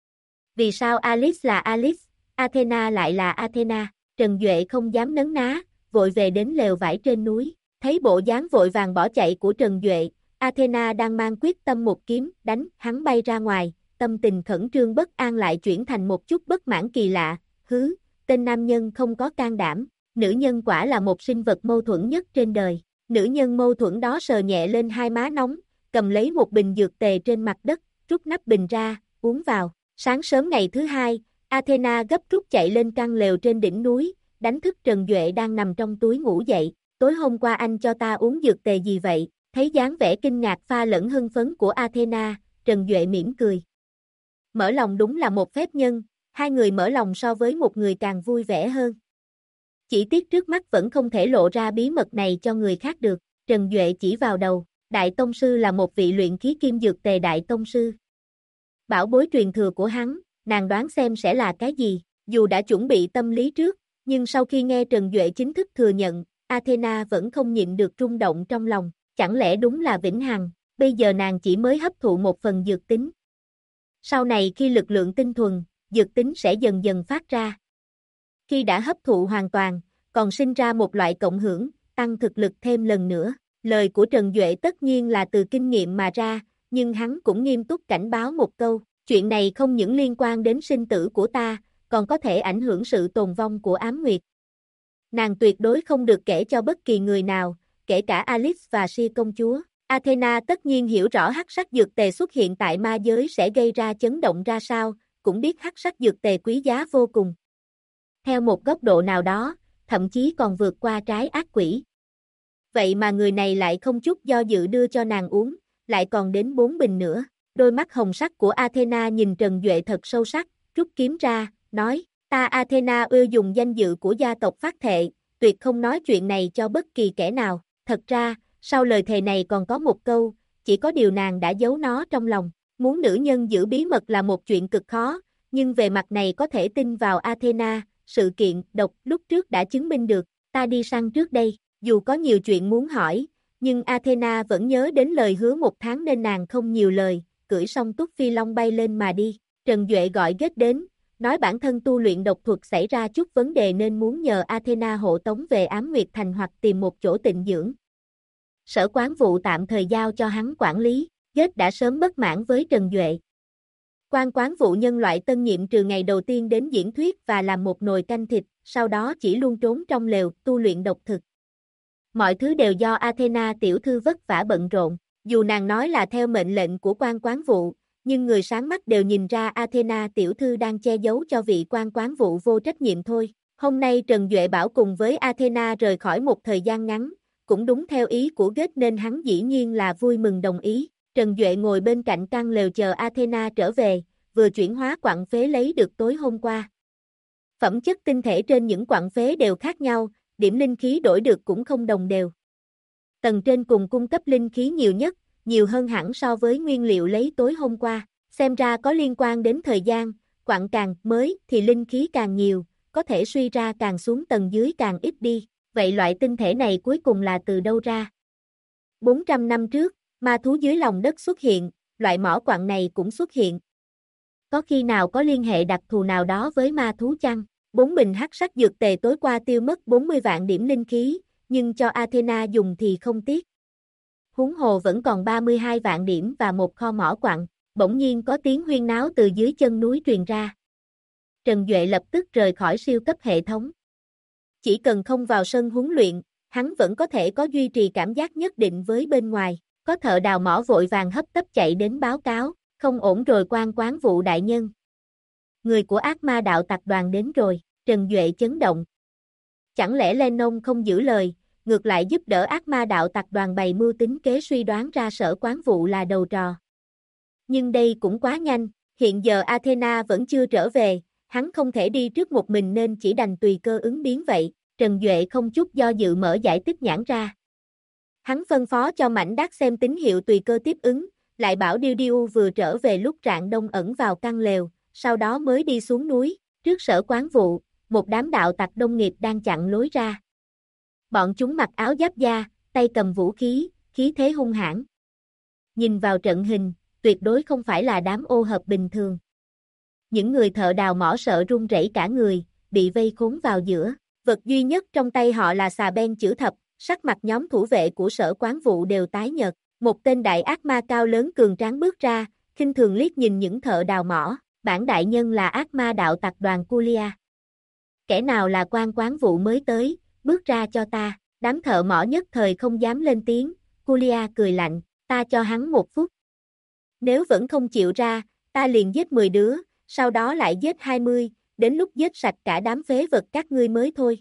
Speaker 1: Vì sao Alice là Alice, Athena lại là Athena? Trần Duệ không dám nấn ná, vội về đến lều vải trên núi, thấy bộ dáng vội vàng bỏ chạy của Trần Duệ, Athena đang mang quyết tâm một kiếm đánh hắn bay ra ngoài, tâm tình khẩn trương bất an lại chuyển thành một chút bất mãn kỳ lạ, tên nam nhân không có can đảm, nữ nhân quả là một sinh vật mâu thuẫn nhất trên đời. Nữ nhân mâu thuẫn đó sờ nhẹ lên hai má nóng, cầm lấy một bình dược tề trên mặt đất, rút nắp bình ra, uống vào. Sáng sớm ngày thứ hai, Athena gấp rút chạy lên căn lều trên đỉnh núi, đánh thức Trần Duệ đang nằm trong túi ngủ dậy. Tối hôm qua anh cho ta uống dược tề gì vậy? Thấy dáng vẻ kinh ngạc pha lẫn hưng phấn của Athena, Trần Duệ mỉm cười. Mở lòng đúng là một phép nhân, hai người mở lòng so với một người càng vui vẻ hơn. Chỉ tiếc trước mắt vẫn không thể lộ ra bí mật này cho người khác được, Trần Duệ chỉ vào đầu, Đại Tông Sư là một vị luyện khí kim dược tề Đại Tông Sư. Bảo bối truyền thừa của hắn, nàng đoán xem sẽ là cái gì, dù đã chuẩn bị tâm lý trước, nhưng sau khi nghe Trần Duệ chính thức thừa nhận, Athena vẫn không nhịn được rung động trong lòng, chẳng lẽ đúng là vĩnh hằng, bây giờ nàng chỉ mới hấp thụ một phần dược tính. Sau này khi lực lượng tinh thuần, dược tính sẽ dần dần phát ra. Khi đã hấp thụ hoàn toàn, còn sinh ra một loại cộng hưởng, tăng thực lực thêm lần nữa. Lời của Trần Duệ tất nhiên là từ kinh nghiệm mà ra, nhưng hắn cũng nghiêm túc cảnh báo một câu, chuyện này không những liên quan đến sinh tử của ta, còn có thể ảnh hưởng sự tồn vong của Ám Nguyệt. Nàng tuyệt đối không được kể cho bất kỳ người nào, kể cả Alice và Si công chúa. Athena tất nhiên hiểu rõ hắc sắc dược tề xuất hiện tại ma giới sẽ gây ra chấn động ra sao, cũng biết hắc sắc dược tề quý giá vô cùng. Theo một góc độ nào đó, thậm chí còn vượt qua trái ác quỷ. Vậy mà người này lại không chút do dự đưa cho nàng uống, lại còn đến 4 bình nữa. Đôi mắt hồng sắc của Athena nhìn Trần Duệ thật sâu sắc, rút kiếm ra, nói, ta Athena ưa dùng danh dự của gia tộc phát thệ, tuyệt không nói chuyện này cho bất kỳ kẻ nào. Thật ra, sau lời thề này còn có một câu, chỉ có điều nàng đã giấu nó trong lòng. Muốn nữ nhân giữ bí mật là một chuyện cực khó, nhưng về mặt này có thể tin vào Athena, sự kiện độc lúc trước đã chứng minh được, ta đi săn trước đây, dù có nhiều chuyện muốn hỏi, nhưng Athena vẫn nhớ đến lời hứa 1 tháng nên nàng không nhiều lời, cưỡi song túc phi long bay lên mà đi. Trần Duệ gọi Ghét đến, nói bản thân tu luyện độc thuật xảy ra chút vấn đề nên muốn nhờ Athena hộ tống về Ám Nguyệt Thành hoặc tìm một chỗ tịnh dưỡng. Sở Quán vụ tạm thời giao cho hắn quản lý, Ghét đã sớm bất mãn với Trần Duệ. Quan quán vụ nhân loại tân nhiệm trừ ngày đầu tiên đến diễn thuyết và làm một nồi canh thịt, sau đó chỉ luôn trốn trong lều tu luyện độc thực. Mọi thứ đều do Athena tiểu thư vất vả bận rộn, dù nàng nói là theo mệnh lệnh của quan quán vụ, nhưng người sáng mắt đều nhìn ra Athena tiểu thư đang che giấu cho vị quan quán vụ vô trách nhiệm thôi. Hôm nay Trần Duệ bảo cùng với Athena rời khỏi một thời gian ngắn, cũng đúng theo ý của Ghét nên hắn dĩ nhiên là vui mừng đồng ý. Trần Duệ ngồi bên cạnh căn lều chờ Athena trở về, vừa chuyển hóa quặng phế lấy được tối hôm qua. Phẩm chất tinh thể trên những quặng phế đều khác nhau, điểm linh khí đổi được cũng không đồng đều. Tầng trên cùng cung cấp linh khí nhiều nhất, nhiều hơn hẳn so với nguyên liệu lấy tối hôm qua. Xem ra có liên quan đến thời gian, quặng càng mới thì linh khí càng nhiều, có thể suy ra càng xuống tầng dưới càng ít đi. Vậy loại tinh thể này cuối cùng là từ đâu ra? 400 năm trước, ma thú dưới lòng đất xuất hiện, loại mỏ quặng này cũng xuất hiện. Có khi nào có liên hệ đặc thù nào đó với ma thú chăng? 4 bình hắc sắc dược tề tối qua tiêu mất 40 vạn điểm linh khí, nhưng cho Athena dùng thì không tiếc. Huống hồ vẫn còn 32 vạn điểm và một kho mỏ quặng, bỗng nhiên có tiếng huyên náo từ dưới chân núi truyền ra. Trần Duệ lập tức rời khỏi siêu cấp hệ thống. Chỉ cần không vào sân huấn luyện, hắn vẫn có thể có duy trì cảm giác nhất định với bên ngoài. Có thợ đào mỏ vội vàng hấp tấp chạy đến báo cáo, không ổn rồi quan quán vụ đại nhân. Người của ác ma đạo tặc đoàn đến rồi, Trần Duệ chấn động. Chẳng lẽ Lennon không giữ lời, ngược lại giúp đỡ ác ma đạo tặc đoàn bày mưu tính kế suy đoán ra sở quán vụ là đầu trò. Nhưng đây cũng quá nhanh, hiện giờ Athena vẫn chưa trở về, hắn không thể đi trước một mình nên chỉ đành tùy cơ ứng biến vậy. Trần Duệ không chút do dự mở giải tích nhãn ra. Hắn phân phó cho Mảnh Đát xem tín hiệu tùy cơ tiếp ứng, lại bảo Điêu Điêu vừa trở về lúc rạng đông ẩn vào căn lều, sau đó mới đi xuống núi, trước sở quán vụ, một đám đạo tặc đông nghịt đang chặn lối ra. Bọn chúng mặc áo giáp da, tay cầm vũ khí, khí thế hung hãn. Nhìn vào trận hình, tuyệt đối không phải là đám ô hợp bình thường. Những người thợ đào mỏ sợ run rẩy cả người, bị vây khốn vào giữa. Vật duy nhất trong tay họ là xà beng chữ thập, sắc mặt nhóm thủ vệ của Sở Quán vụ đều tái nhợt. Một tên đại ác ma cao lớn cường tráng bước ra, khinh thường liếc nhìn những thợ đào mỏ. Bản đại nhân là ác ma đạo tặc đoàn Kulia. Kẻ nào là quan quán vụ mới tới, bước ra cho ta. Đám thợ mỏ nhất thời không dám lên tiếng. Kulia cười lạnh, ta cho hắn 1 phút. Nếu vẫn không chịu ra, ta liền giết 10 đứa, sau đó lại giết 20, đến lúc giết sạch cả đám phế vật các ngươi mới thôi.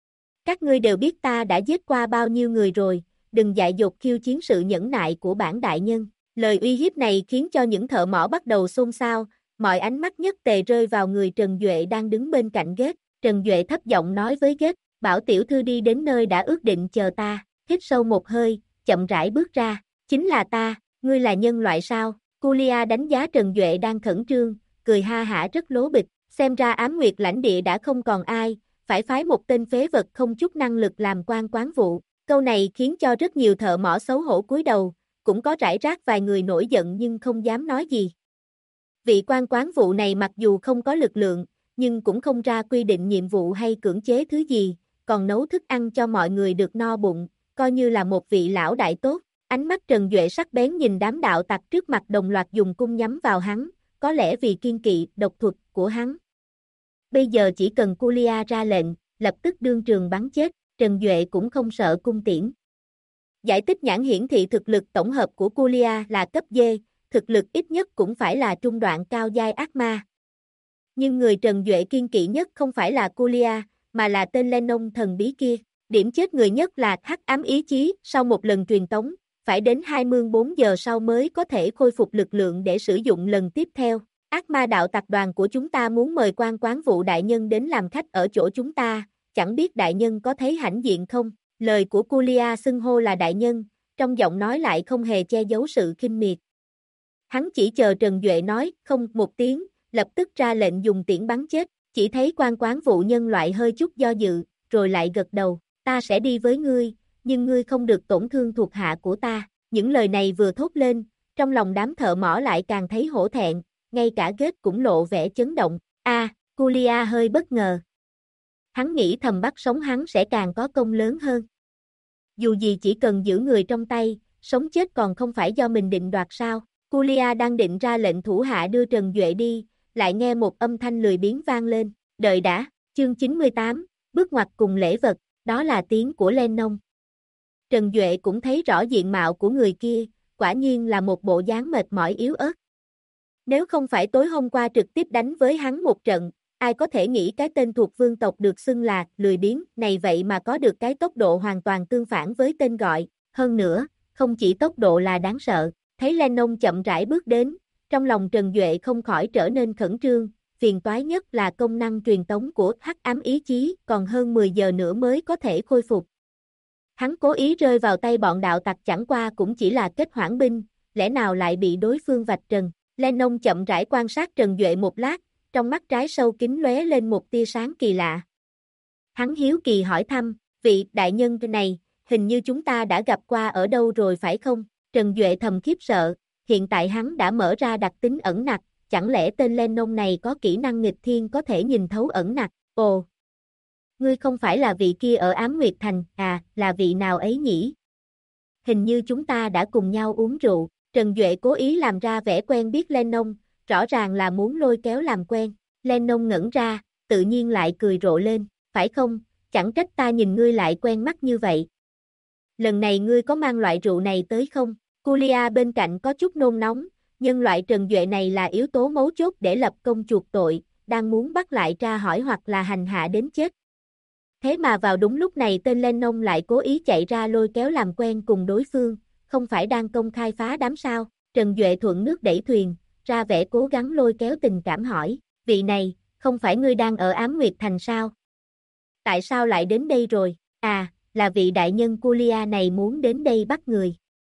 Speaker 1: Các ngươi đều biết ta đã giết qua bao nhiêu người rồi, đừng dại dột khiêu chiến sự nhẫn nại của bản đại nhân. Lời uy hiếp này khiến cho những thợ mỏ bắt đầu xôn xao, mọi ánh mắt nhất tề rơi vào người Trần Duệ đang đứng bên cạnh Gết. Trần Duệ thấp giọng nói với Gết, bảo tiểu thư đi đến nơi đã ước định chờ ta. Hít sâu một hơi, chậm rãi bước ra, chính là ta, ngươi là nhân loại sao? Kulia đánh giá Trần Duệ đang khẩn trương, cười ha hả rất lố bịch, xem ra Ám Nguyệt lãnh địa đã không còn ai, phải phái một tên phế vật không chút năng lực làm quan quán vụ. Câu này khiến cho rất nhiều thợ mỏ xấu hổ cúi đầu, cũng có rải rác vài người nổi giận nhưng không dám nói gì. Vị quan quán vụ này mặc dù không có lực lượng, nhưng cũng không ra quy định nhiệm vụ hay cưỡng chế thứ gì, còn nấu thức ăn cho mọi người được no bụng, coi như là một vị lão đại tốt. Ánh mắt Trần Duệ sắc bén nhìn đám đạo tặc trước mặt đồng loạt dùng cung nhắm vào hắn, có lẽ vì kiên kỵ độc thuật của hắn. Bây giờ chỉ cần Kulia ra lệnh, lập tức đương trường bắn chết, Trần Duệ cũng không sợ cung tiễn. Giải tích nhãn hiển thị thực lực tổng hợp của Kulia là cấp D, thực lực ít nhất cũng phải là trung đoạn cao giai ác ma. Nhưng người Trần Duệ kiên kỵ nhất không phải là Kulia, mà là tên Lennon thần bí kia. Điểm chết người nhất là hắc ám ý chí, sau một lần truyền tống, phải đến 24 giờ sau mới có thể khôi phục lực lượng để sử dụng lần tiếp theo. Ác ma đạo tặc đoàn của chúng ta muốn mời quan quán vụ đại nhân đến làm khách ở chỗ chúng ta, chẳng biết đại nhân có thấy hãnh diện không? Lời của Kulia xưng hô là đại nhân, trong giọng nói lại không hề che giấu sự khinh miệt. Hắn chỉ chờ Trần Duệ nói không một tiếng, lập tức ra lệnh dùng tiễn bắn chết, chỉ thấy quan quán vụ nhân loại hơi chút do dự, rồi lại gật đầu, ta sẽ đi với ngươi, nhưng ngươi không được tổn thương thuộc hạ của ta. Những lời này vừa thốt lên, trong lòng đám thợ mỏ lại càng thấy hổ thẹn, ngay cả Gết cũng lộ vẻ chấn động. Kulia hơi bất ngờ. Hắn nghĩ thầm bắt sống hắn sẽ càng có công lớn hơn. Dù gì chỉ cần giữ người trong tay, sống chết còn không phải do mình định đoạt sao. Kulia đang định ra lệnh thủ hạ đưa Trần Duệ đi, lại nghe một âm thanh lười biếng vang lên. Đợi đã, chương 98, bước ngoặt cùng lễ vật, đó là tiếng của Lennon. Trần Duệ cũng thấy rõ diện mạo của người kia, quả nhiên là một bộ dáng mệt mỏi yếu ớt. Nếu không phải tối hôm qua trực tiếp đánh với hắn một trận, ai có thể nghĩ cái tên thuộc vương tộc được xưng là lười biếng này vậy mà có được cái tốc độ hoàn toàn tương phản với tên gọi. Hơn nữa, không chỉ tốc độ là đáng sợ, thấy Lennon chậm rãi bước đến, trong lòng Trần Duệ không khỏi trở nên khẩn trương, phiền toái nhất là công năng truyền tống của hắc ám ý chí còn hơn 10 giờ nữa mới có thể khôi phục. Hắn cố ý rơi vào tay bọn đạo tặc chẳng qua cũng chỉ là kết hoãn binh, lẽ nào lại bị đối phương vạch trần. Lennon chậm rãi quan sát Trần Duệ một lát, trong mắt trái sâu kín lóe lên một tia sáng kỳ lạ. Hắn hiếu kỳ hỏi thăm, vị đại nhân này, hình như chúng ta đã gặp qua ở đâu rồi phải không? Trần Duệ thầm khiếp sợ, hiện tại hắn đã mở ra đặc tính ẩn nặc, chẳng lẽ tên Lennon này có kỹ năng nghịch thiên có thể nhìn thấu ẩn nặc? Ồ! Ngươi không phải là vị kia ở Ám Nguyệt Thành, là vị nào ấy nhỉ? Hình như chúng ta đã cùng nhau uống rượu. Trần Duệ cố ý làm ra vẻ quen biết Lennon, rõ ràng là muốn lôi kéo làm quen. Lennon ngẩn ra, tự nhiên lại cười rộ lên, phải không, chẳng trách ta nhìn ngươi lại quen mắt như vậy. Lần này ngươi có mang loại rượu này tới không? Kulia bên cạnh có chút nôn nóng, nhân loại Trần Duệ này là yếu tố mấu chốt để lập công chuộc tội, đang muốn bắt lại tra hỏi hoặc là hành hạ đến chết. Thế mà vào đúng lúc này tên Lennon lại cố ý chạy ra lôi kéo làm quen cùng đối phương, không phải đang công khai phá đám sao? Trần Duệ thuận nước đẩy thuyền, ra vẻ cố gắng lôi kéo tình cảm hỏi, vị này, không phải ngươi đang ở Ám Nguyệt Thành sao? Tại sao lại đến đây rồi? Là vị đại nhân Kulia này muốn đến đây bắt người.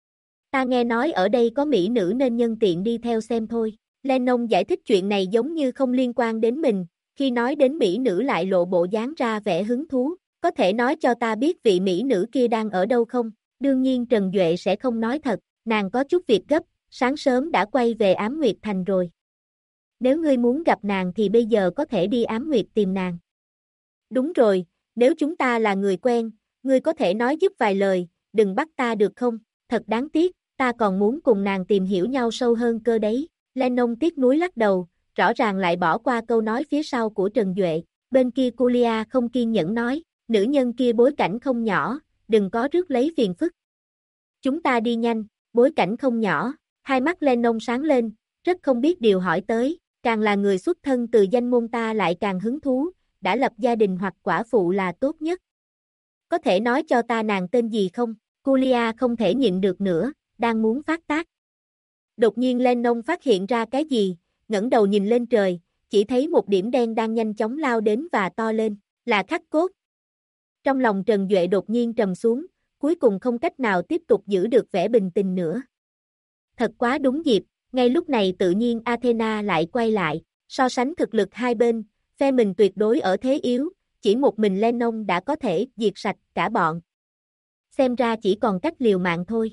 Speaker 1: Ta nghe nói ở đây có mỹ nữ nên nhân tiện đi theo xem thôi. Lennon giải thích chuyện này giống như không liên quan đến mình, khi nói đến mỹ nữ lại lộ bộ dáng ra vẻ hứng thú, Có thể nói cho ta biết vị mỹ nữ kia đang ở đâu không? Đương nhiên Trần Duệ sẽ không nói thật, nàng có chút việc gấp, sáng sớm đã quay về Ám Nguyệt Thành rồi. Nếu ngươi muốn gặp nàng thì bây giờ có thể đi Ám Nguyệt tìm nàng. Đúng rồi, nếu chúng ta là người quen, ngươi có thể nói giúp vài lời, đừng bắt ta được không? Thật đáng tiếc, ta còn muốn cùng nàng tìm hiểu nhau sâu hơn cơ đấy. Lennon tiếc nuối lắc đầu, rõ ràng lại bỏ qua câu nói phía sau của Trần Duệ. Bên kia Julia không kiên nhẫn nói, nữ nhân kia bối cảnh không nhỏ, đừng có rước lấy phiền phức. Chúng ta đi nhanh, bối cảnh không nhỏ, hai mắt Lennon sáng lên, rất không biết điều hỏi tới, càng là người xuất thân từ danh môn ta lại càng hứng thú, đã lập gia đình hoặc quả phụ là tốt nhất. Có thể nói cho ta nàng tên gì không? Julia không thể nhịn được nữa, đang muốn phát tác. Đột nhiên Lennon phát hiện ra cái gì, ngẩng đầu nhìn lên trời, chỉ thấy một điểm đen đang nhanh chóng lao đến và to lên, là khắc cốt. Trong lòng Trần Duệ đột nhiên trầm xuống, cuối cùng không cách nào tiếp tục giữ được vẻ bình tĩnh nữa. Thật quá đúng dịp, ngay lúc này tự nhiên Athena lại quay lại, so sánh thực lực hai bên, phe mình tuyệt đối ở thế yếu, chỉ một mình Lennon đã có thể diệt sạch cả bọn. Xem ra chỉ còn cách liều mạng thôi.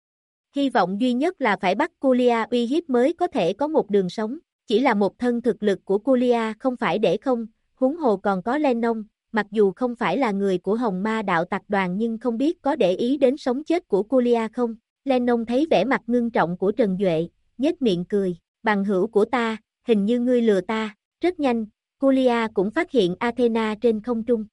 Speaker 1: Hy vọng duy nhất là phải bắt Julia uy hiếp mới có thể có một đường sống, chỉ là một thân thực lực của Julia không phải để không, huống hồ còn có Lennon, mặc dù không phải là người của Hồng Ma đạo tập đoàn nhưng không biết có để ý đến sống chết của Julia không. Lennon thấy vẻ mặt ngưng trọng của Trần Duệ, nhếch miệng cười, bằng hữu của ta, hình như ngươi lừa ta, rất nhanh, Julia cũng phát hiện Athena trên không trung.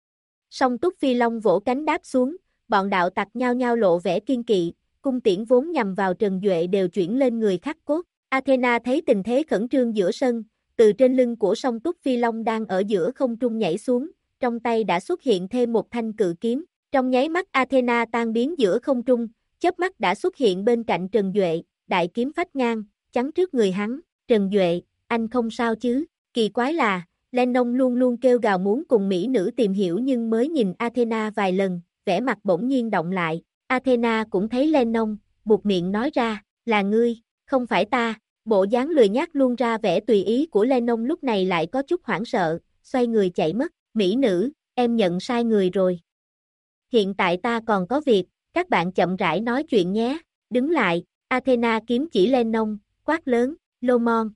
Speaker 1: Song Túc Phi Long vỗ cánh đáp xuống, bọn đạo tặc nhao nhao lộ vẻ kiên kỵ, cung tiễn vốn nhằm vào Trần Duệ đều chuyển lên người khắc cốt. Athena thấy tình thế khẩn trương giữa sân, từ trên lưng của song Túc Phi Long đang ở giữa không trung nhảy xuống, trong tay đã xuất hiện thêm một thanh cự kiếm, trong nháy mắt Athena tan biến giữa không trung, chớp mắt đã xuất hiện bên cạnh Trần Duệ, đại kiếm phách ngang, chắn trước người hắn. Trần Duệ, anh không sao chứ? Kỳ quái là, Lennon luôn luôn kêu gào muốn cùng mỹ nữ tìm hiểu nhưng mới nhìn Athena vài lần, vẻ mặt bỗng nhiên động lại. Athena cũng thấy Lennon, buột miệng nói ra, là ngươi, không phải ta. Bộ dáng lười nhác luôn ra vẻ tùy ý của Lennon lúc này lại có chút hoảng sợ, xoay người chạy mất. Mỹ nữ, em nhận sai người rồi. Hiện tại ta còn có việc, các bạn chậm rãi nói chuyện nhé. Đứng lại, Athena kiếm chỉ Lennon, quát lớn, Lomon.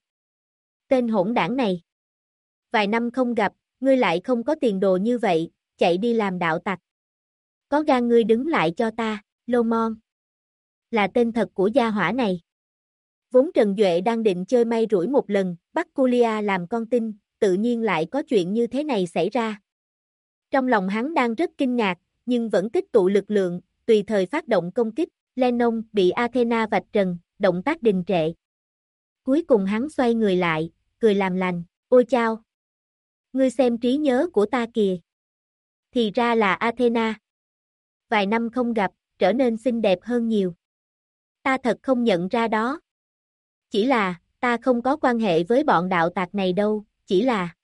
Speaker 1: Tên hỗn đảng này. Vài năm không gặp, ngươi lại không có tiền đồ như vậy, chạy đi làm đạo tặc. Có gan ngươi đứng lại cho ta, Lomon. Là tên thật của gia hỏa này. Vốn Trần Duệ đang định chơi may rủi một lần, bắt Julia làm con tin, tự nhiên lại có chuyện như thế này xảy ra. Trong lòng hắn đang rất kinh ngạc, nhưng vẫn tích tụ lực lượng, tùy thời phát động công kích. Lennon bị Athena vạch trần, động tác đình trệ. Cuối cùng hắn xoay người lại, cười làm lành, ôi chao. Ngươi xem trí nhớ của ta kìa. Thì ra là Athena. Vài năm không gặp, trở nên xinh đẹp hơn nhiều. Ta thật không nhận ra đó. Chỉ là, ta không có quan hệ với bọn đạo tặc này đâu, chỉ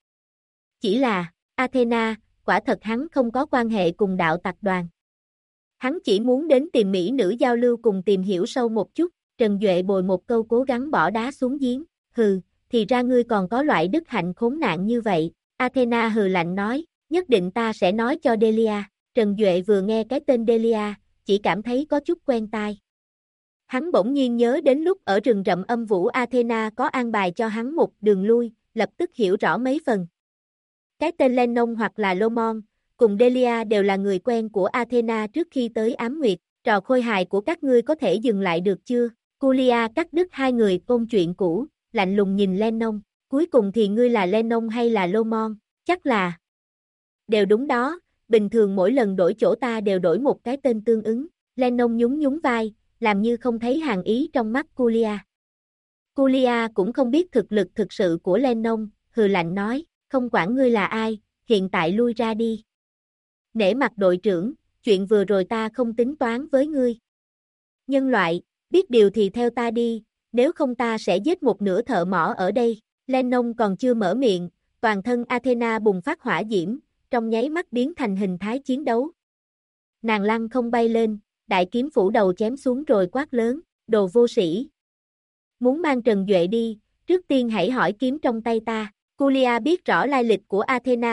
Speaker 1: là, Athena, quả thật hắn không có quan hệ cùng đạo tặc đoàn. Hắn chỉ muốn đến tìm mỹ nữ giao lưu cùng tìm hiểu sâu một chút. Trần Duệ bồi một câu cố gắng bỏ đá xuống giếng, hừ, thì ra ngươi còn có loại đức hạnh khốn nạn như vậy. Athena hừ lạnh nói, nhất định ta sẽ nói cho Delia. Trần Duệ vừa nghe cái tên Delia, chỉ cảm thấy có chút quen tai. Hắn bỗng nhiên nhớ đến lúc ở rừng rậm âm vũ Athena có an bài cho hắn một đường lui, lập tức hiểu rõ mấy phần. Cái tên Lennon hoặc là Lomon, cùng Delia đều là người quen của Athena trước khi tới Ám Nguyệt, trò khôi hài của các ngươi có thể dừng lại được chưa? Julia cắt đứt hai người ôn chuyện cũ, lạnh lùng nhìn Lennon, cuối cùng thì ngươi là Lennon hay là Lomon? Chắc là đều đúng đó, bình thường mỗi lần đổi chỗ ta đều đổi một cái tên tương ứng. Lennon nhún nhún vai, làm như không thấy hàn ý trong mắt Julia. Julia cũng không biết thực lực thực sự của Lennon, hừ lạnh nói, không quản ngươi là ai, hiện tại lui ra đi. Nể mặt đội trưởng, chuyện vừa rồi ta không tính toán với ngươi. Nhân loại, biết điều thì theo ta đi, nếu không ta sẽ giết một nửa thợ mỏ ở đây. Lennon còn chưa mở miệng, toàn thân Athena bùng phát hỏa diễm, trong nháy mắt biến thành hình thái chiến đấu. Nàng lăng không bay lên, đại kiếm phủ đầu chém xuống rồi quát lớn, đồ vô sĩ. Muốn mang Trần Duệ đi, trước tiên hãy hỏi kiếm trong tay ta. Julia biết rõ lai lịch của Athena,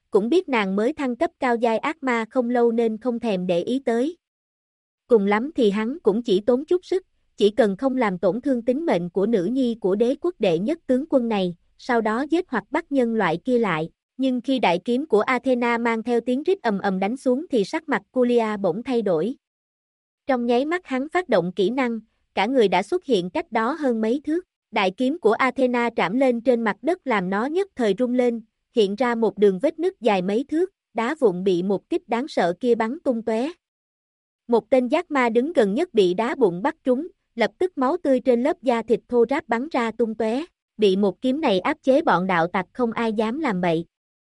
Speaker 1: cũng biết nàng mới thăng cấp cao giai ác ma không lâu nên không thèm để ý tới. Cùng lắm thì hắn cũng chỉ tốn chút sức, chỉ cần không làm tổn thương tính mệnh của nữ nhi của đế quốc đệ nhất tướng quân này, sau đó giết hoặc bắt nhân loại kia lại. Nhưng khi đại kiếm của Athena mang theo tiếng rít ầm ầm đánh xuống thì sắc mặt Julia bỗng thay đổi. Trong nháy mắt hắn phát động kỹ năng, cả người đã xuất hiện cách đó hơn mấy thước. Đại kiếm của Athena trảm lên trên mặt đất làm nó nhất thời rung lên, hiện ra một đường vết nứt dài mấy thước, đá vụn bị một kích đáng sợ kia bắn tung tóe. Một tên giác ma đứng gần nhất bị đá bụng bắt trúng, lập tức máu tươi trên lớp da thịt thô ráp bắn ra tung tóe. Bị một kiếm này áp chế bọn đạo tặc không ai dám làm bậy.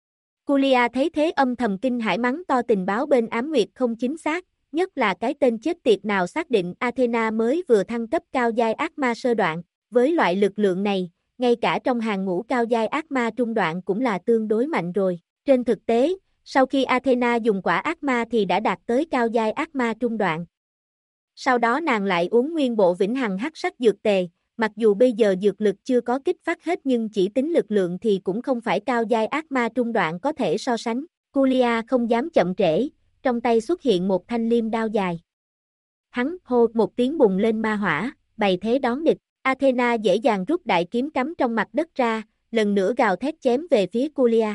Speaker 1: Julia thấy thế âm thầm kinh hãi mắng to tình báo bên Ám Nguyệt không chính xác, nhất là cái tên chết tiệt nào xác định Athena mới vừa thăng cấp cao giai ác ma sơ đoạn. Với loại lực lượng này, ngay cả trong hàng ngũ cao giai ác ma trung đoạn cũng là tương đối mạnh rồi. Trên thực tế, sau khi Athena dùng quả ác ma thì đã đạt tới cao giai ác ma trung đoạn. Sau đó nàng lại uống nguyên bộ vĩnh hằng hắc sắc dược tề, mặc dù bây giờ dược lực chưa có kích phát hết nhưng chỉ tính lực lượng thì cũng không phải cao giai ác ma trung đoạn có thể so sánh. Julia không dám chậm trễ, trong tay xuất hiện một thanh liêm đao dài. Hắn hô một tiếng bùng lên ma hỏa, bày thế đón địch. Athena dễ dàng rút đại kiếm cắm trong mặt đất ra, lần nữa gào thét chém về phía Julia.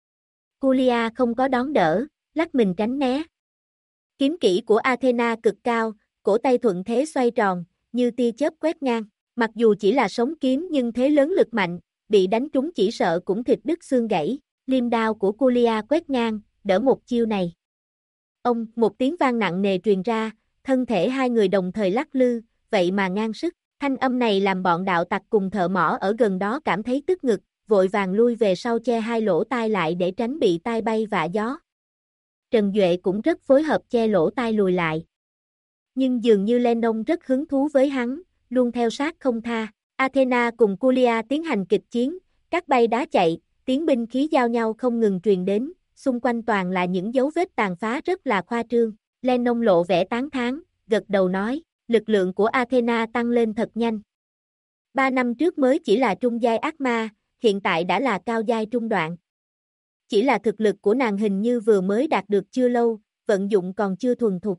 Speaker 1: Julia không có đón đỡ, lắc mình tránh né. Kiếm kỹ của Athena cực cao, cổ tay thuận thế xoay tròn, như tia chớp quét ngang. Mặc dù chỉ là sống kiếm nhưng thế lớn lực mạnh, bị đánh trúng chỉ sợ cũng thịt đứt xương gãy. Liêm đao của Julia quét ngang, đỡ một chiêu này. Ông, một tiếng vang nặng nề truyền ra, thân thể hai người đồng thời lắc lư, vậy mà ngang sức. Thanh âm này làm bọn đạo tặc cùng thợ mỏ ở gần đó cảm thấy tức ngực, vội vàng lui về sau che hai lỗ tai lại để tránh bị tai bay vạ gió. Trần Duệ cũng rất phối hợp che lỗ tai lùi lại. Nhưng dường như Lennon rất hứng thú với hắn, luôn theo sát không tha. Athena cùng Julia tiến hành kịch chiến, các bay đá chạy, tiếng binh khí giao nhau không ngừng truyền đến, xung quanh toàn là những dấu vết tàn phá rất là khoa trương. Lennon lộ vẻ tán thán, gật đầu nói, lực lượng của Athena tăng lên thật nhanh. 3 năm trước mới chỉ là trung giai ác ma, hiện tại đã là cao giai trung đoạn. Chỉ là thực lực của nàng hình như vừa mới đạt được chưa lâu, vận dụng còn chưa thuần thục.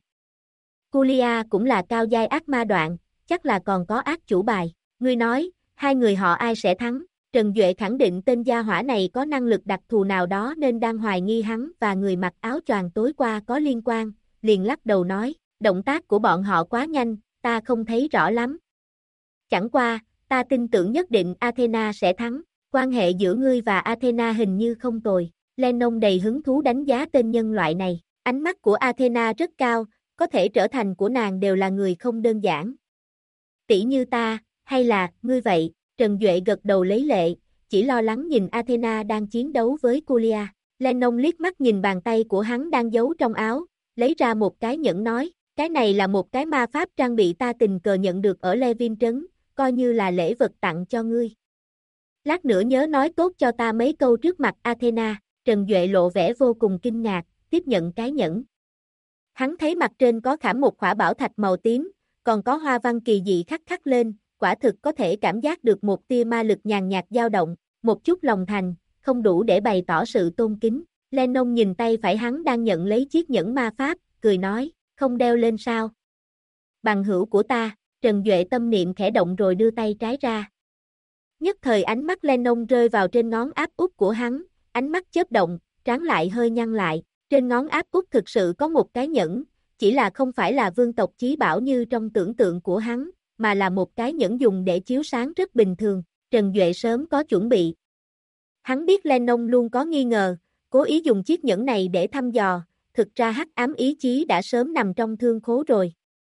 Speaker 1: Julia cũng là cao giai ác ma đoạn, chắc là còn có ác chủ bài. Ngươi nói, hai người họ ai sẽ thắng? Trần Duệ khẳng định tên gia hỏa này có năng lực đặc thù nào đó nên đang hoài nghi hắn và người mặc áo choàng tối qua có liên quan, liền lắc đầu nói, động tác của bọn họ quá nhanh, ta không thấy rõ lắm. Chẳng qua, ta tin tưởng nhất định Athena sẽ thắng, quan hệ giữa ngươi và Athena hình như không tồi. Lennon đầy hứng thú đánh giá tên nhân loại này, ánh mắt của Athena rất cao, có thể trở thành của nàng đều là người không đơn giản. Tỷ như ta, hay là, ngươi vậy, Trần Duệ gật đầu lấy lệ, chỉ lo lắng nhìn Athena đang chiến đấu với Julia. Lennon liếc mắt nhìn bàn tay của hắn đang giấu trong áo, lấy ra một cái nhẫn nói, cái này là một cái ma pháp trang bị ta tình cờ nhận được ở Levin trấn, coi như là lễ vật tặng cho ngươi. Lát nữa nhớ nói tốt cho ta mấy câu trước mặt Athena. Trần Duệ lộ vẻ vô cùng kinh ngạc, tiếp nhận cái nhẫn. Hắn thấy mặt trên có khảm một khỏa bảo thạch màu tím, còn có hoa văn kỳ dị khắc khắc lên, quả thực có thể cảm giác được một tia ma lực nhàn nhạt dao động, một chút lòng thành, không đủ để bày tỏ sự tôn kính. Lennon nhìn tay phải hắn đang nhận lấy chiếc nhẫn ma pháp, cười nói, không đeo lên sao? Bằng hữu của ta, Trần Duệ tâm niệm khẽ động rồi đưa tay trái ra. Nhất thời ánh mắt Lennon rơi vào trên ngón áp út của hắn, ánh mắt chớp động, trán lại hơi nhăn lại, trên ngón áp út thực sự có một cái nhẫn, chỉ là không phải là vương tộc chí bảo như trong tưởng tượng của hắn, mà là một cái nhẫn dùng để chiếu sáng rất bình thường. Trần Duệ sớm có chuẩn bị. Hắn biết Lennon luôn có nghi ngờ, cố ý dùng chiếc nhẫn này để thăm dò, thực ra hắc ám ý chí đã sớm nằm trong thương khố rồi.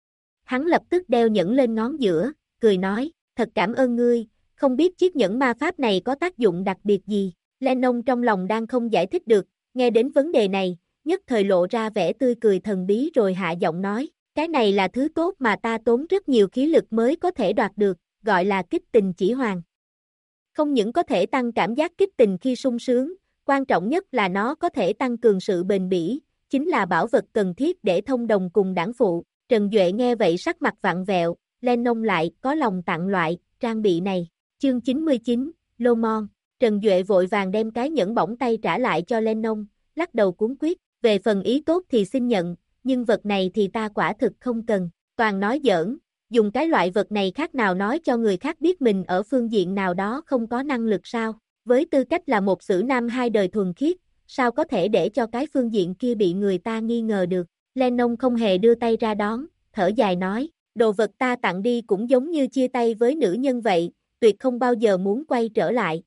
Speaker 1: Hắn lập tức đeo nhẫn lên ngón giữa, cười nói, thật cảm ơn ngươi, không biết chiếc nhẫn ma pháp này có tác dụng đặc biệt gì. Lennon trong lòng đang không giải thích được, nghe đến vấn đề này, nhất thời lộ ra vẻ tươi cười thần bí rồi hạ giọng nói, cái này là thứ tốt mà ta tốn rất nhiều khí lực mới có thể đoạt được, gọi là kích tình chỉ hoàng. Không những có thể tăng cảm giác kích tình khi sung sướng, quan trọng nhất là nó có thể tăng cường sự bền bỉ, chính là bảo vật cần thiết để thông đồng cùng đảng phụ. Trần Duệ nghe vậy sắc mặt vặn vẹo, Lennon lại có lòng tặng loại trang bị này. Chương 99, Lô Mon. Trần Duệ vội vàng đem cái nhẫn bỏng tay trả lại cho Lennon, lắc đầu cuống quyết, về phần ý tốt thì xin nhận, nhưng vật này thì ta quả thực không cần. Toàn nói giỡn, dùng cái loại vật này khác nào nói cho người khác biết mình ở phương diện nào đó không có năng lực sao? Với tư cách là một sử nam hai đời thuần khiết, sao có thể để cho cái phương diện kia bị người ta nghi ngờ được? Lennon không hề đưa tay ra đón, thở dài nói, đồ vật ta tặng đi cũng giống như chia tay với nữ nhân vậy, tuyệt không bao giờ muốn quay trở lại.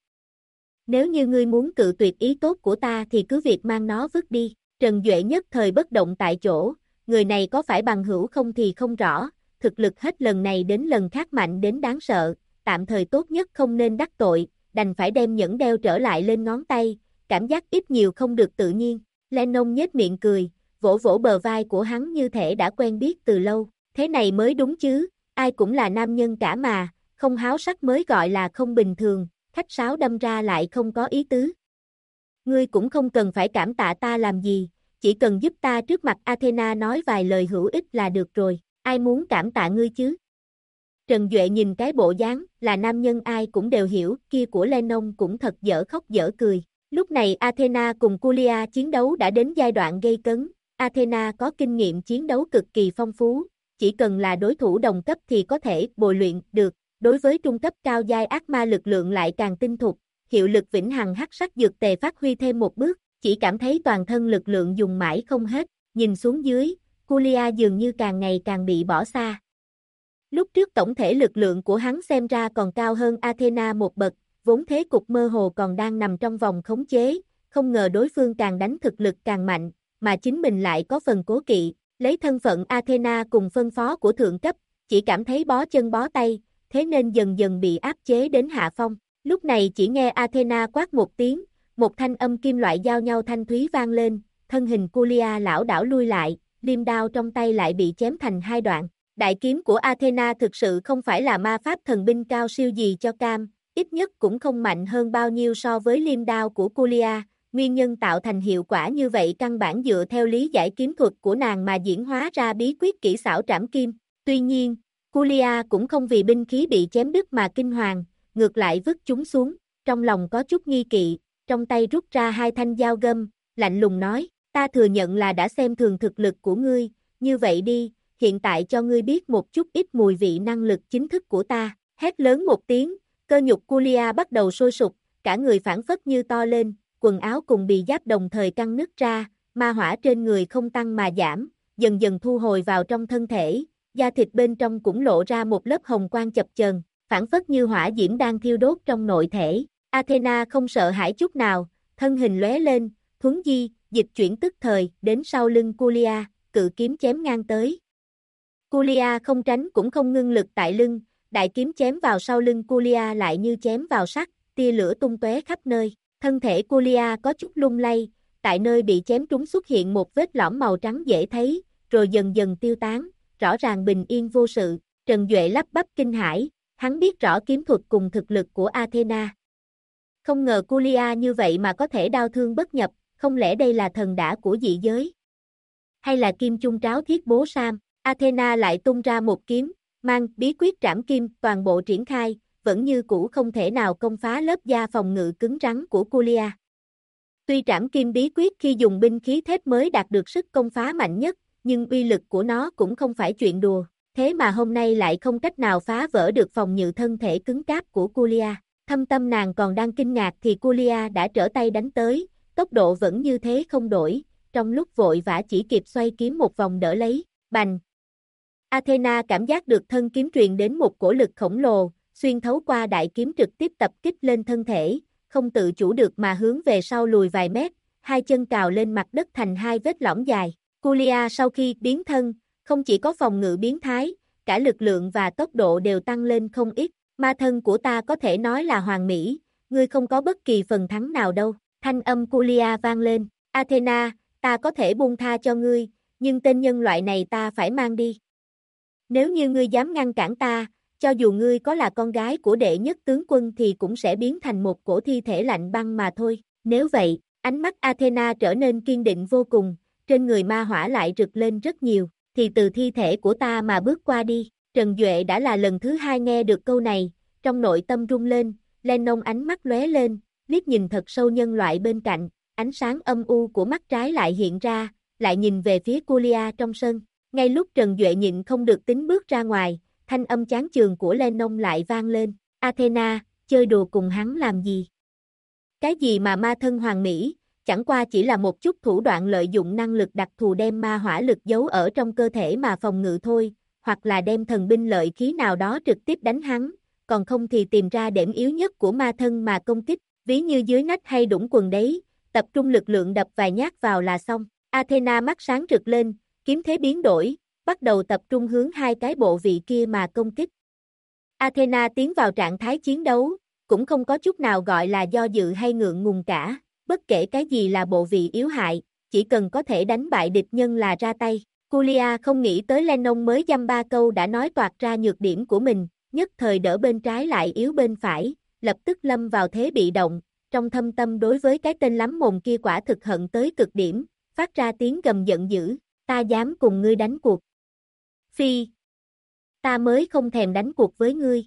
Speaker 1: Nếu như ngươi muốn cự tuyệt ý tốt của ta thì cứ việc mang nó vứt đi. Trần Duệ nhất thời bất động tại chỗ, người này có phải bằng hữu không thì không rõ, thực lực hết lần này đến lần khác mạnh đến đáng sợ, tạm thời tốt nhất không nên đắc tội, đành phải đem nhẫn đeo trở lại lên ngón tay, cảm giác ít nhiều không được tự nhiên. Lennon nhếch miệng cười, vỗ vỗ bờ vai của hắn như thể đã quen biết từ lâu, thế này mới đúng chứ, ai cũng là nam nhân cả mà, không háo sắc mới gọi là không bình thường, khách sáo đâm ra lại không có ý tứ. Ngươi cũng không cần phải cảm tạ ta làm gì, chỉ cần giúp ta trước mặt Athena nói vài lời hữu ích là được rồi, ai muốn cảm tạ ngươi chứ? Trần Duệ nhìn cái bộ dáng là nam nhân ai cũng đều hiểu kia của Lennon cũng thật dở khóc dở cười. Lúc này Athena cùng Julia chiến đấu đã đến giai đoạn gây cấn, Athena có kinh nghiệm chiến đấu cực kỳ phong phú, chỉ cần là đối thủ đồng cấp thì có thể bồi luyện được, đối với trung cấp cao giai ác ma lực lượng lại càng tinh thục, hiệu lực vĩnh hằng hắc sắc dược tề phát huy thêm một bước, chỉ cảm thấy toàn thân lực lượng dùng mãi không hết, nhìn xuống dưới, Julia dường như càng ngày càng bị bỏ xa. Lúc trước tổng thể lực lượng của hắn xem ra còn cao hơn Athena một bậc, vốn thế cục mơ hồ còn đang nằm trong vòng khống chế, không ngờ đối phương càng đánh thực lực càng mạnh, mà chính mình lại có phần cố kỵ, lấy thân phận Athena cùng phân phó của thượng cấp, chỉ cảm thấy bó chân bó tay, thế nên dần dần bị áp chế đến hạ phong. Lúc này chỉ nghe Athena quát một tiếng, một thanh âm kim loại giao nhau thanh thúy vang lên, thân hình Julia lảo đảo lui lại, liêm đao trong tay lại bị chém thành hai đoạn. Đại kiếm của Athena thực sự không phải là ma pháp thần binh cao siêu gì cho cam, ít nhất cũng không mạnh hơn bao nhiêu so với liêm đao của Julia. Nguyên nhân tạo thành hiệu quả như vậy căn bản dựa theo lý giải kiếm thuật của nàng mà diễn hóa ra bí quyết kỹ xảo trảm kim. Tuy nhiên, Julia cũng không vì binh khí bị chém đứt mà kinh hoàng, ngược lại vứt chúng xuống, trong lòng có chút nghi kỵ, trong tay rút ra hai thanh dao găm, lạnh lùng nói, ta thừa nhận là đã xem thường thực lực của ngươi, như vậy đi, hiện tại cho ngươi biết một chút ít mùi vị năng lực chính thức của ta, hét lớn một tiếng, cơ nhục Julia bắt đầu sôi sục, cả người phảng phất như to lên, quần áo cùng bì giáp đồng thời căng nứt ra, ma hỏa trên người không tăng mà giảm, dần dần thu hồi vào trong thân thể, da thịt bên trong cũng lộ ra một lớp hồng quang chập chờn, phảng phất như hỏa diễm đang thiêu đốt trong nội thể. Athena không sợ hãi chút nào, thân hình lóe lên, thuấn di, dịch chuyển tức thời, đến sau lưng Julia, cự kiếm chém ngang tới. Julia không tránh cũng không ngưng lực tại lưng, đại kiếm chém vào sau lưng Julia lại như chém vào sắt, tia lửa tung tóe khắp nơi. Thân thể Julia có chút lung lay, tại nơi bị chém trúng xuất hiện một vết lõm màu trắng dễ thấy, rồi dần dần tiêu tán, rõ ràng bình yên vô sự. Trần Duệ lắp bắp kinh hãi, hắn biết rõ kiếm thuật cùng thực lực của Athena. Không ngờ Julia như vậy mà có thể đao thương bất nhập, không lẽ đây là thần đả của dị giới? Hay là kim chung tráo thiết bố Sam? Athena lại tung ra một kiếm, mang bí quyết trảm kim toàn bộ triển khai, vẫn như cũ không thể nào công phá lớp da phòng ngự cứng rắn của Julia. Tuy trảm kim bí quyết khi dùng binh khí thép mới đạt được sức công phá mạnh nhất, nhưng uy lực của nó cũng không phải chuyện đùa, thế mà hôm nay lại không cách nào phá vỡ được phòng ngự thân thể cứng cáp của Julia. Thâm tâm nàng còn đang kinh ngạc thì Julia đã trở tay đánh tới, tốc độ vẫn như thế không đổi, trong lúc vội vã chỉ kịp xoay kiếm một vòng đỡ lấy, bành. Athena cảm giác được thân kiếm truyền đến một cổ lực khổng lồ, xuyên thấu qua đại kiếm trực tiếp tập kích lên thân thể, không tự chủ được mà hướng về sau lùi vài mét, hai chân cào lên mặt đất thành hai vết lõm dài. Julia sau khi biến thân, không chỉ có phòng ngự biến thái, cả lực lượng và tốc độ đều tăng lên không ít, ma thân của ta có thể nói là hoàn mỹ, ngươi không có bất kỳ phần thắng nào đâu. Thanh âm Julia vang lên, Athena, ta có thể buông tha cho ngươi, nhưng tên nhân loại này ta phải mang đi. Nếu như ngươi dám ngăn cản ta, cho dù ngươi có là con gái của đệ nhất tướng quân thì cũng sẽ biến thành một cổ thi thể lạnh băng mà thôi. Nếu vậy, ánh mắt Athena trở nên kiên định vô cùng, trên người ma hỏa lại rực lên rất nhiều, thì từ thi thể của ta mà bước qua đi. Trần Duệ đã là lần thứ hai nghe được câu này, trong nội tâm rung lên, Lennon ánh mắt lóe lên, liếc nhìn thật sâu nhân loại bên cạnh, ánh sáng âm u của mắt trái lại hiện ra, lại nhìn về phía Julia trong sân. Ngay lúc Trần Duệ nhịn không được tính bước ra ngoài, thanh âm chán chường của Lennon lại vang lên. Athena, chơi đùa cùng hắn làm gì? Cái gì mà ma thân hoàng mỹ, chẳng qua chỉ là một chút thủ đoạn lợi dụng năng lực đặc thù đem ma hỏa lực giấu ở trong cơ thể mà phòng ngự thôi, hoặc là đem thần binh lợi khí nào đó trực tiếp đánh hắn, còn không thì tìm ra điểm yếu nhất của ma thân mà công kích, ví như dưới nách hay đũng quần đấy, tập trung lực lượng đập vài nhát vào là xong. Athena mắt sáng rực lên, kiếm thế biến đổi, bắt đầu tập trung hướng hai cái bộ vị kia mà công kích. Athena tiến vào trạng thái chiến đấu, cũng không có chút nào gọi là do dự hay ngượng ngùng cả, bất kể cái gì là bộ vị yếu hại, chỉ cần có thể đánh bại địch nhân là ra tay. Julia không nghĩ tới Lennon mới dăm ba câu đã nói toạc ra nhược điểm của mình, nhất thời đỡ bên trái lại yếu bên phải, lập tức lâm vào thế bị động, trong thâm tâm đối với cái tên lắm mồm kia quả thực hận tới cực điểm, phát ra tiếng gầm giận dữ, ta dám cùng ngươi đánh cuộc. Phi, ta mới không thèm đánh cuộc với ngươi.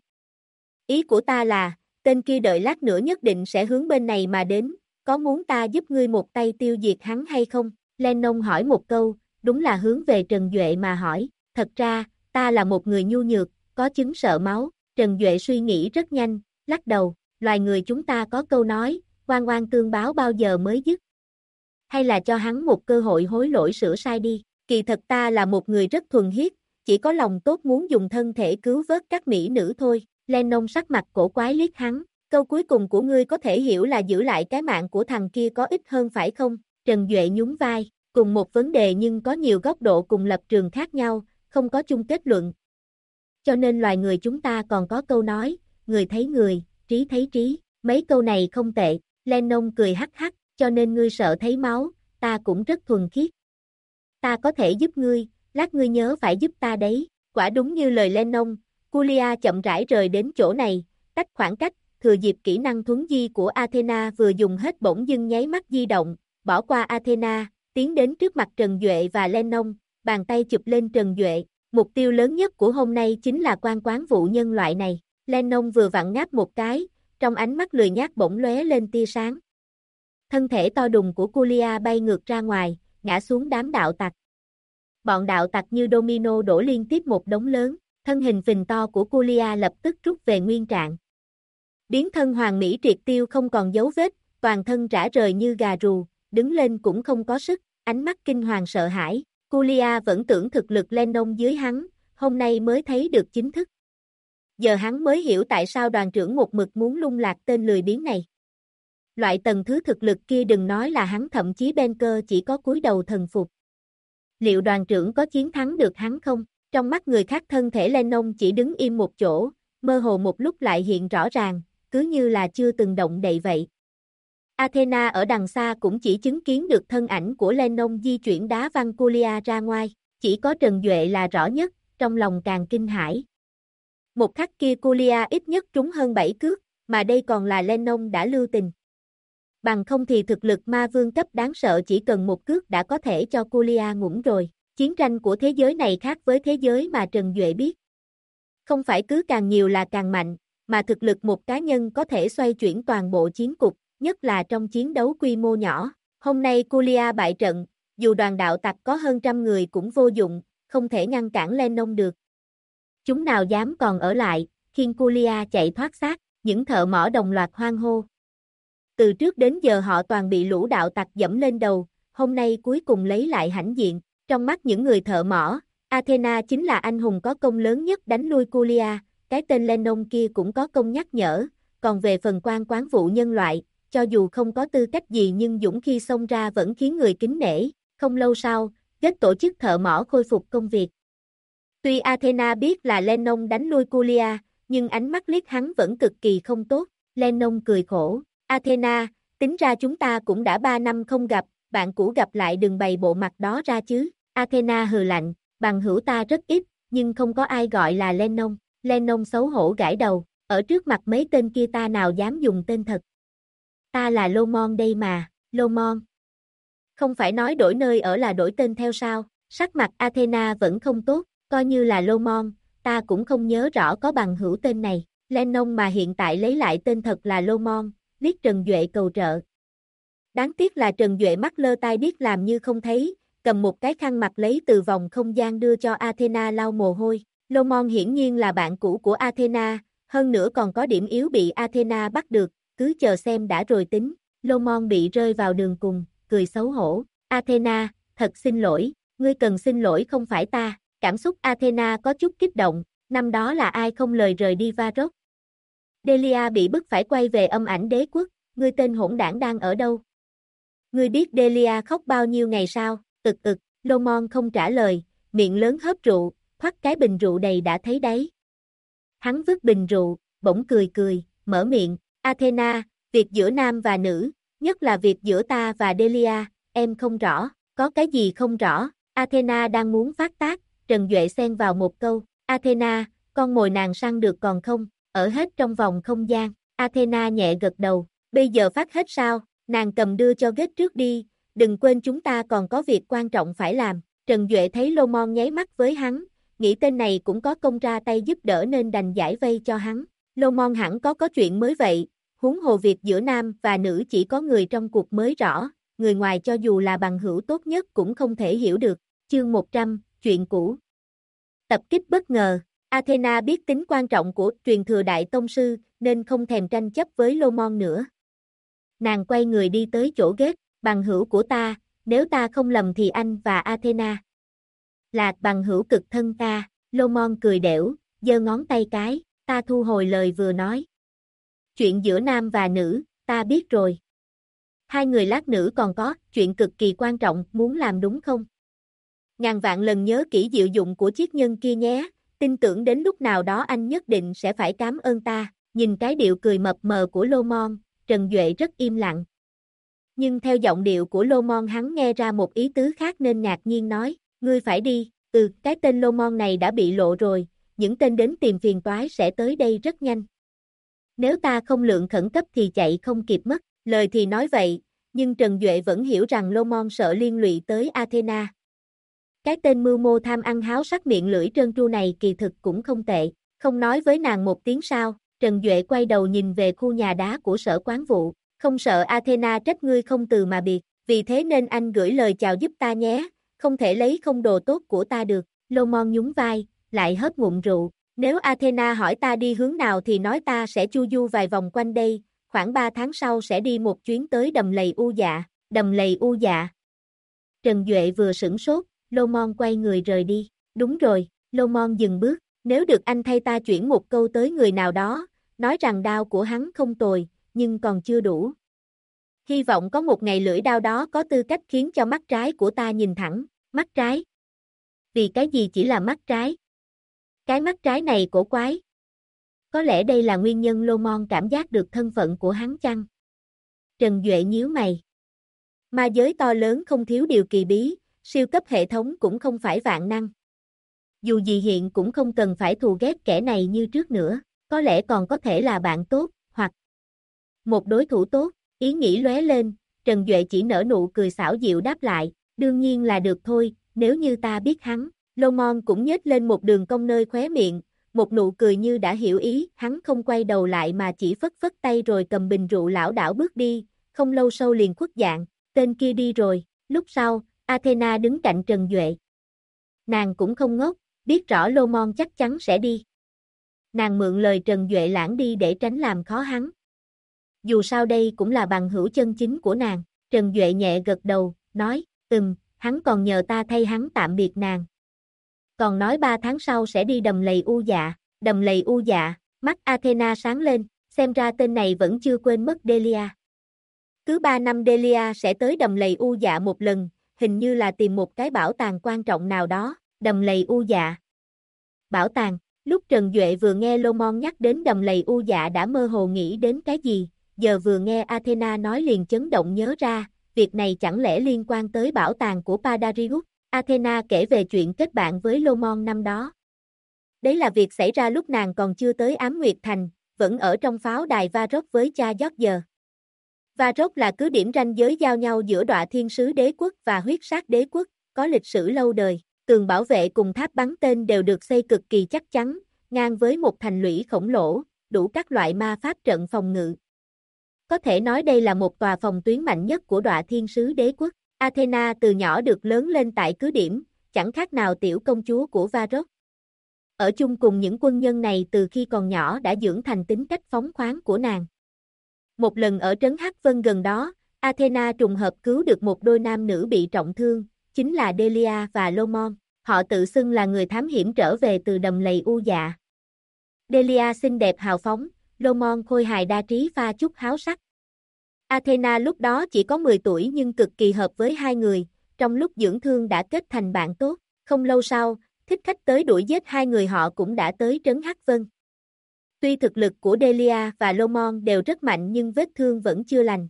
Speaker 1: Ý của ta là, tên kia đợi lát nữa nhất định sẽ hướng bên này mà đến, có muốn ta giúp ngươi một tay tiêu diệt hắn hay không? Lennon hỏi một câu, đúng là hướng về Trần Duệ mà hỏi, thật ra, ta là một người nhu nhược, có chứng sợ máu. Trần Duệ suy nghĩ rất nhanh, lắc đầu, loài người chúng ta có câu nói, oan oan tương báo bao giờ mới dứt. Hay là cho hắn một cơ hội hối lỗi sửa sai đi, kỳ thật ta là một người rất thuần khiết, chỉ có lòng tốt muốn dùng thân thể cứu vớt các mỹ nữ thôi. Lennon sắc mặt cổ quái liếc hắn, câu cuối cùng của ngươi có thể hiểu là giữ lại cái mạng của thằng kia có ích hơn phải không? Trần Duệ nhún vai, cùng một vấn đề nhưng có nhiều góc độ cùng lập trường khác nhau, không có chung kết luận. Cho nên loài người chúng ta còn có câu nói, người thấy người, trí thấy trí, mấy câu này không tệ. Lennon cười hắc hắc, cho nên ngươi sợ thấy máu, ta cũng rất thuần khiết. Ta có thể giúp ngươi, lát ngươi nhớ phải giúp ta đấy. Quả đúng như lời Lennon, Julia chậm rãi rời đến chỗ này, tách khoảng cách, thừa dịp kỹ năng thuấn di của Athena vừa dùng hết bỗng dưng nháy mắt di động, bỏ qua Athena, tiến đến trước mặt Trần Duệ và Lennon, bàn tay chụp lên Trần Duệ. Mục tiêu lớn nhất của hôm nay chính là quan quán vụ nhân loại này. Lennon vừa vặn ngáp một cái, trong ánh mắt lười nhác bỗng lóe lên tia sáng. Thân thể to đùng của Julia bay ngược ra ngoài, ngã xuống đám đạo tặc. Bọn đạo tặc như domino đổ liên tiếp một đống lớn, thân hình phình to của Julia lập tức rút về nguyên trạng. Biến thân hoàng mỹ triệt tiêu không còn dấu vết, toàn thân rã rời như gà rù, đứng lên cũng không có sức, ánh mắt kinh hoàng sợ hãi. Julia vẫn tưởng thực lực Lennon dưới hắn, hôm nay mới thấy được chính thức. Giờ hắn mới hiểu tại sao đoàn trưởng một mực muốn lung lạc tên lười biếng này. Loại tầng thứ thực lực kia đừng nói là hắn, thậm chí Banker chỉ có cúi đầu thần phục. Liệu đoàn trưởng có chiến thắng được hắn không? Trong mắt người khác thân thể Lennon chỉ đứng im một chỗ, mơ hồ một lúc lại hiện rõ ràng, cứ như là chưa từng động đậy vậy. Athena ở đằng xa cũng chỉ chứng kiến được thân ảnh của Lennon di chuyển đá văng Julia ra ngoài, chỉ có Trần Duệ là rõ nhất, trong lòng càng kinh hãi. Một khắc kia Julia ít nhất trúng hơn 7 cước, mà đây còn là Lennon đã lưu tình. Bằng không thì thực lực ma vương cấp đáng sợ chỉ cần một cước đã có thể cho Julia ngủm rồi. Chiến tranh của thế giới này khác với thế giới mà Trần Duệ biết. Không phải cứ càng nhiều là càng mạnh, mà thực lực một cá nhân có thể xoay chuyển toàn bộ chiến cục, nhất là trong chiến đấu quy mô nhỏ. Hôm nay Julia bại trận, dù đoàn đạo tặc có hơn trăm người cũng vô dụng, không thể ngăn cản Lennon được. Chúng nào dám còn ở lại, khiêng Julia chạy thoát xác, những thợ mỏ đồng loạt hoan hô. Từ trước đến giờ họ toàn bị lũ đạo tặc dẫm lên đầu, hôm nay cuối cùng lấy lại hãnh diện. Trong mắt những người thợ mỏ, Athena chính là anh hùng có công lớn nhất đánh lui Julia, cái tên Lennon kia cũng có công nhắc nhở, còn về phần quan quán vụ nhân loại, cho dù không có tư cách gì nhưng dũng khi xông ra vẫn khiến người kính nể. Không lâu sau, kết tổ chức thợ mỏ khôi phục công việc. Tuy Athena biết là Lennon đánh lui Julia, nhưng ánh mắt liếc hắn vẫn cực kỳ không tốt. Lennon cười khổ, Athena, tính ra chúng ta cũng đã 3 năm không gặp, bạn cũ gặp lại đừng bày bộ mặt đó ra chứ. Athena hừ lạnh, bằng hữu ta rất ít, nhưng không có ai gọi là Lennon. Lennon xấu hổ gãi đầu, ở trước mặt mấy tên kia ta nào dám dùng tên thật. Ta là Lomon đây mà, Lomon. Không phải nói đổi nơi ở là đổi tên theo sao? Sắc mặt Athena vẫn không tốt, coi như là Lomon, ta cũng không nhớ rõ có bằng hữu tên này. Lennon mà hiện tại lấy lại tên thật là Lomon, liếc Trần Duệ cầu trợ. Đáng tiếc là Trần Duệ mắt lơ tai biết làm như không thấy, cầm một cái khăn mặt lấy từ vòng không gian đưa cho Athena lau mồ hôi. Lomon hiển nhiên là bạn cũ của Athena, hơn nữa còn có điểm yếu bị Athena bắt được, cứ chờ xem đã rồi tính. Lomon bị rơi vào đường cùng, cười xấu hổ. Athena, thật xin lỗi, ngươi cần xin lỗi không phải ta. Cảm xúc Athena có chút kích động, năm đó là ai không lời rời đi Varrock. Delia bị bức phải quay về âm ảnh đế quốc, ngươi tên hỗn đảng đang ở đâu? Ngươi biết Delia khóc bao nhiêu ngày sao? Lomon không trả lời, miệng lớn hớp rượu, khoắt cái bình rượu đầy đã thấy đấy. Hắn vứt bình rượu, bỗng cười, mở miệng, Athena, việc giữa nam và nữ, nhất là việc giữa ta và Delia, em không rõ, có cái gì không rõ? Athena đang muốn phát tác, Trần Duệ xen vào một câu, Athena, con mồi nàng săn được còn không, ở hết trong vòng không gian. Athena nhẹ gật đầu, bây giờ phát hết sao, nàng cầm đưa cho Ghét trước đi, đừng quên chúng ta còn có việc quan trọng phải làm. Trần Duệ thấy Lomon nháy mắt với hắn, nghĩ tên này cũng có công ra tay giúp đỡ nên đành giải vây cho hắn. Lomon hẳn có chuyện mới vậy, huống hồ việc giữa nam và nữ chỉ có người trong cuộc mới rõ, người ngoài cho dù là bằng hữu tốt nhất cũng không thể hiểu được. Chương 100, chuyện cũ. Tập kích bất ngờ, Athena biết tính quan trọng của truyền thừa đại tông sư nên không thèm tranh chấp với Lomon nữa. Nàng quay người đi tới chỗ Ghét, bằng hữu của ta, nếu ta không lầm thì anh và Athena là bằng hữu cực thân ta. Lomon cười đểu, giơ ngón tay cái, ta thu hồi lời vừa nói. Chuyện giữa nam và nữ, ta biết rồi. Hai người lát nữa còn có chuyện cực kỳ quan trọng muốn làm đúng không? Ngàn vạn lần nhớ kỹ diệu dụng của chiếc nhân kia nhé, tin tưởng đến lúc nào đó anh nhất định sẽ phải cảm ơn ta. Nhìn cái điệu cười mập mờ của Lomon, Trần Duệ rất im lặng. Nhưng theo giọng điệu của Lomon hắn nghe ra một ý tứ khác nên ngạc nhiên nói, ngươi phải đi, cái tên Lomon này đã bị lộ rồi, những tên đến tìm phiền toái sẽ tới đây rất nhanh. Nếu ta không lượng khẩn cấp thì chạy không kịp mất, lời thì nói vậy, nhưng Trần Duệ vẫn hiểu rằng Lomon sợ liên lụy tới Athena. Cái tên mưu mô tham ăn háo sắc miệng lưỡi trơn tru này kỳ thực cũng không tệ, không nói với nàng một tiếng sao. Trần Duệ quay đầu nhìn về khu nhà đá của sở quán vụ, không sợ Athena trách ngươi không từ mà biệt, vì thế nên anh gửi lời chào giúp ta nhé, không thể lấy không đồ tốt của ta được. Lomon nhún vai, lại hớp ngụm rượu, nếu Athena hỏi ta đi hướng nào thì nói ta sẽ chu du vài vòng quanh đây, khoảng 3 tháng sau sẽ đi một chuyến tới đầm lầy U Dạ. Đầm lầy U Dạ. Trần Duệ vừa sửng sốt, Lomon quay người rời đi, đúng rồi, Lomon dừng bước. Nếu được anh thay ta chuyển một câu tới người nào đó, nói rằng đao của hắn không tồi, nhưng còn chưa đủ. Hy vọng có một ngày lưỡi đao đó có tư cách khiến cho mắt trái của ta nhìn thẳng. Mắt trái? Vì cái gì chỉ là mắt trái? Cái mắt trái này cổ quái. Có lẽ đây là nguyên nhân Lomon cảm giác được thân phận của hắn chăng? Trần Duệ nhíu mày. Ma giới to lớn không thiếu điều kỳ bí, siêu cấp hệ thống cũng không phải vạn năng. Dù gì hiện cũng không cần phải thù ghét kẻ này như trước nữa, có lẽ còn có thể là bạn tốt, hoặc một đối thủ tốt. Ý nghĩ lóe lên, Trần Duệ chỉ nở nụ cười xảo diệu đáp lại, đương nhiên là được thôi, nếu như ta biết hắn. Lomon cũng nhếch lên một đường cong nơi khóe miệng, một nụ cười như đã hiểu ý, hắn không quay đầu lại mà chỉ phất phất tay rồi cầm bình rượu lảo đảo bước đi, không lâu sau liền khuất dạng, tên kia đi rồi. Lúc sau, Athena đứng cạnh Trần Duệ. Nàng cũng không ngốc, biết rõ Lomon chắc chắn sẽ đi. Nàng mượn lời Trần Duệ lãng đi để tránh làm khó hắn. Dù sao đây cũng là bằng hữu chân chính của nàng. Trần Duệ nhẹ gật đầu, nói, hắn còn nhờ ta thay hắn tạm biệt nàng. Còn nói 3 tháng sau sẽ đi đầm lầy U Dạ. Đầm lầy U Dạ, mắt Athena sáng lên, xem ra tên này vẫn chưa quên mất Delia. Cứ 3 năm Delia sẽ tới đầm lầy U Dạ một lần, hình như là tìm một cái bảo tàng quan trọng nào đó. Đầm lầy U Dạ. Bảo tàng. Lúc Trần Duệ vừa nghe Lomon nhắc đến đầm lầy U Dạ đã mơ hồ nghĩ đến cái gì, giờ vừa nghe Athena nói liền chấn động nhớ ra, việc này chẳng lẽ liên quan tới bảo tàng của Padarius. Athena kể về chuyện kết bạn với Lomon năm đó. Đấy là việc xảy ra lúc nàng còn chưa tới Ám Nguyệt Thành, vẫn ở trong pháo đài Varrock với cha George. Varrock là cứ điểm ranh giới giao nhau giữa Đọa Thiên Sứ Đế Quốc và Huyết Sát Đế Quốc, có lịch sử lâu đời. Tường bảo vệ cùng tháp bắn tên đều được xây cực kỳ chắc chắn, ngang với một thành lũy khổng lồ, đủ các loại ma pháp trận phòng ngự. Có thể nói đây là một tòa phòng tuyến mạnh nhất của Đọa Thiên Sứ Đế Quốc. Athena từ nhỏ được lớn lên tại cứ điểm, chẳng khác nào tiểu công chúa của Varrock. Ở chung cùng những quân nhân này từ khi còn nhỏ đã dưỡng thành tính cách phóng khoáng của nàng. Một lần ở trấn Hắc Vân gần đó, Athena trùng hợp cứu được một đôi nam nữ bị trọng thương, chính là Delia và Lomon. Họ tự xưng là người thám hiểm trở về từ đầm lầy U Dạ. Delia xinh đẹp hào phóng, Lomon khôi hài đa trí pha chút háo sắc. Athena lúc đó chỉ có 10 tuổi nhưng cực kỳ hợp với hai người, trong lúc dưỡng thương đã kết thành bạn tốt. Không lâu sau, thích khách tới đuổi giết hai người họ cũng đã tới trấn Hắc Vân. Tuy thực lực của Delia và Lomon đều rất mạnh nhưng vết thương vẫn chưa lành.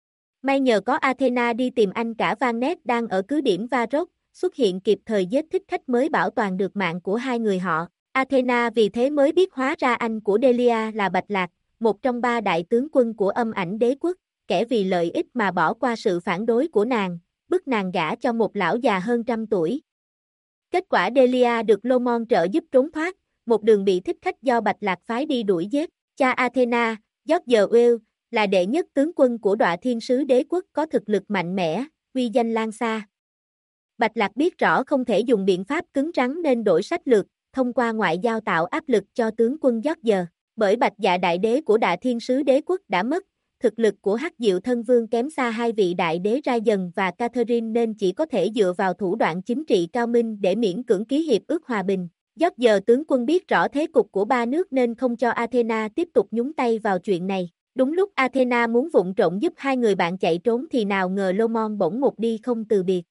Speaker 1: May nhờ có Athena đi tìm anh cả Vanet đang ở cứ điểm Varrock, xuất hiện kịp thời giết thích khách mới bảo toàn được mạng của hai người họ. Athena vì thế mới biết hóa ra anh của Delia là Bạch Lạc, một trong 3 đại tướng quân của Âm Ảnh Đế Quốc, kẻ vì lợi ích mà bỏ qua sự phản đối của nàng, bức nàng gả cho một lão già hơn 100 tuổi. Kết quả Delia được Lomon trợ giúp trốn thoát, một đường bị thích khách do Bạch Lạc phái đi đuổi giết. Cha Athena, George Will, là đệ nhất tướng quân của Đọa Thiên Sứ Đế Quốc có thực lực mạnh mẽ, uy danh lan xa. Bạch Lạc biết rõ không thể dùng biện pháp cứng rắn nên đổi sách lược, thông qua ngoại giao tạo áp lực cho tướng quân George. Bởi Bạch Dạ đại đế của Đọa Thiên Sứ Đế Quốc đã mất, thực lực của Hắc Diệu Thân Vương kém xa hai vị đại đế Ra Dần và Catherine nên chỉ có thể dựa vào thủ đoạn chính trị cao minh để miễn cưỡng ký hiệp ước hòa bình. George tướng quân biết rõ thế cục của 3 nước nên không cho Athena tiếp tục nhúng tay vào chuyện này. Đúng lúc Athena muốn vụng trộn giúp hai người bạn chạy trốn thì nào ngờ Lomon bỗng một đi không từ biệt.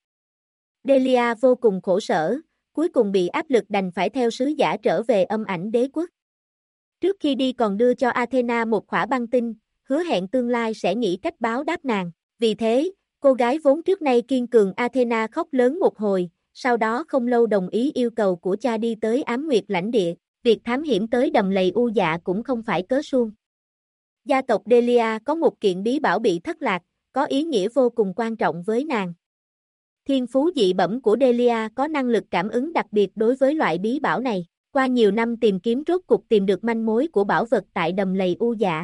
Speaker 1: Delia vô cùng khổ sở, cuối cùng bị áp lực đành phải theo sứ giả trở về Âm Ảnh Đế Quốc. Trước khi đi còn đưa cho Athena một khỏa băng tinh, hứa hẹn tương lai sẽ nghĩ cách báo đáp nàng. Vì thế, cô gái vốn trước nay kiên cường Athena khóc lớn một hồi, sau đó không lâu đồng ý yêu cầu của cha đi tới Ám Nguyệt lãnh địa. Việc thám hiểm tới đầm lầy U Dạ cũng không phải cớ suông. Gia tộc Delia có một kiện bí bảo bị thất lạc, có ý nghĩa vô cùng quan trọng với nàng. Thiên phú dị bẩm của Delia có năng lực cảm ứng đặc biệt đối với loại bí bảo này. Qua nhiều năm tìm kiếm rốt cục tìm được manh mối của bảo vật tại đầm lầy U Dạ.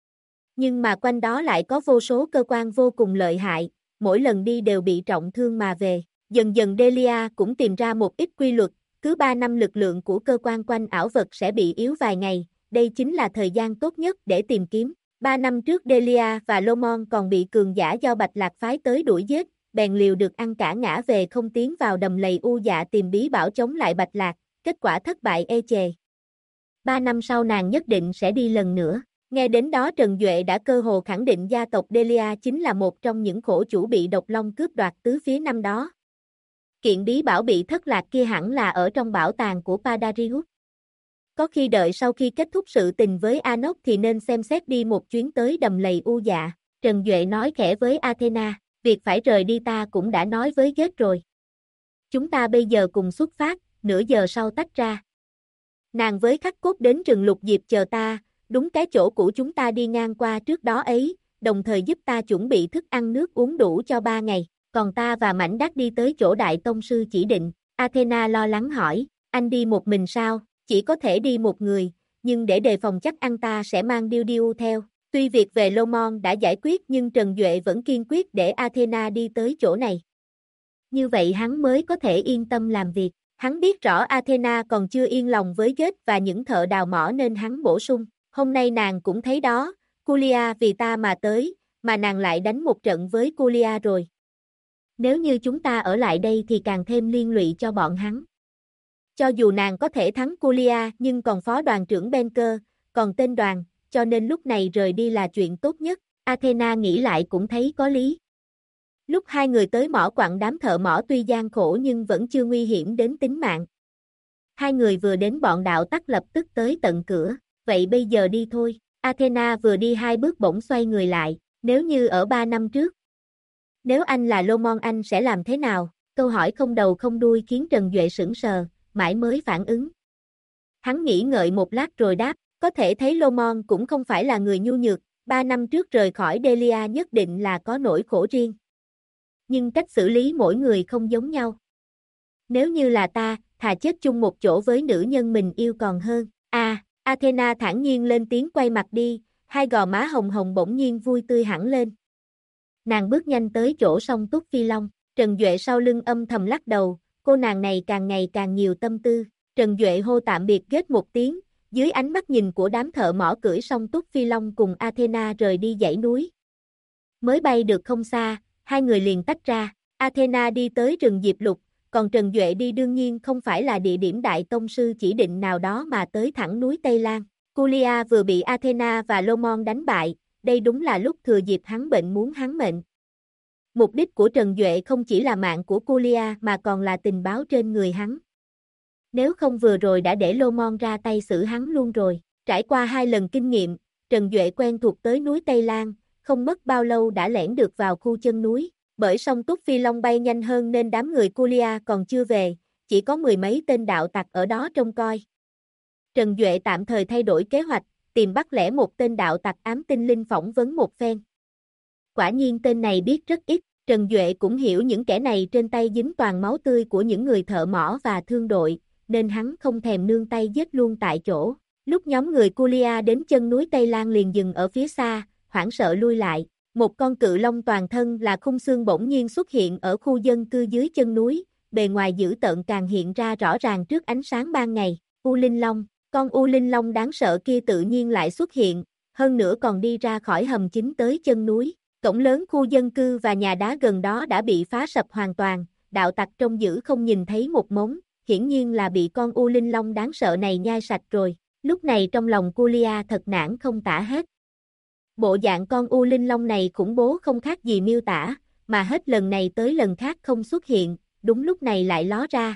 Speaker 1: Nhưng mà quanh đó lại có vô số cơ quan vô cùng lợi hại, mỗi lần đi đều bị trọng thương mà về. Dần dần Delia cũng tìm ra một ít quy luật, cứ 3 năm lực lượng của cơ quan quanh ảo vật sẽ bị yếu vài ngày, đây chính là thời gian tốt nhất để tìm kiếm. 3 năm trước Delia và Lomon còn bị cường giả do Bạch Lạc phái tới đuổi giết, bèn liều được ăn cả ngã về không tiến vào đầm lầy U Dạ tìm bí bảo chống lại Bạch Lạc, kết quả thất bại ê chề. 3 năm sau nàng nhất định sẽ đi lần nữa. Nghe đến đó Trần Duệ đã cơ hồ khẳng định gia tộc Delia chính là một trong những khổ chủ bị độc long cướp đoạt tứ phía năm đó. Kiện bí bảo bị thất lạc kia hẳn là ở trong bảo tàng của Padarius. Có khi đợi sau khi kết thúc sự tình với Anok thì nên xem xét đi một chuyến tới đầm lầy U Dạ. Trần Duệ nói khẽ với Athena, việc phải rời đi ta cũng đã nói với Gết rồi. Chúng ta bây giờ cùng xuất phát, nửa giờ sau tách ra. Nàng với Khắc Cốt đến rừng Lục Diệp chờ ta, đúng cái chỗ cũ chúng ta đi ngang qua trước đó ấy, đồng thời giúp ta chuẩn bị thức ăn nước uống đủ cho 3 ngày, còn ta và Mảnh Đắc đi tới chỗ đại tông sư chỉ định. Athena lo lắng hỏi, anh đi một mình sao? Chỉ có thể đi một người, nhưng để đề phòng chắc ăn ta sẽ mang Điêu Điêu theo. Tuy việc về Lomon đã giải quyết nhưng Trần Duệ vẫn kiên quyết để Athena đi tới chỗ này. Như vậy hắn mới có thể yên tâm làm việc. Hắn biết rõ Athena còn chưa yên lòng với Gết và những thợ đào mỏ nên hắn bổ sung. Hôm nay nàng cũng thấy đó, Kulia vì ta mà tới, mà nàng lại đánh một trận với Kulia rồi. Nếu như chúng ta ở lại đây thì càng thêm liên lụy cho bọn hắn. Cho dù nàng có thể thắng Kulia nhưng còn phó đoàn trưởng Benker, còn tên đoàn, cho nên lúc này rời đi là chuyện tốt nhất. Athena nghĩ lại cũng thấy có lý. Lúc hai người tới mỏ quặng đám thợ mỏ tuy gian khổ nhưng vẫn chưa nguy hiểm đến tính mạng. Hai người vừa đến bọn đạo tắc lập tức tới tận cửa. Vậy bây giờ đi thôi. Athena vừa đi 2 bước bỗng xoay người lại. Nếu như ở 3 năm trước. Nếu anh là Lomon anh sẽ làm thế nào? Câu hỏi không đầu không đuôi khiến Trần Duệ sững sờ, mãi mới phản ứng. Hắn nghĩ ngợi một lát rồi đáp, có thể thấy Lomon cũng không phải là người nhu nhược. 3 năm trước rời khỏi Delia nhất định là có nỗi khổ riêng. Nhưng cách xử lý mỗi người không giống nhau. Nếu như là ta, thà chết chung một chỗ với nữ nhân mình yêu còn hơn. Athena thản nhiên lên tiếng quay mặt đi, hai gò má hồng hồng bỗng nhiên vui tươi hẳn lên. Nàng bước nhanh tới chỗ Song Túc Phi Long, Trần Duệ sau lưng âm thầm lắc đầu, cô nàng này càng ngày càng nhiều tâm tư. Trần Duệ hô tạm biệt ghét một tiếng, dưới ánh mắt nhìn của đám thợ mỏ cưỡi Song Túc Phi Long cùng Athena rời đi dãy núi. Mới bay được không xa, hai người liền tách ra, Athena đi tới rừng Diệp Lục, còn Trần Duệ đi đương nhiên không phải là địa điểm đại tông sư chỉ định nào đó mà tới thẳng núi Tây Lan. Culia vừa bị Athena và Lomon đánh bại, đây đúng là lúc thừa dịp hắn bệnh muốn hắn mệnh. Mục đích của Trần Duệ không chỉ là mạng của Culia mà còn là tình báo trên người hắn. Nếu không vừa rồi đã để Lomon ra tay xử hắn luôn rồi. Trải qua 2 lần kinh nghiệm, Trần Duệ quen thuộc tới núi Tây Lan, không mất bao lâu đã lẻn được vào khu chân núi. Bởi Song Túc Phi Long bay nhanh hơn nên đám người Culia còn chưa về, chỉ có 10 mấy tên đạo tặc ở đó trông coi. Trần Duệ tạm thời thay đổi kế hoạch, tìm bắt lẻ một tên đạo tặc ám tinh linh phỏng vấn một phen. Quả nhiên tên này biết rất ít, Trần Duệ cũng hiểu những kẻ này trên tay dính toàn máu tươi của những người thợ mỏ và thương đội, nên hắn không thèm nương tay giết luôn tại chỗ. Lúc nhóm người Culia đến chân núi Tây Lan liền dừng ở phía xa, hoảng sợ lui lại. Một con cự long toàn thân là khung xương bỗng nhiên xuất hiện ở khu dân cư dưới chân núi, bề ngoài dữ tợn càng hiện ra rõ ràng trước ánh sáng ban ngày. U Linh Long, con U Linh Long đáng sợ kia tự nhiên lại xuất hiện, hơn nữa còn đi ra khỏi hầm chính tới chân núi. Cổng lớn khu dân cư và nhà đá gần đó đã bị phá sập hoàn toàn, đạo tặc trông dữ không nhìn thấy một mống, hiển nhiên là bị con U Linh Long đáng sợ này nhai sạch rồi. Lúc này trong lòng Culia thật nản không tả hết. Bộ dạng con U Linh Long này khủng bố không khác gì miêu tả, mà hết lần này tới lần khác không xuất hiện, đúng lúc này lại ló ra.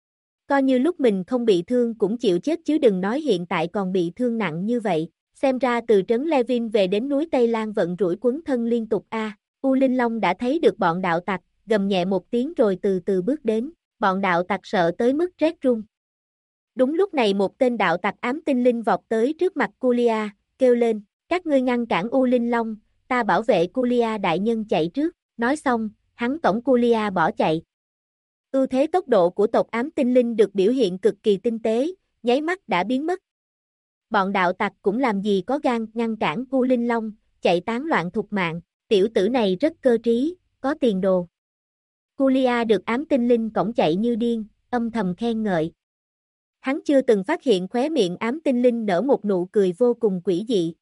Speaker 1: Coi như lúc mình không bị thương cũng chịu chết chứ đừng nói hiện tại còn bị thương nặng như vậy. Xem ra từ trấn Levin về đến núi Tây Lan vận rủi quấn thân liên tục a. U Linh Long đã thấy được bọn đạo tặc, gầm nhẹ một tiếng rồi từ từ bước đến, bọn đạo tặc sợ tới mức rét run. Đúng lúc này một tên đạo tặc ám tinh linh vọt tới trước mặt Culia, kêu lên, các ngươi ngăn cản U Linh Long, ta bảo vệ Culia đại nhân chạy trước, nói xong, hắn cõng Culia bỏ chạy. Ưu thế tốc độ của tộc ám tinh linh được biểu hiện cực kỳ tinh tế, nháy mắt đã biến mất. Bọn đạo tặc cũng làm gì có gan ngăn cản U Linh Long, chạy tán loạn thục mạng, tiểu tử này rất cơ trí, có tiền đồ. Culia được ám tinh linh cõng chạy như điên, âm thầm khen ngợi. Hắn chưa từng phát hiện khóe miệng ám tinh linh nở một nụ cười vô cùng quỷ dị,